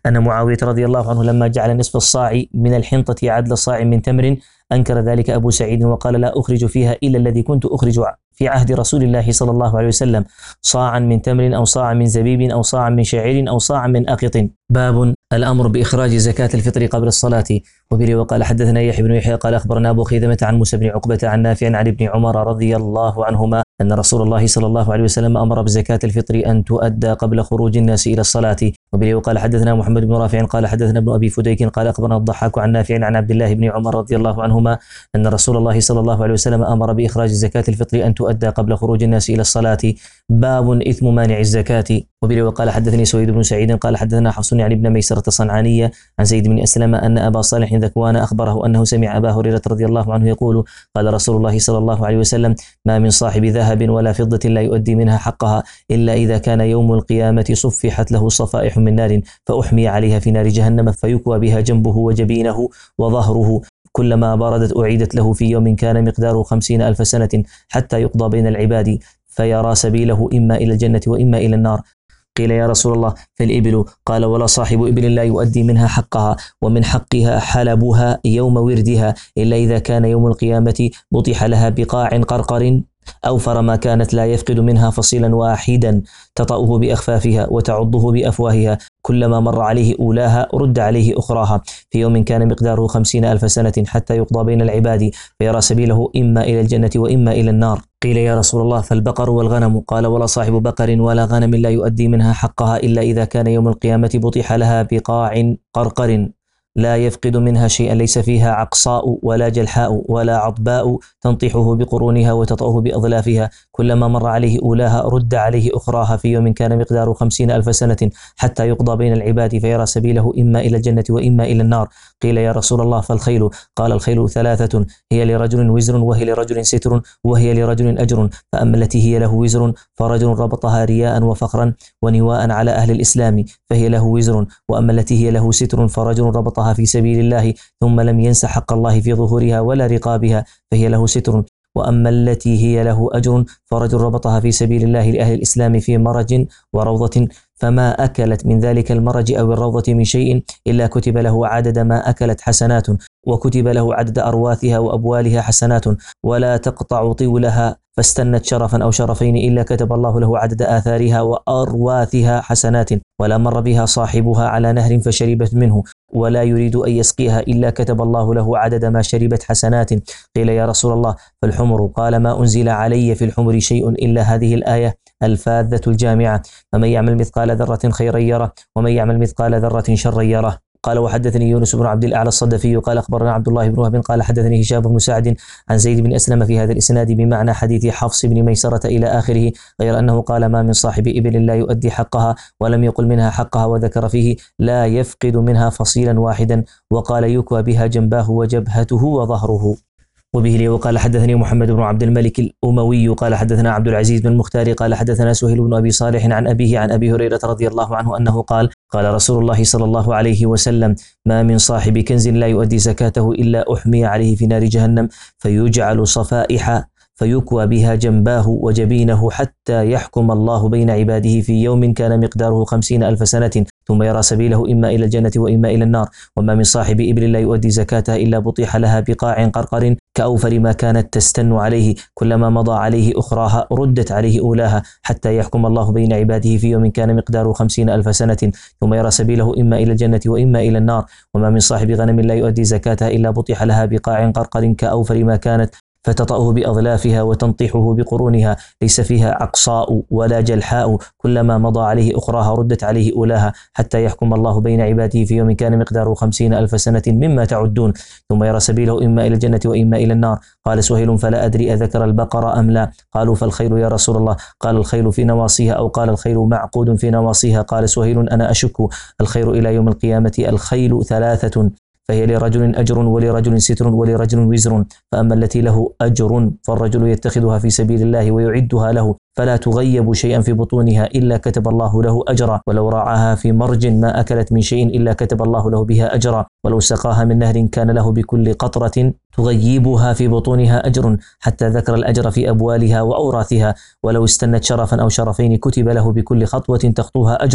أن معاوية رضي الله عنه لما جعل نصف الصاع من الحنطة عدل صاع من تمر أنكر ذلك أبو سعيد وقال لا أخرج فيها إلا الذي كنت أخرج في عهد رسول الله صلى الله عليه وسلم، صاعا من تمر أو صاعا من زبيب أو صاعا من شعير أو صاعا من أقط. باب الأمر بإخراج زكاة الفطر قبل الصلاة. وبه وقال حدثنا يحيى بن يحيى قال أخبرنا أبو خيثمة عن موسى بن عقبة عن نافع عن ابن عمر رضي الله عنهما أن رسول الله صلى الله عليه وسلم أمر بزكاة الفطر أن تؤدى قبل خروج الناس إلى الصلاة. وبه وقال حدثنا محمد بن رافع قال حدثنا ابن أبي فديك قال أخبرنا الضحاك عن نافع عن عبد الله بن عمر رضي الله عنهما أن رسول الله صلى الله عليه وسلم أمر بإخراج زكاة الفطر أن تؤدى قبل خروج الناس إلى الصلاة. باب إثم مانع الزكاة. وبه وقال حدثني سويد بن سعيد قال حدثنا حفص يعني ابن ميسرة الصنعانية عن زيد بن أسلم أن أبا صالح ذكوان أخبره أنه سمع أبا هريرة رضي الله عنه يقول قال رسول الله صلى الله عليه وسلم ما من صاحب ذهب ولا فضة لا يؤدي منها حقها إلا إذا كان يوم القيامة صفحت له صفائح من نار فأحمي عليها في نار جهنم فيكوى بها جنبه وجبينه وظهره كلما بردت أعيدت له في يوم كان مقداره خمسين ألف سنة حتى يقضى بين العباد فيرى سبيله إما إلى الجنة وإما إلى النار. قيل يا رسول الله فالإبل؟ قال ولا صاحب إبل لا يؤدي منها حقها ومن حقها حلبها يوم وردها إلا إذا كان يوم القيامة بطح لها بقاع قرقر أوفر ما كانت لا يفقد منها فصيلا واحدا تطأه بأخفافها وتعضه بأفواهها كلما مر عليه أولاها رد عليه أخراها في يوم كان مقداره خمسين ألف سنة حتى يقضى بين العباد فيرى سبيله إما إلى الجنة وإما إلى النار. قيل يا رسول الله فالبقر والغنم؟ قال ولا صاحب بقر ولا غنم لا يؤدي منها حقها إلا إذا كان يوم القيامة بطح لها بقاع قرقر لا يفقد منها شيئا ليس فيها عقصاء ولا جلحاء ولا عضباء تنطحه بقرونها وتطأه بأظلافها كلما مر عليه أولاها رد عليه أخراها في يوم كان مقداره خمسين ألف سنة حتى يقضى بين العباد فيرى سبيله إما إلى الجنة وإما إلى النار. قيل يا رسول الله فالخيل؟ قال الخيل ثلاثة هي لرجل وزر وهي لرجل ستر وهي لرجل أجر فأما التي هي له وزر فرجل ربطها رياء وفخرا ونواء على أهل الإسلام فهي له وزر وأما التي هي له ستر فرجل ربطها في سبيل الله ثم لم ينس حق الله في ظهورها ولا رقابها فهي له ستر وأما التي هي له أجر فرجل ربطها في سبيل الله لأهل الإسلام في مرج وروضة فما أكلت من ذلك المرج أو الروضة من شيء إلا كتب له عدد ما أكلت حسنات وكتب له عدد أرواثها وأبوالها حسنات ولا تقطع طولها فاستنت شرفا أو شرفين إلا كتب الله له عدد آثارها وأرواثها حسنات ولا مر بها صاحبها على نهر فشربت منه ولا يريد أن يسقيها إلا كتب الله له عدد ما شربت حسنات. قيل يا رسول الله فالحمر؟ قال ما أنزل علي في الحمر شيء إلا هذه الآية الفاذة الجامعة فمن يعمل مثقال ذرة خيرا يره ومن يعمل مثقال ذرة شرا يره. قال وحدثني يونس بن عبد الأعلى الصدفي قال أخبرنا عبد الله بن وهب قال حدثني هشام بن سعد عن زيد بن أسلم في هذا الإسناد بمعنى حديث حفص بن ميسرة إلى آخره غير أنه قال ما من صاحب إبل لا يؤدي حقها ولم يقل منها حقها وذكر فيه لا يفقد منها فصيلا واحدا وقال يكوى بها جنباه وجبهته وظهره. وبه لي وقال حدثني محمد بن عبد الملك الأموي قال حدثنا عبد العزيز بن المختار قال حدثنا سهيل بن أبي صالح عن أبيه عن أبي هريرة رضي الله عنه أنه قال قال رسول الله صلى الله عليه وسلم ما من صاحب كنز لا يؤدي زكاته إلا أحمي عليه في نار جهنم فيجعل صفائح فيكوى بها جنباه وجبينه حتى يحكم الله بين عباده في يوم كان مقداره خمسين ألف سنة ثم يرى سبيله إما إلى الجنة وإما إلى النار. وما من صاحب إبل لا يؤدي زكاتها إلا بطيح لها بقاع قرقر كأوفر ما كانت تستن عليه كلما مضى عليه أخراها ردت عليه أولاها حتى يحكم الله بين عباده في يوم كان مقداره خمسين ألف سنة ثم يرى سبيله إما إلى الجنة وإما إلى النار. وما من صاحب غنم لا يؤدي زكاتها إلا بطيح لها بقاع قرقر كأوفر ما كانت فتطأه بأظلافها وتنطحه بقرونها ليس فيها عقصاء ولا جلحاء كلما مضى عليه أخراها ردت عليه أولاها حتى يحكم الله بين عباده في يوم كان مقداره خمسين ألف سنة مما تعدون ثم يرى سبيله إما إلى الجنة وإما إلى النار. قال سهيل فلا أدري أذكر البقر أم لا؟ قالوا فالخيل يا رسول الله؟ قال الخيل في نواصيها أو قال الخيل معقود في نواصيها. قال سهيل أنا أشك الخير إلى يوم القيامة الخيل ثلاثة فهي لرجل أجر ولرجل ستر ولرجل وزر فأما التي له أجر فالرجل يتخذها في سبيل الله ويعدها له فلا تغيب شيئا في بطونها إلا كتب الله له أجرا ولو رعاها في مرج ما أكلت من شيء إلا كتب الله له بها أجرا ولو سقاها من نهر كان له بكل قطرة تغيبها في بطونها أجر حتى ذكر الأجر في أبوالها وأوراثها ولو استنت شرفا أو شرفين كتب له بكل خطوة تخطوها أجر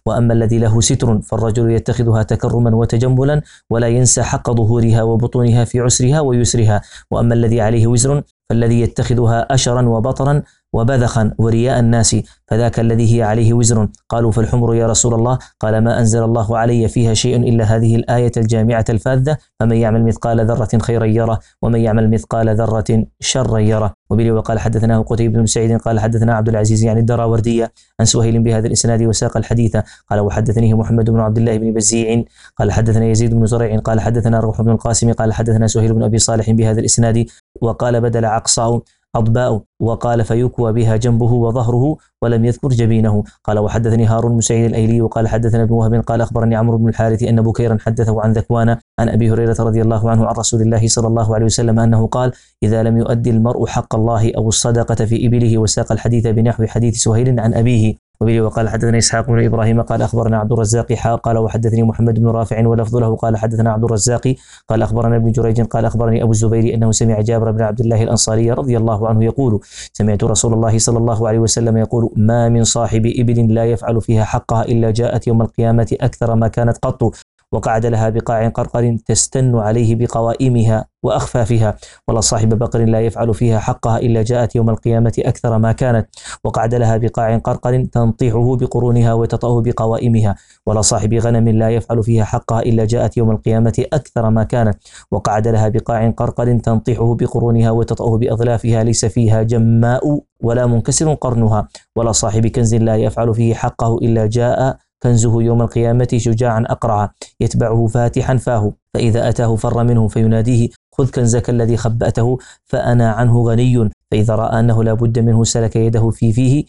وأما الذي له ستر فالرجل يتخذها تكرما وتجملا ولا ينسى حق ظهورها وبطونها في عسرها ويسرها. وأما الذي عليه وزر فالذي يتخذها أشرا وبطرا وبذخا ورياء الناس فذاك الذي هي عليه وزر. قالوا فالحمر يا رسول الله؟ قال ما أنزل الله علي فيها شيء إلا هذه الآية الجامعة الفاذة فمن يعمل مثقال ذرة خيرا يره ومن يعمل مثقال ذرة شرا يره. وبه وقال حدثناه قتيبة بن سعيد قال حدثنا عبد العزيز يعني الدراوردية عن سهيل بهذا الإسناد وساق الحديث. قال وحدثنيه محمد بن عبد الله بن بزيع قال حدثنا يزيد بن زريع قال حدثنا روح بن القاسم قال حدثنا سهيل بن أبي صالح بهذا الإسناد وقال بدل عقصاء أضباء وقال فيكوى بها جنبه وظهره ولم يذكر جبينه. قال وحدثني هارون بن سعيد الأيلي وقال حدثنا ابن وهب قال أخبرني عمرو بن الحارث أن بكيرا حدثه عن ذكوان عن أبي هريرة رضي الله عنه عن رسول الله صلى الله عليه وسلم أنه قال إذا لم يؤدي المرء حق الله أو الصدقة في إبله وساق الحديث بنحو حديث سهيل عن أبيه. وبه وقال حدثنا إسحاق بن إبراهيم قال أخبرنا عبد الرزاق حا قال وحدثني محمد بن رافع ولفظ له قال حدثنا عبد الرزاق قال أخبرنا ابن جريج قال أخبرني أبو الزبير أنه سمع جابر بن عبد الله الأنصاري رضي الله عنه يقول سمعت رسول الله صلى الله عليه وسلم يقول ما من صاحب إبل لا يفعل فيها حقها إلا جاءت يوم القيامة أكثر ما كانت قط وقعد لها بقاع قرقر تستن عليه بقوائمها وأخفافها ولا صاحب بقر لا يفعل فيها حقها إلا جاءت يوم القيامة أكثر ما كانت وقعد لها بقاع قرقر تنطيحه بقرونها وتطأه بقوائمها ولا صاحب غنم لا يفعل فيها حقها إلا جاءت يوم القيامة أكثر ما كانت وقعد لها بقاع قرقر تنطيحه بقرونها وتطأه بأظلافها ليس فيها جماء ولا منكسر قرنها ولا صاحب كنز لا يفعل فيه حقه إلا جاء كنزه يوم القيامة شجاعا أقرع يتبعه فاتحا فاه فإذا أتاه فر منه فيناديه خذ كنزك الذي خبأته فأنا عنه غني فإذا رأى أنه لا بد منه سلك يده في فيه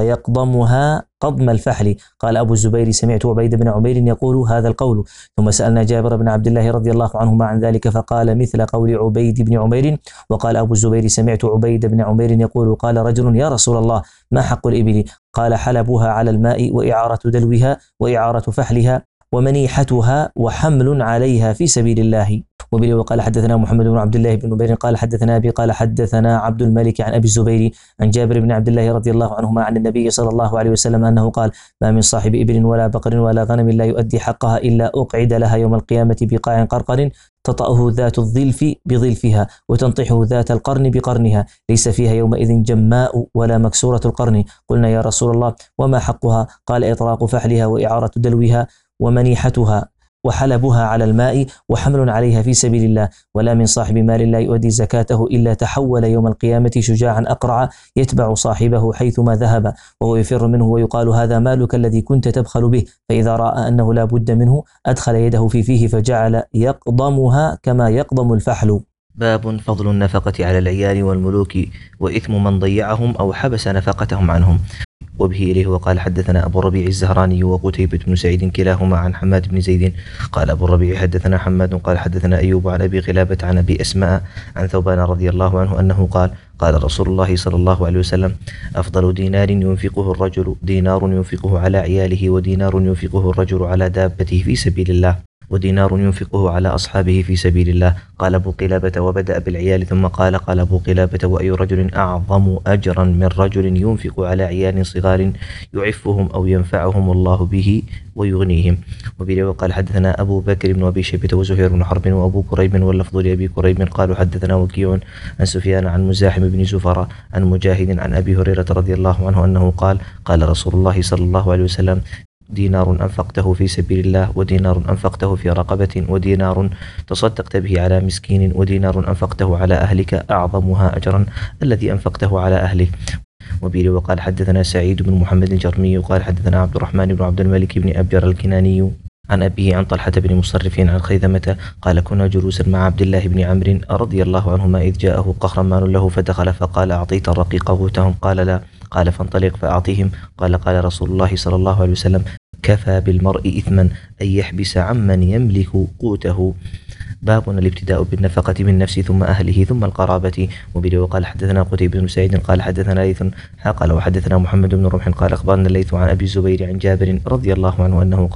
فيقضمها قضم الفحل. قال أبو الزبير سمعت عبيد بن عمير يقول هذا القول ثم سألنا جابر بن عبد الله رضي الله عنهما عن ذلك فقال مثل قول عبيد بن عمير. وقال أبو الزبير سمعت عبيد بن عمير يقول قال رجل يا رسول الله ما حق الإبل؟ قال حلبها على الماء وإعارة دلوها وإعارة فحلها ومنيحتها وحمل عليها في سبيل الله. وبه وقال حدثنا محمد بن عبد الله بن نمير قال حدثنا أبي قال حدثنا عبد الملك عن أبي الزبير عن جابر بن عبد الله رضي الله عنهما عن النبي صلى الله عليه وسلم أنه قال ما من صاحب إبل ولا بقر ولا غنم لا يؤدي حقها إلا أقعد لها يوم القيامة بقاع قرقر تطأه ذات الظلف بظلفها وتنطحه ذات القرن بقرنها ليس فيها يومئذ جماء ولا مكسورة القرن. قلنا يا رسول الله وما حقها؟ قال إطراق فحلها وإعارة دلوها ومنيحتها وحلبها على الماء وحمل عليها في سبيل الله. ولا من صاحب مال لا يؤدي زكاته إلا تحول يوم القيامة شجاعا أقرع يتبع صاحبه حيثما ذهب وهو يفر منه ويقال هذا مالك الذي كنت تبخل به فإذا رأى أنه لا بد منه أدخل يده في فيه فجعل يقضمها كما يقضم الفحل. باب فضل النفقة على العيال والملوك وإثم من ضيعهم أو حبس نفقتهم عنهم. وبه إليه وقال حدثنا أبو الربيع الزهراني وقتيبة بن سعيد كلاهما عن حماد بن زيد قال أبو الربيع حدثنا حماد قال حدثنا أيوب عن أبي قلابة عن أبي أسماء عن ثوبان رضي الله عنه أنه قال قال رسول الله صلى الله عليه وسلم أفضل دينار ينفقه الرجل دينار ينفقه على عياله ودينار ينفقه الرجل على دابته في سبيل الله ودينار ينفقه على أصحابه في سبيل الله. قال أبو قلابة وبدأ بالعيال ثم قال قال أبو قلابة وأي رجل أعظم أجرا من رجل ينفق على عيال صغار يعفهم أو ينفعهم الله به ويغنيهم. وبه وقال حدثنا أبو بكر بن أبي شيبة وزهير بن حرب وأبو كريب واللفظ لأبي كريب قالوا حدثنا وكيع عن سفيان عن مزاحم بن زفر عن مجاهد عن أبي هريرة رضي الله عنه أنه قال قال رسول الله صلى الله عليه وسلم دينار أنفقته في سبيل الله ودينار أنفقته في رقبة ودينار تصدقت به على مسكين ودينار أنفقته على أهلك أعظمها أجرا الذي أنفقته على أهلك. وبه وقال حدثنا سعيد بن محمد الجرمي قال حدثنا عبد الرحمن بن عبد الملك بن أبجر الكناني عن أبيه عن طلحة بن مصرف عن خيثمة قال كنا جلوسا مع عبد الله بن عمرو رضي الله عنهما إذ جاءه قهرمان له فدخل فقال أعطيت الرقيق قوتهم؟ قال لا. قال فانطلق فأعطيهم. قال قال رسول الله صلى الله عليه وسلم كفى بالمرء إثما أن يحبس عمن يملك قوته. باب الابتداء بالنفقة من نفسه ثم أهله ثم القرابة. وبه وقال حدثنا قتيبة بن سعيد قال حدثنا ليث قال وحدثنا محمد بن رمح قال أخبرنا الليث عن أبي الزبير عن جابر رضي الله عنه أنه قال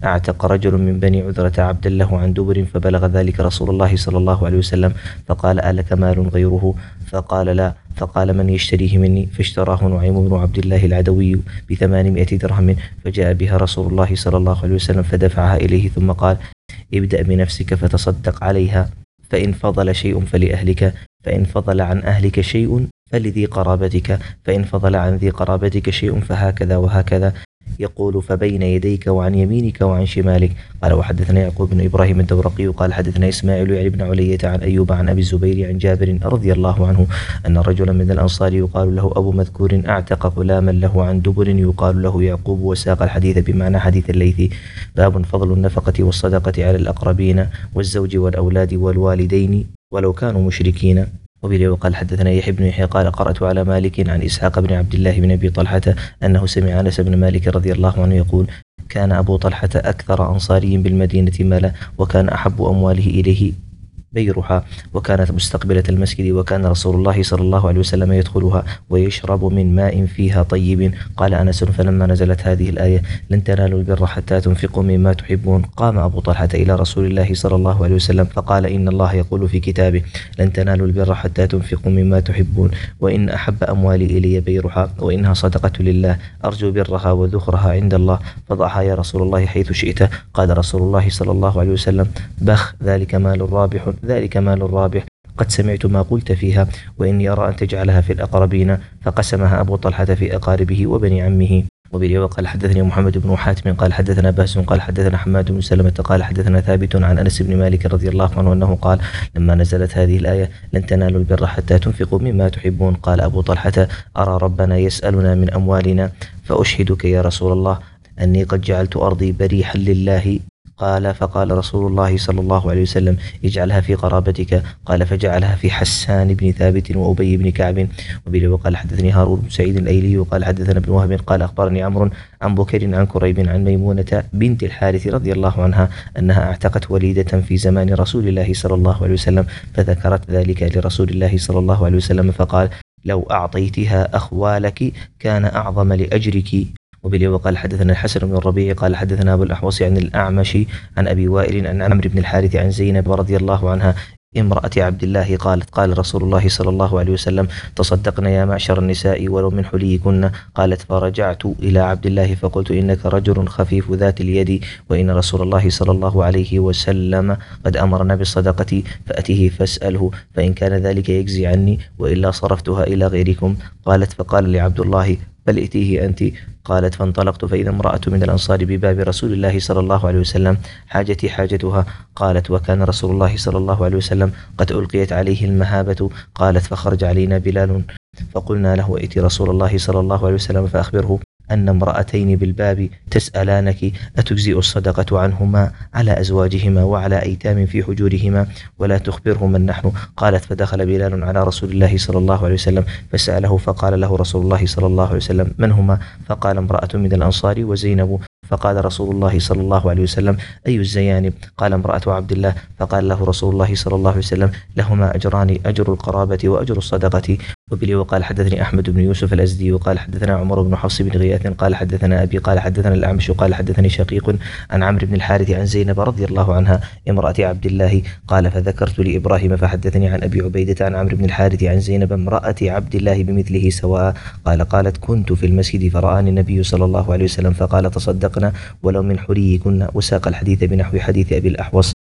أعتق رجل من بني عذرة عبدا له عن دبر فبلغ ذلك رسول الله صلى الله عليه وسلم فقال ألك مال غيره؟ فقال لا. فقال من يشتريه مني؟ فاشتراه نعيم بن عبد الله العدوي بثمانمائة درهم، فجاء بها رسول الله صلى الله عليه وسلم فدفعها إليه ثم قال ابدأ بنفسك فتصدق عليها، فإن فضل شيء فلأهلك، فإن فضل عن أهلك شيء فلذي قرابتك، فإن فضل عن ذي قرابتك شيء فهكذا وهكذا. يقول فبين يديك وعن يمينك وعن شمالك. قال وحدثنا يعقوب بن إبراهيم الدورقي قال حدثنا إسماعيل يعني بن علية عن أيوب عن أبي الزبير عن جابر رضي الله عنه أن رجلا من الأنصار يقال له أبو مذكور أعتق غلاما له عن دبر يقال له يعقوب، وساق الحديث بمعنى حديث الليثي. باب فضل النفقة والصدقة على الأقربين والزوج والأولاد والوالدين ولو كانوا مشركين. وبه وقال حدثنا يحيى بن يحيى قال قرأت على مالك عن إسحاق بن عبد الله بن أبي طلحة أنه سمع أنس بن مالك رضي الله عنه يقول كان أبو طلحة أكثر أنصاري بالمدينة مالا، وكان أحب أمواله إليه بيرها، وكانت مستقبلة المسجد، وكان رسول الله صلى الله عليه وسلم يدخلها ويشرب من ماء فيها طيب. قال أنس فلما نزلت هذه الآية لن تنالوا البر حتى تنفقوا مما تحبون قام أبو طلحة إلى رسول الله صلى الله عليه وسلم فقال إن الله يقول في كتابه لن تنالوا البر حتى تنفقوا مما تحبون، وإن أحب أموالي إلي بيرها وإنها صدقة لله أرجو برها وذخرها عند الله فضعها يا رسول الله حيث شئت. قال رسول الله صلى الله عليه وسلم بخ ذلك مال رابح ذلك مال رابح قد سمعت ما قلت فيها، وإني أرى أن تجعلها في الأقربين. فقسمها أبو طلحة في أقاربه وبني عمه. وبه وقال حدثني محمد بن حاتم قال حدثنا باس قال حدثنا حماد بن سلمة قال حدثنا ثابت عن أنس بن مالك رضي الله عنه أنه قال لما نزلت هذه الآية لن تنالوا البر حتى تنفقوا مما تحبون قال أبو طلحة أرى ربنا يسألنا من أموالنا فأشهدك يا رسول الله أني قد جعلت أرضي بريحا لله. قال فقال رسول الله صلى الله عليه وسلم اجعلها في قرابتك. قال فجعلها في حسان بن ثابت وأبي بن كعب. وبه وقال حدثني هارون بن سعيد الأيلي وقال حدثنا ابن وهب قال أخبرني عمرو عن بكر عن كريب عن ميمونة بنت الحارث رضي الله عنها أنها اعتقت وليدة في زمان رسول الله صلى الله عليه وسلم فذكرت ذلك لرسول الله صلى الله عليه وسلم فقال لو أعطيتها أخوالك كان أعظم لأجرك. وبه وقال حدثنا الحسن بن الربيع قال حدثنا أبو الأحوص عن الأعمش عن أبي وائل عن عمرو بن الحارث عن زينب رضي الله عنها امرأة عبد الله قالت قال رسول الله صلى الله عليه وسلم تصدقنا يا معشر النساء ولو من حليكن. قالت فرجعت إلى عبد الله فقلت إنك رجل خفيف ذات اليد وإن رسول الله صلى الله عليه وسلم قد أمرنا بالصدقة فأته فاسأله فإن كان ذلك يجزي عني وإلا صرفتها إلى غيركم. قالت فقال لعبد الله بل ائتيه أنت. قالت فانطلقت فإذا امرأة من الأنصار بباب رسول الله صلى الله عليه وسلم حاجتي حاجتها. قالت وكان رسول الله صلى الله عليه وسلم قد ألقيت عليه المهابة. قالت فخرج علينا بلال فقلنا له ائت رسول الله صلى الله عليه وسلم فأخبره أن امرأتين بالباب تسألانك أتجزئ الصدقة عنهما على أزواجهما وعلى أيتام في حجورهما ولا تخبرهما نحن. قالت فدخل بلال على رسول الله صلى الله عليه وسلم فسأله فقال له رسول الله صلى الله عليه وسلم من هما؟ فقال امرأة من الأنصار وزينب. فقال رسول الله صلى الله عليه وسلم أي الزيان؟ قال امرأة عبد الله. فقال له رسول الله صلى الله عليه وسلم لهما أجران أجر القرابة وأجر الصدقة. وبه وقال حدثني أحمد بن يوسف الأزدي وقال حدثنا عمر بن حفص بن غياث قال حدثنا أبي قال حدثنا الأعمش قال حدثني شقيق عن عمرو بن الحارث عن زينب رضي الله عنها امرأة عبد الله. قال فذكرت لإبراهيم فحدثني عن أبي عبيدة عن عمرو بن الحارث عن زينب امرأة عبد الله بمثله سواء. قال قالت كنت في المسجد فرآني النبي صلى الله عليه وسلم فقال تصدقنا ولو من حليكن وساق الحديث بنحو حديث أبي الأحوص.